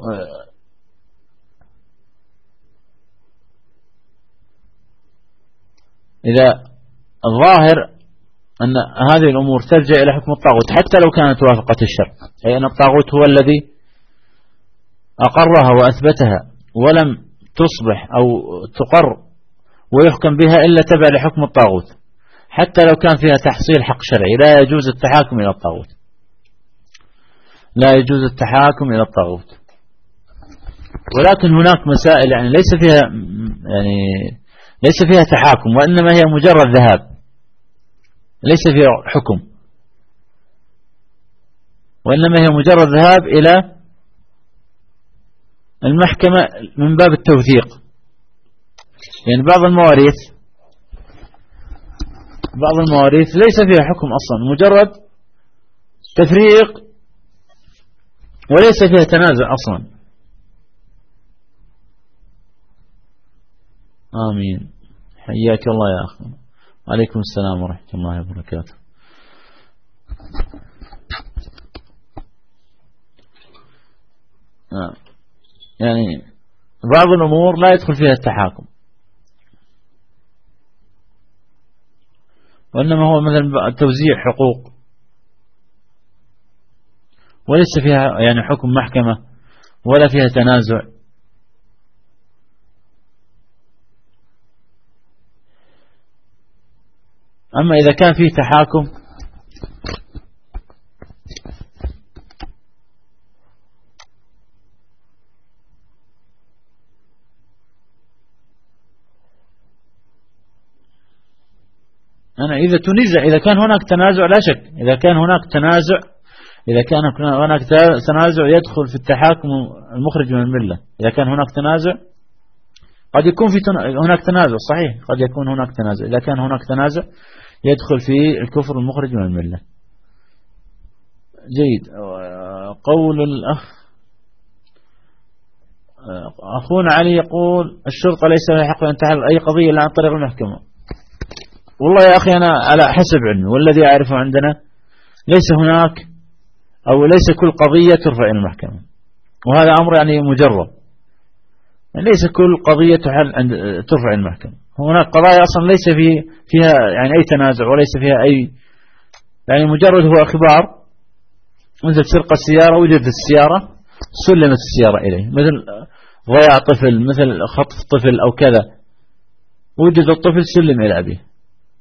إذا الظاهر أن هذه الأمور ترجع إلى حكم الطاغوت حتى لو كانت وافقة الشرع، أي أن الطاغوت هو الذي أقرها وأثبتها ولم تصبح أو تقر ويحكم بها إلا تبع لحكم الطاغوت، حتى لو كان فيها تحصيل حق شرعي لا يجوز التحاكم إلى الطاغوت، لا يجوز التحاكم إلى الطاغوت. ولكن هناك مسائل يعني ليس فيها تحاكم، وإنما هي مجرد ذهاب، ليس فيها حكم، وإنما هي مجرد ذهاب إلى المحكمة من باب التوثيق. يعني بعض المواريث ليس فيها حكم أصلا، مجرد تفريق وليس فيها تنازع أصلا، آمين. حياك الله يا أخي. عليكم السلام ورحمة الله وبركاته. يعني بعض الأمور لا يدخل فيها التحاكم، وإنما هو مثلا توزيع حقوق وليس فيها يعني حكم محكمة ولا فيها تنازع. أما إذا كان فيه تحاكم إذا كان هناك تنازع لا شك، إذا كان هناك تنازع يدخل في التحاكم المخرج من الملة. إذا كان هناك تنازع قد يكون هناك تنازع صحيح، قد يكون هناك تنازع. إذا كان هناك تنازع يدخل في الكفر المخرج من الملة. جيد. قول الأخ أخونا علي يقول الشرطة ليس لها حق أن تحل أي قضية إلا عن طريق المحكمة. والله يا أخي أنا على حسب علمي والذي أعرفه عندنا ليس هناك أو ليس كل قضية ترفع إلى المحكمة، وهذا أمر يعني مجرب. يعني ليس كل قضية ترفع إلى المحكمة. هناك قضايا أصلا ليس فيها يعني أي تنازع وليس فيها أي يعني مجرد هو أخبار، مثل سرقة السيارة وجدت السيارة سلمت السيارة إليه، مثل ضياع طفل، مثل خطف طفل أو كذا، وجد الطفل سلم إلى أبيه.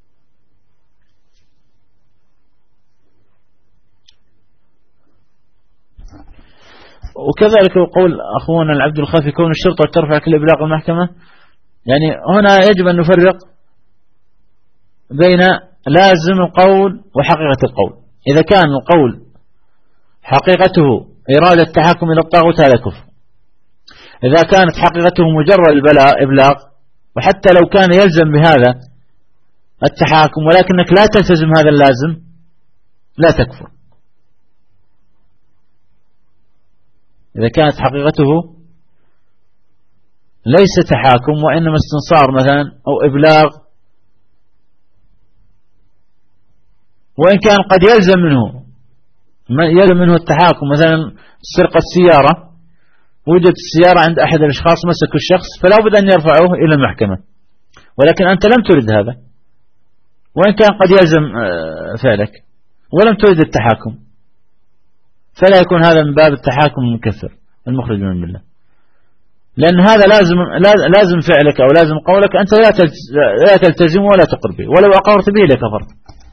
وكذلك قول أخونا العبد الخفي كون الشرطة ترفع كل إبلاغ المحكمة، يعني هنا يجب أن نفرق بين لازم القول وحقيقة القول. إذا كان القول حقيقته إرادة التحاكم إلى الطاغوت هذا كفر. إذا كانت حقيقته مجرد إبلاغ وحتى لو كان يلزم بهذا التحاكم ولكنك لا تلتزم هذا اللازم لا تكفر. إذا كانت حقيقته ليس تحاكم وإنما استنصار مثلا أو إبلاغ، وإن كان قد يلزم منه التحاكم، مثلا سرقة السيارة وجدت السيارة عند أحد الأشخاص مسكوا الشخص فلا بد أن يرفعوه إلى المحكمة، ولكن أنت لم ترد هذا وإن كان قد يلزم فعلك ولم ترد التحاكم، فلا يكون هذا من باب التحاكم المكفر المخرج من الملة، لأن هذا لازم فعلك أو لازم قولك أنت لا تلتزم ولا تقر به، ولو أقرت به لكفرت.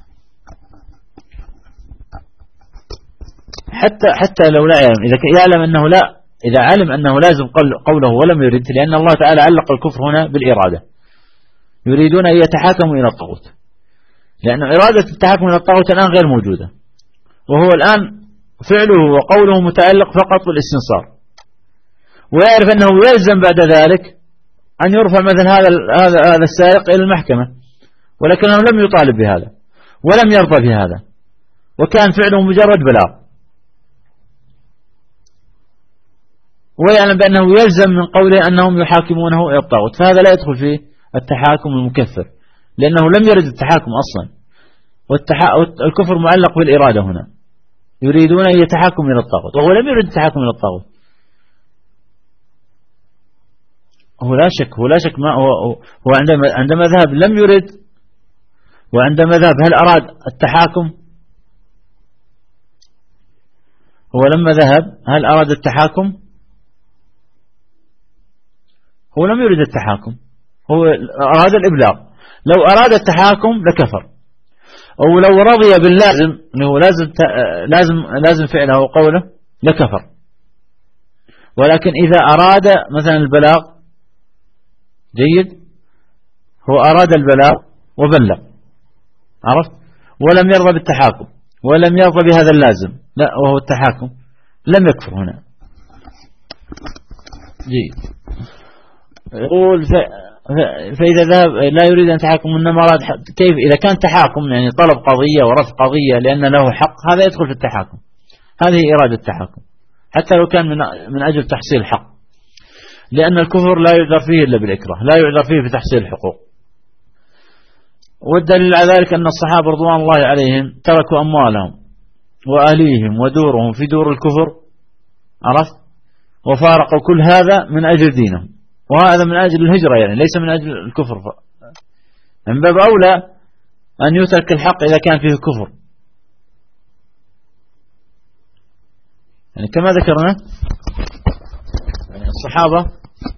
حتى لو لا يعلم، إذا يعلم أنه لا، إذا علم أنه لازم قوله ولم يرد، لأن الله تعالى علق الكفر هنا بالإرادة، يريدون أن يتحاكموا إلى الطاغوت، لأن إرادة التحاكم إلى الطاغوت الآن غير موجودة، وهو الآن فعله وقوله متعلق فقط بالاستنصار، ويعرف أنه يلزم بعد ذلك أن يرفع مثل هذا السارق إلى المحكمة، ولكنه لم يطالب بهذا ولم يرضى بهذا، وكان فعله مجرد بلاغ، ويعلم بأنه يلزم من قوله أنهم يحاكمونه إلى الطاغوت، فهذا لا يدخل في التحاكم المكفر، لأنه لم يرد التحاكم أصلا، والكفر معلق بالإرادة هنا، يريدون أن يتحاكموا إلى الطاغوت وهو لم يرد التحاكم إلى الطاغوت. هو لا شك ما هو عندما ذهب لم يرد، وعندما ذهب هل أراد التحاكم؟ هو لما ذهب هل أراد التحاكم؟ هو لم يرد التحاكم، هو أراد الإبلاغ. لو أراد التحاكم لكفر، أو لو رضي باللازم أنه لازم فعله وقوله لكفر، ولكن إذا أراد مثلا البلاغ، جيد، هو أراد البلاغ وبلغ، عرفت، ولم يرضى بالتحاكم ولم يرضى بهذا اللازم، لا وهو التحاكم، لم يكفر هنا. جيد. يقول فإذا ذهب لا يريد أن تحاكم، إنما أراد كيف إذا كان تحاكم يعني طلب قضية ورفع قضية لأن له حق، هذا يدخل في التحاكم، هذه إرادة التحاكم حتى لو كان من أجل تحصيل حق. لأن الكفر لا يعذر فيه إلا بالإكراه، لا يعذر فيه في تحصيل الحقوق. والدليل على ذلك أن الصحابة رضوان الله عليهم تركوا أموالهم وأهليهم ودورهم في دور الكفر، عرفت، وفارقوا كل هذا من أجل دينهم، وهذا من أجل الهجرة، يعني ليس من أجل الكفر. من باب أولى أن يترك الحق إذا كان فيه كفر، يعني كما ذكرنا يعني الصحابة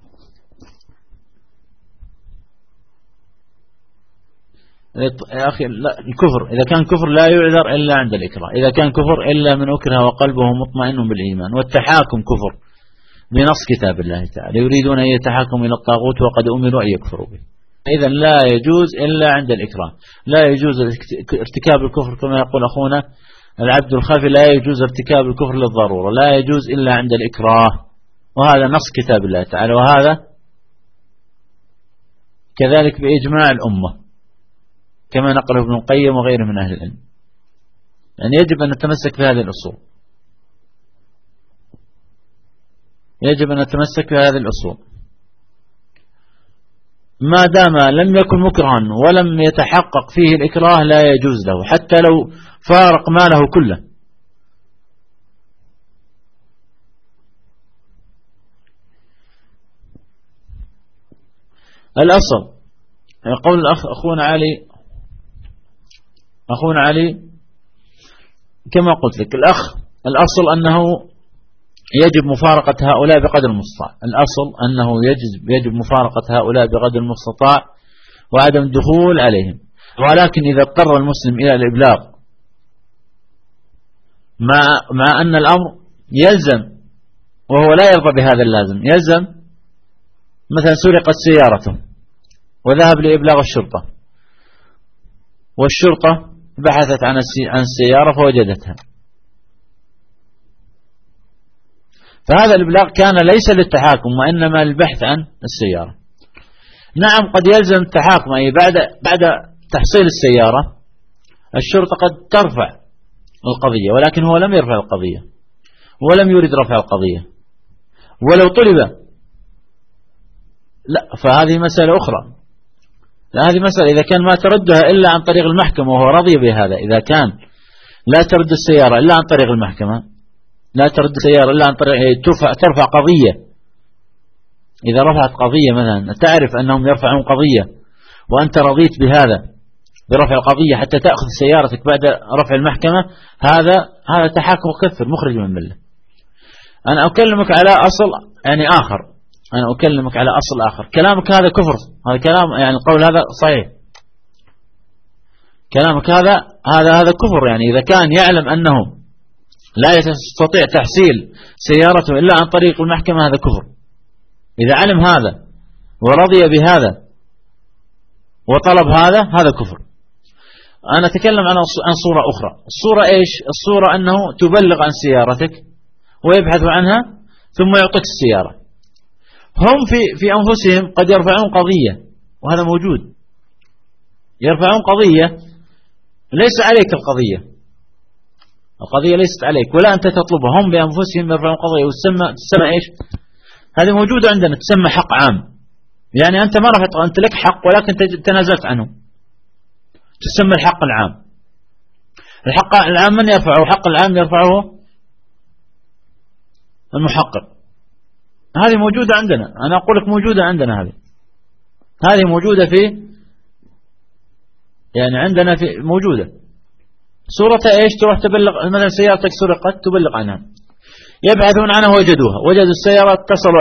يا أخي الكفر إذا كان كفر لا يعذر إلا عند الإكراه، إذا كان كفر إلا من أكره وقلبه مطمئن بالإيمان. والتحاكم كفر بنص كتاب الله تعالى، يريدون أن يتحاكموا إلى الطاغوت وقد أمروا أن يكفروا به. إذن لا يجوز إلا عند الإكراه، لا يجوز ارتكاب الكفر كما يقول أخونا العبد الخافي، لا يجوز ارتكاب الكفر للضرورة، لا يجوز إلا عند الإكراه، وهذا نص كتاب الله تعالى، وهذا كذلك بإجماع الأمة كما نقله ابن القيم وغيره من أهل العلم. يعني يجب أن نتمسك بهذه الأصول، يجب أن نتمسك بهذه الأصول ما دام لم يكن مكرها ولم يتحقق فيه الإكراه لا يجوز له، حتى لو فارق ماله كله. الأصل يقول أخونا علي كما قلت لك، الأصل أنه يجب مفارقة هؤلاء بقدر المستطاع، الأصل أنه يجب مفارقة هؤلاء بقدر المستطاع وعدم الدخول عليهم. ولكن إذا اضطر المسلم إلى الإبلاغ مع أن الأمر يلزم وهو لا يرضى بهذا اللازم، يلزم مثلا سرقت سيارته وذهب لإبلاغ الشرطة، والشرطة بحثت عن السيارة فوجدتها، فهذا الإبلاغ كان ليس للتحاكم وإنما للبحث عن السيارة. نعم قد يلزم التحاكم، أي بعد تحصيل السيارة الشرطة قد ترفع القضية، ولكن هو لم يرفع القضية ولم يريد رفع القضية، ولو طلب لا فهذه مسألة أخرى. هذه مسألة إذا كان ما تردها إلا عن طريق المحكمة وهو رضي بهذا، إذا كان لا ترد السيارة إلا عن طريق المحكمة، لا ترد السيارة إلا عن طريق ترفع قضية. إذا رفعت قضية مثلا تعرف أنهم يرفعون قضية وأنت رضيت بهذا برفع القضية حتى تأخذ سيارتك بعد رفع المحكمة، هذا تحاكم كفر مخرج من الملة. أنا أكلمك على أصل يعني آخر، أنا أكلمك على أصل آخر. كلامك هذا كفر، هذا كلام يعني القول هذا صحيح، كلامك هذا كفر. يعني إذا كان يعلم أنه لا يستطيع تحصيل سيارته إلا عن طريق المحكمة هذا كفر. إذا علم هذا ورضي بهذا وطلب هذا كفر. أنا أتكلم عن صورة أخرى. الصورة إيش؟ الصورة أنه تبلغ عن سيارتك ويبحث عنها ثم يعطيك السيارة. هم في أنفسهم قد يرفعون قضية، وهذا موجود، يرفعون قضية ليس عليك القضية ليست عليك ولا أنت تطلبها، هم بأنفسهم يرفعون قضية وتسمى إيش؟ هذه موجودة عندنا، تسمى حق عام. يعني أنت ما رفعت، أنت لك حق ولكن تنازلت عنه، تسمى الحق العام. الحق العام من يرفعه؟ حق العام يرفعه المحقق. هذه موجودة عندنا، أنا أقول لك موجودة عندنا، هذه موجودة يعني عندنا موجودة. صورة إيش؟ تروح تبلغ مثلا سيارتك سرقت تبلغ عنها، يبحثون عنها وجدوها، وجدوا السيارة، اتصلوا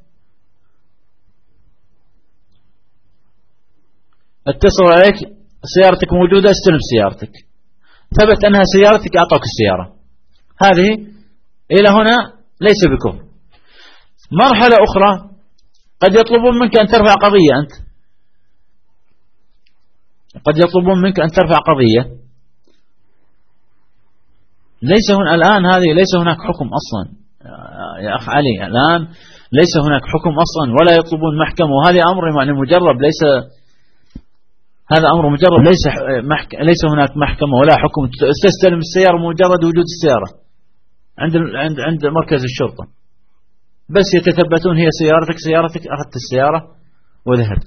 عليك سيارتك موجودة، استلم سيارتك، ثبت أنها سيارتك، أعطوك السيارة. هذه إلى هنا ليس بكفر. مرحلة أخرى قد يطلبون منك أن ترفع قضية، أنت قد يطلبون منك أن ترفع قضية، ليس هنا الآن هذه ليس هناك حكم أصلا يا أخ علي، الآن ليس هناك حكم أصلا ولا يطلبون محكمة، وهذا أمر يعني مجرب، هذا أمر مجرب، ليس هناك محكمة ولا حكم. تستلم السيارة مجرد وجود السيارة عند مركز الشرطة. بس يتثبتون هي سيارتك، أخذت السيارة وذهبت.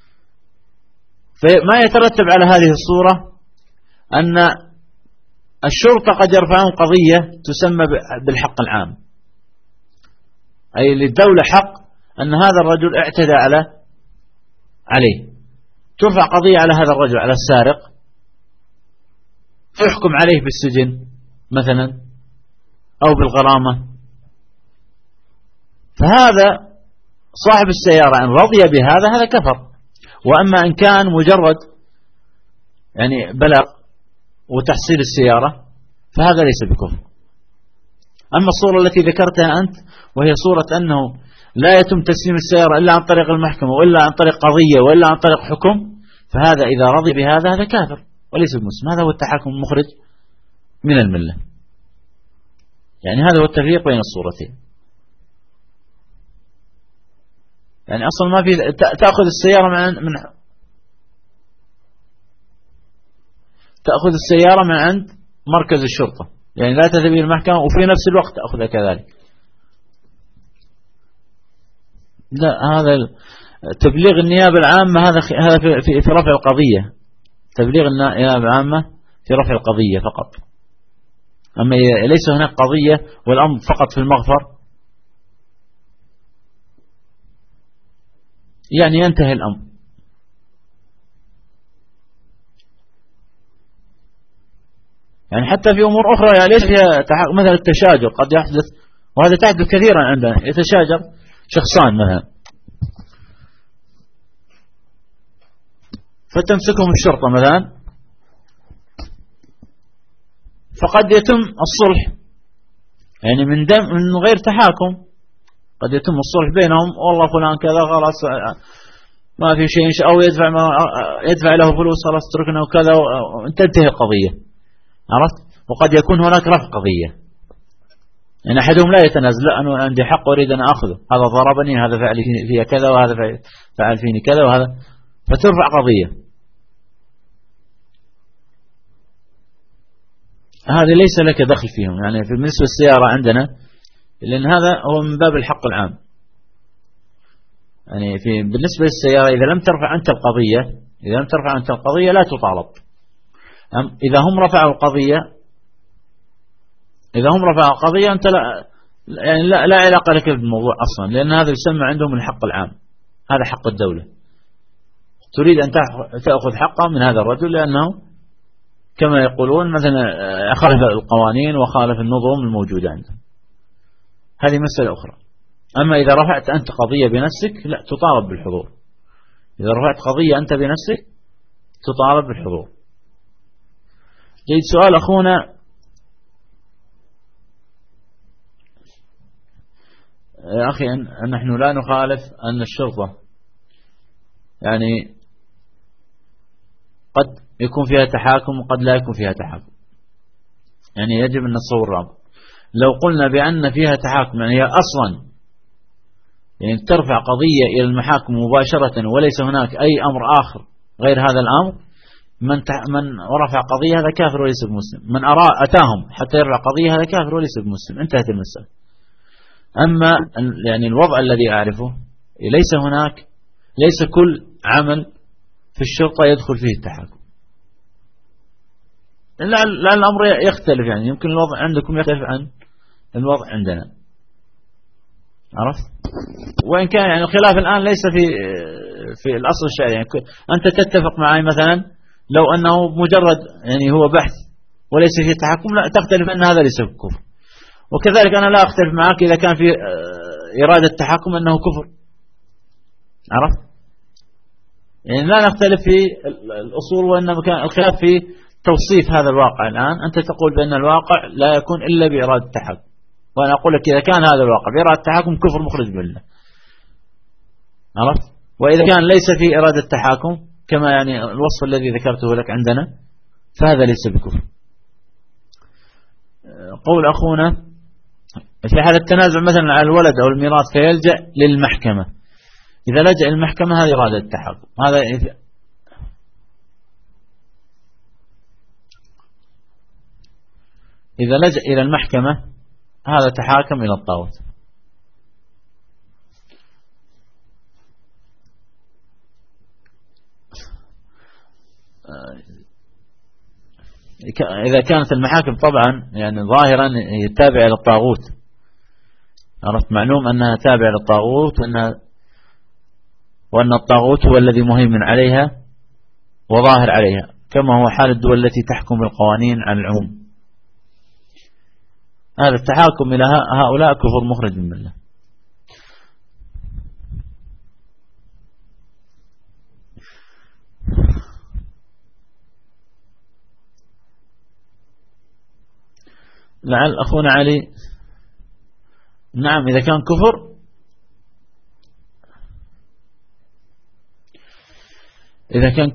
فما يترتب على هذه الصورة أن الشرطة قد يرفعون قضية تسمى بالحق العام، أي للدولة حق أن هذا الرجل اعتدى عليه، ترفع قضية على هذا الرجل، على السارق، فيحكم عليه بالسجن مثلا أو بالغرامة. فهذا صاحب السيارة إن رضي بهذا هذا كفر. وأما إن كان مجرد يعني بلاغ وتحصيل السيارة فهذا ليس بكفر. أما الصورة التي ذكرتها أنت وهي صورة أنه لا يتم تسليم السيارة إلا عن طريق المحكمة وإلا عن طريق قضية وإلا عن طريق حكم، فهذا إذا رضي بهذا هذا كافر وليس بمسلم. هذا هو التحاكم المخرج من الملة. يعني هذا هو التفريق بين الصورتين. يعني أصلا ما في تأخذ السيارة تأخذ السيارة من عند مركز الشرطة، يعني لا تذهب إلى المحكمة وفي نفس الوقت تأخذها كذلك. لا، هذا تبليغ النيابة العامة هذا في رفع القضية. تبليغ النيابة العامة في رفع القضية فقط. أما ليس هناك قضية والأمر فقط في المغفر، يعني ينتهي الأمر. يعني حتى في أمور أخرى يعني ليس فيها مثل التشاجر قد يحدث، وهذا تحدث كثيرا عندنا، يتشاجر شخصان مثلا فتمسكهم الشرطة مثلا، فقد يتم الصلح يعني من غير تحاكم، قد يتم الصلح بينهم، والله فلان كذا خلاص ما في شيء، أو يدفع له فلوس خلاص اتركنا وكذا وتنتهي القضية. عرفت؟ وقد يكون هناك رفع قضية، يعني أحدهم لا يتنازل، لا أنا عندي حق أريد أن أخذه، هذا ضربني، هذا فعل فيها كذا، وهذا فعل فيني كذا، وهذا فترفع قضية. هذه ليس لك دخل فيهم، يعني في بالنسبة للسيارة عندنا، لأن هذا هو من باب الحق العام. يعني بالنسبة للسيارة إذا لم ترفع أنت القضية لا تطالب. إذا هم رفعوا القضية أنت لا علاقة لك بالموضوع أصلا، لأن هذا يسمى عندهم الحق العام، هذا حق الدولة. تريد أن تأخذ حقه من هذا الرجل لأنه كما يقولون مثلا خالف القوانين وخالف النظم الموجودة عندهم. هذه مسألة أخرى. أما إذا رفعت أنت قضية بنفسك لا تطالب بالحضور. إذا رفعت قضية أنت بنفسك تطالب بالحضور. جيد. سؤال أخونا يا أخي نحن لا نخالف أن الشرطة يعني قد يكون فيها تحاكم وقد لا يكون فيها تحاكم، يعني يجب أن نتصور الأمر. لو قلنا بأن فيها تحاكم يعني هي أصلا يعني ترفع قضية إلى المحاكم مباشرة وليس هناك أي أمر آخر غير هذا الأمر، من رفع قضية هذا كافر وليس بمسلم، من أتاهم حتى يرفع قضية هذا كافر وليس بمسلم، انتهت المسألة. أما يعني الوضع الذي أعرفه ليس كل عمل في الشرطة يدخل فيه التحاكم، لا الأمر يختلف، يعني يمكن الوضع عندكم يختلف عن الوضع عندنا. عرفت؟ وإن كان يعني الخلاف الآن ليس في الأصل الشرعي، يعني أنت تتفق معي مثلا لو أنه مجرد يعني هو بحث وليس فيه تحكم لا تختلف أن هذا ليس كفر، وكذلك أنا لا أختلف معك إذا كان في إرادة تحكم أنه كفر. عرفت؟ يعني لا نختلف في الأصول، وإنما كان الخلاف في توصيف هذا الواقع. الآن أنت تقول بأن الواقع لا يكون إلا بإرادة التحكم، وأنا أقول لك إذا كان هذا الواقع بإرادة التحكم كفر مخرج بالله. عرفت؟ وإذا كان ليس في إرادة التحكم كما يعني الوصف الذي ذكرته لك عندنا فهذا ليس بكفر. قول أخونا في حال التنازع مثلا على الولد أو الميراث فيلجأ للمحكمة، إذا لجأ المحكمة هذه إرادة التحكم. هذا إذا لجأ إلى المحكمة هذا تحاكم إلى الطاغوت. إذا كانت المحاكم طبعا يعني ظاهرا هي تابعة للطاغوت، عرفت، معلوم أنها تابعة للطاغوت وأن الطاغوت هو الذي مهيمن عليها وظاهر عليها، كما هو حال الدول التي تحكم القوانين عن العموم. هذا التحاكم إلى هؤلاء كفر مخرج من الله. لعل أخونا علي، نعم إذا كان كفر، إذا كان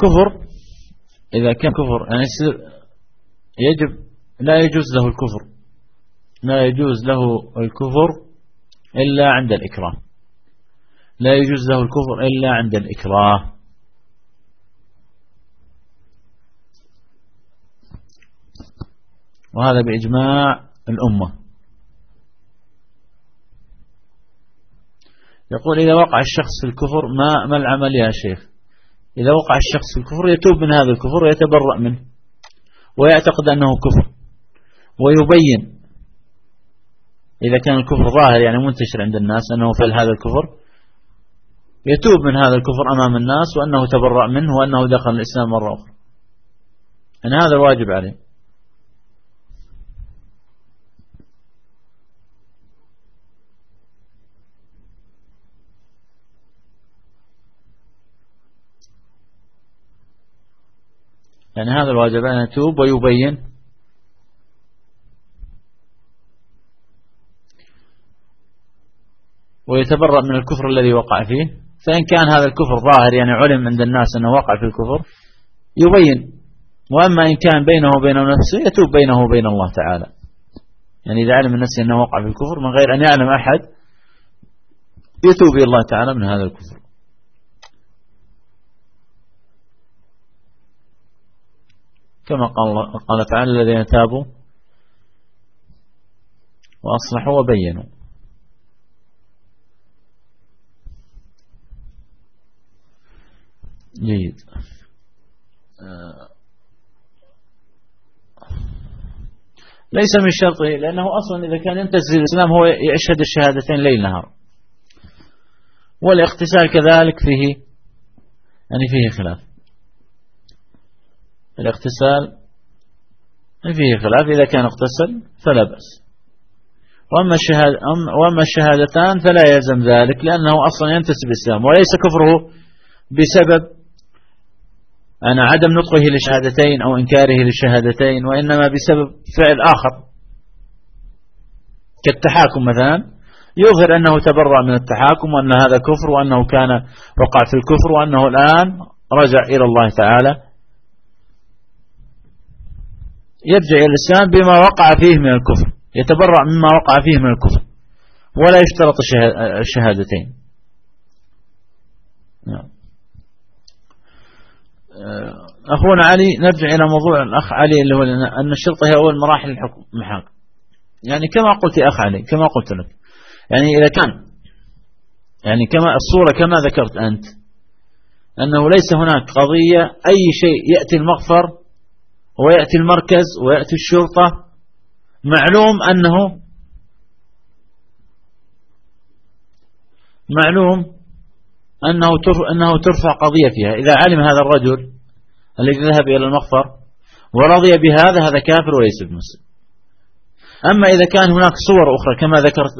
كفر يعني يجب، لا يجوز له الكفر، لا يجوز له الكفر إلا عند الإكراه، لا يجوز له الكفر إلا عند الإكراه. وهذا بإجماع الأمة. يقول إذا وقع الشخص في الكفر ما العمل يا شيخ؟ إذا وقع الشخص في الكفر يتوب من هذا الكفر ويتبرأ منه ويعتقد أنه كفر ويبين، إذا كان الكفر ظاهر يعني منتشر عند الناس أنه فعل هذا الكفر، يتوب من هذا الكفر أمام الناس وأنه تبرأ منه وأنه دخل الإسلام مرة أخرى. أن هذا الواجب عليه. يعني هذا الواجب أن يتوب ويبين ويتبرأ من الكفر الذي وقع فيه. فإن كان هذا الكفر ظاهر يعني علم عند الناس أنه وقع في الكفر يبين، وأما إن كان بينه وبين نفسه يتوب بينه وبين الله تعالى. يعني إذا علم الناس أنه وقع في الكفر من غير أن يعلم أحد يتوب إلى الله تعالى من هذا الكفر. كما قال تعالى الذين تابوا وأصلحوا وبينوا. جيد. ليس من شرطه، لأنه أصلا إذا كان ينتزل الإسلام هو يشهد الشهادتين ليل نهار، والاغتسال كذلك فيه يعني فيه خلاف. الاغتسال فيه خلاف، إذا كان اغتسل فلا بأس. وأما الشهادتان فلا يلزم ذلك، لأنه أصلا ينتسب الإسلام وليس كفره بسبب أن عدم نطقه للشهادتين أو إنكاره للشهادتين، وإنما بسبب فعل آخر كالتحاكم مثلا، يظهر أنه تبرأ من التحاكم وأن هذا كفر وأنه كان وقع في الكفر وأنه الآن رجع إلى الله تعالى، يرجع إلى الإسلام بما وقع فيه من الكفر، يتبرأ مما وقع فيه من الكفر ولا يشترط الشهادتين. أخونا علي، نرجع إلى موضوع الأخ علي اللي هو أن الشرطة هي أول مراحل المحاكم. يعني كما قلت يا أخ علي، كما قلت لك، يعني إذا كان يعني كما الصورة كما ذكرت أنت، أنه ليس هناك قضية أي شيء يأتي المغفر ويأتي المركز ويأتي الشرطة، معلوم أنه ترفع قضية فيها. إذا علم هذا الرجل الذي ذهب إلى المغفر ورضي بهذا، هذا كافر وليس بمسلم. أما إذا كان هناك صور أخرى كما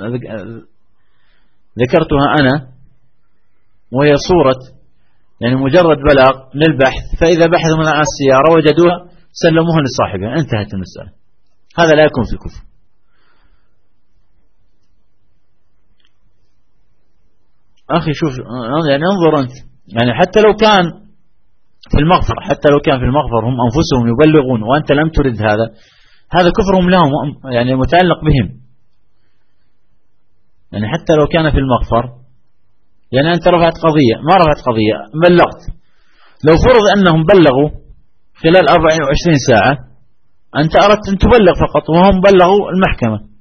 ذكرتها أنا، وهي صورة يعني مجرد بلاغ للبحث، فإذا بحثوا من السيارة وجدوها سلموها لصاحبها، انتهت المسألة. هذا لا يكون في كفر. أخي شوف، يعني انظر أنت، يعني حتى لو كان في المغفر هم أنفسهم يبلغون وأنت لم ترد هذا كفرهم لهم يعني متعلق بهم. يعني حتى لو كان في المغفر، يعني أنت رفعت قضية، ما رفعت قضية، بلغت. لو فرض أنهم بلغوا خلال 24 ساعة، أنت أردت أن تبلغ فقط وهم بلغوا المحكمة،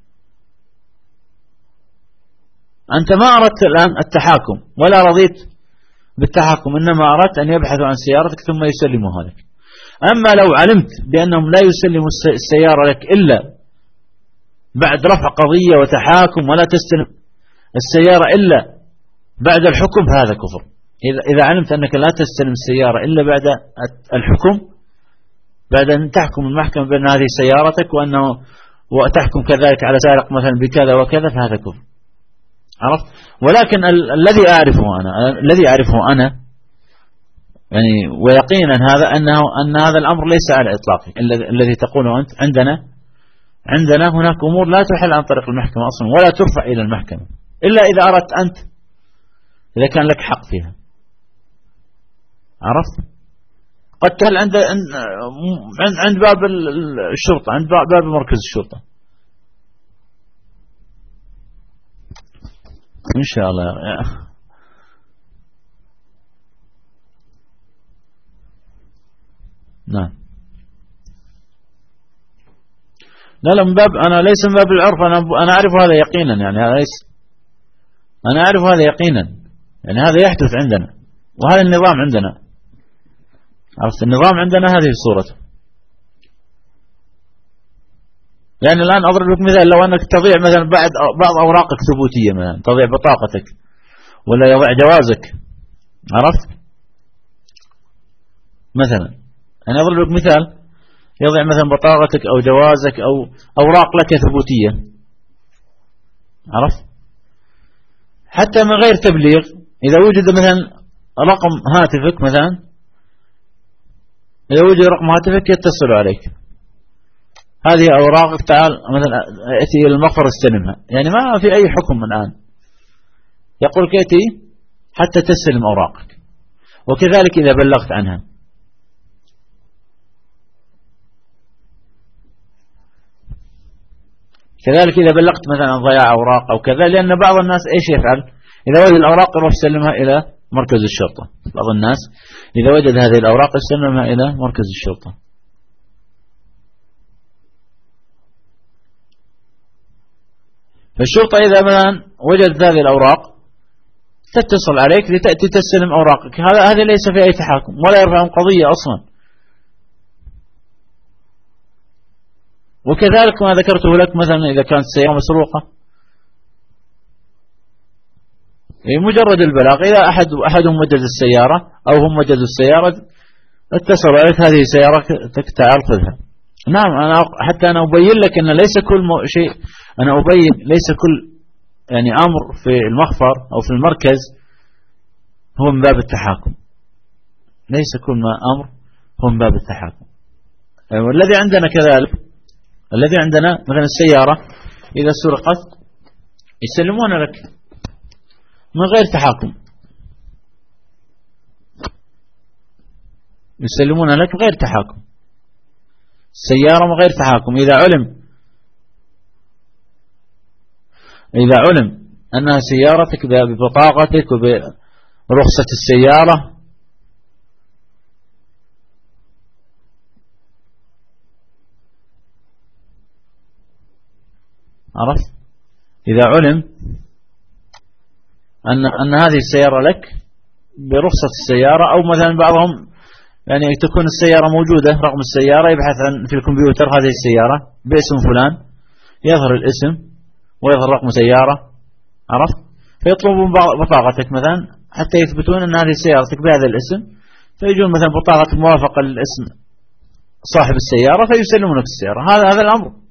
أنت ما أردت الآن التحاكم ولا رضيت بالتحاكم، إنما أردت أن يبحثوا عن سيارتك ثم يسلموها لك. أما لو علمت بأنهم لا يسلموا السيارة لك إلا بعد رفع قضية وتحاكم، ولا تستلم السيارة إلا بعد الحكم، هذا كفر. إذا علمت أنك لا تستلم السيارة إلا بعد الحكم، بعد أن تحكم المحكمة بأن هذه سيارتك وتحكم كذلك على سائق مثلا بكذا وكذا، فهذا كفر. عرفت؟ ولكن الذي أعرفه أنا يعني ويقينا هذا أن هذا الأمر ليس على إطلاقه الذي تقوله أنت. عندنا هناك أمور لا تحل عن طريق المحكمة أصلا، ولا ترفع إلى المحكمة إلا إذا أردت أنت، إذا كان لك حق فيها. عرفت؟ قد تحل عند باب الشرطة، عند باب مركز الشرطة إن شاء الله. نعم. لا من باب، أنا ليس من باب العرف، أنا أعرف هذا يقينا، يعني هذا ليس، أنا أعرف هذا يقينا، يعني هذا يحدث عندنا، وهذا النظام عندنا. عرفت؟ النظام عندنا هذه صورته. يعني الآن أضرب لك مثال، لو أنك تضيع مثلا بعض أوراقك ثبوتية، مثلا تضيع بطاقتك ولا يضيع جوازك. عرفت؟ مثلا أنا أضرب لك مثال، يضيع مثلا بطاقتك أو جوازك أو أوراق لك ثبوتية. عرفت؟ حتى من غير تبليغ، إذا وجد مثلا رقم هاتفك، مثلا إذا وجد رقم هاتفك يتصل عليك، هذه أوراقك، تعال مثلا أتي إلى المخفر استلمها، يعني ما في أي حكم الآن، يقول كيتي حتى تستلم أوراقك. وكذلك إذا بلغت عنها، كذلك إذا بلغت مثلا عن ضياع أوراق أو كذا، لأن بعض الناس إيش يفعل؟ إذا وجد الأوراق يروح يسلمها إلى مركز الشرطة. بعض الناس إذا وجد هذه الأوراق يسلمها إلى مركز الشرطة. فالشرطة إذا مثلا وجدت هذه الأوراق تتصل عليك لتأتي تستلم أوراقك. هذا ليس في أي تحاكم ولا يرفع قضية أصلا. وكذلك ما ذكرته لك، مثلا إذا كانت السيارة مسروقة، مجرد البلاغ، إذا أحدهم وجد السيارة أو هم وجدوا السيارة اتصلوا عليك، هذه سيارتك تعال خذها. نعم، حتى أنا أبين لك أن ليس كل شيء، أنا أبين ليس كل يعني أمر في المخفر أو في المركز هو من باب التحاكم، ليس كل ما أمر هو من باب التحاكم. والذي عندنا كذلك، الذي عندنا مثلا السيارة إذا سرقت يسلمون لك من غير تحاكم، يسلمون لك من غير تحاكم، السيارة من غير تحاكم. إذا علم أنها سيارتك ببطاقتك وبرخصة السيارة، عرفت؟ إذا علم أن هذه السيارة لك برخصة السيارة، أو مثلا بعضهم يعني تكون السيارة موجودة، رقم السيارة يبحث في الكمبيوتر هذه السيارة باسم فلان، يظهر الاسم ويظهر رقم سيارة. عرفت؟ فيطلبون بطاقتك مثلا حتى يثبتون أن هذه سيارتك بهذا الاسم، فيجون مثلا بطاقة موافقة للاسم صاحب السيارة فيسلمونك السيارة. هذا الأمر.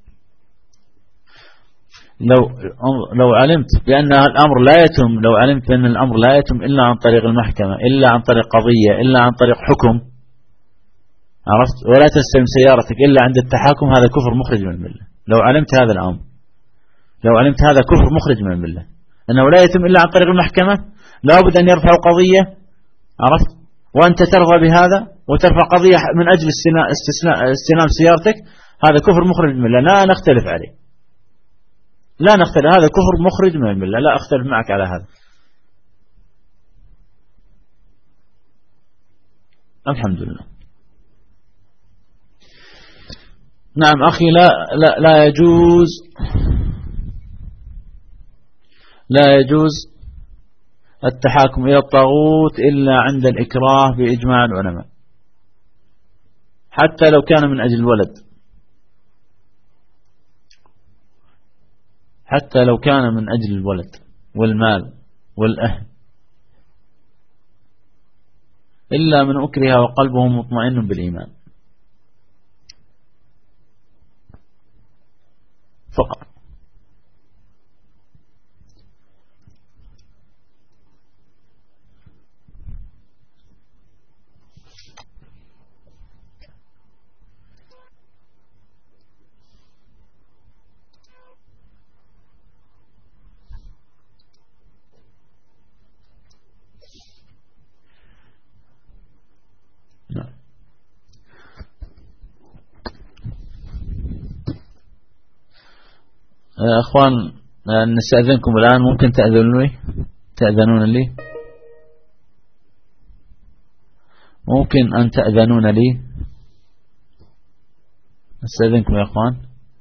لو علمت بأن الأمر لا يتم، لو علمت بأن الأمر لا يتم إلا عن طريق المحكمة، إلا عن طريق قضية، إلا عن طريق حكم، عرفت؟ ولا تستلم سيارتك إلا عند التحاكم، هذا كفر مخرج من الملة. لو علمت هذا الأمر، لو علمت هذا كفر مخرج من الملة، أنه لا يتم إلا عن طريق المحكمة، لابد أن يرفعوا قضية، عرفت؟ وأنت ترضى بهذا وترفع قضية من أجل استلام سيارتك، هذا كفر مخرج من الملة، لا نختلف عليه، لا نختلف، هذا كفر مخرج من الملة، لا أختلف معك على هذا. الحمد لله. نعم أخي، لا يجوز، لا يجوز التحاكم إلى الطاغوت إلا عند الإكراه بإجماع العلماء. حتى لو كان من أجل الولد، حتى لو كان من أجل الولد والمال والأهل، إلا من أكره وقلبه مطمئن بالإيمان فقط. أخوان نستأذنكم الآن، ممكن تأذنون لي، ممكن أن تأذنون لي، نستأذنكم يا أخوان.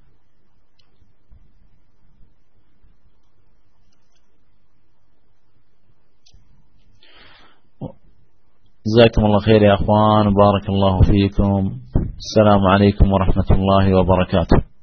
جزاكم الله خير يا أخوان، وبارك الله فيكم. السلام عليكم ورحمة الله وبركاته.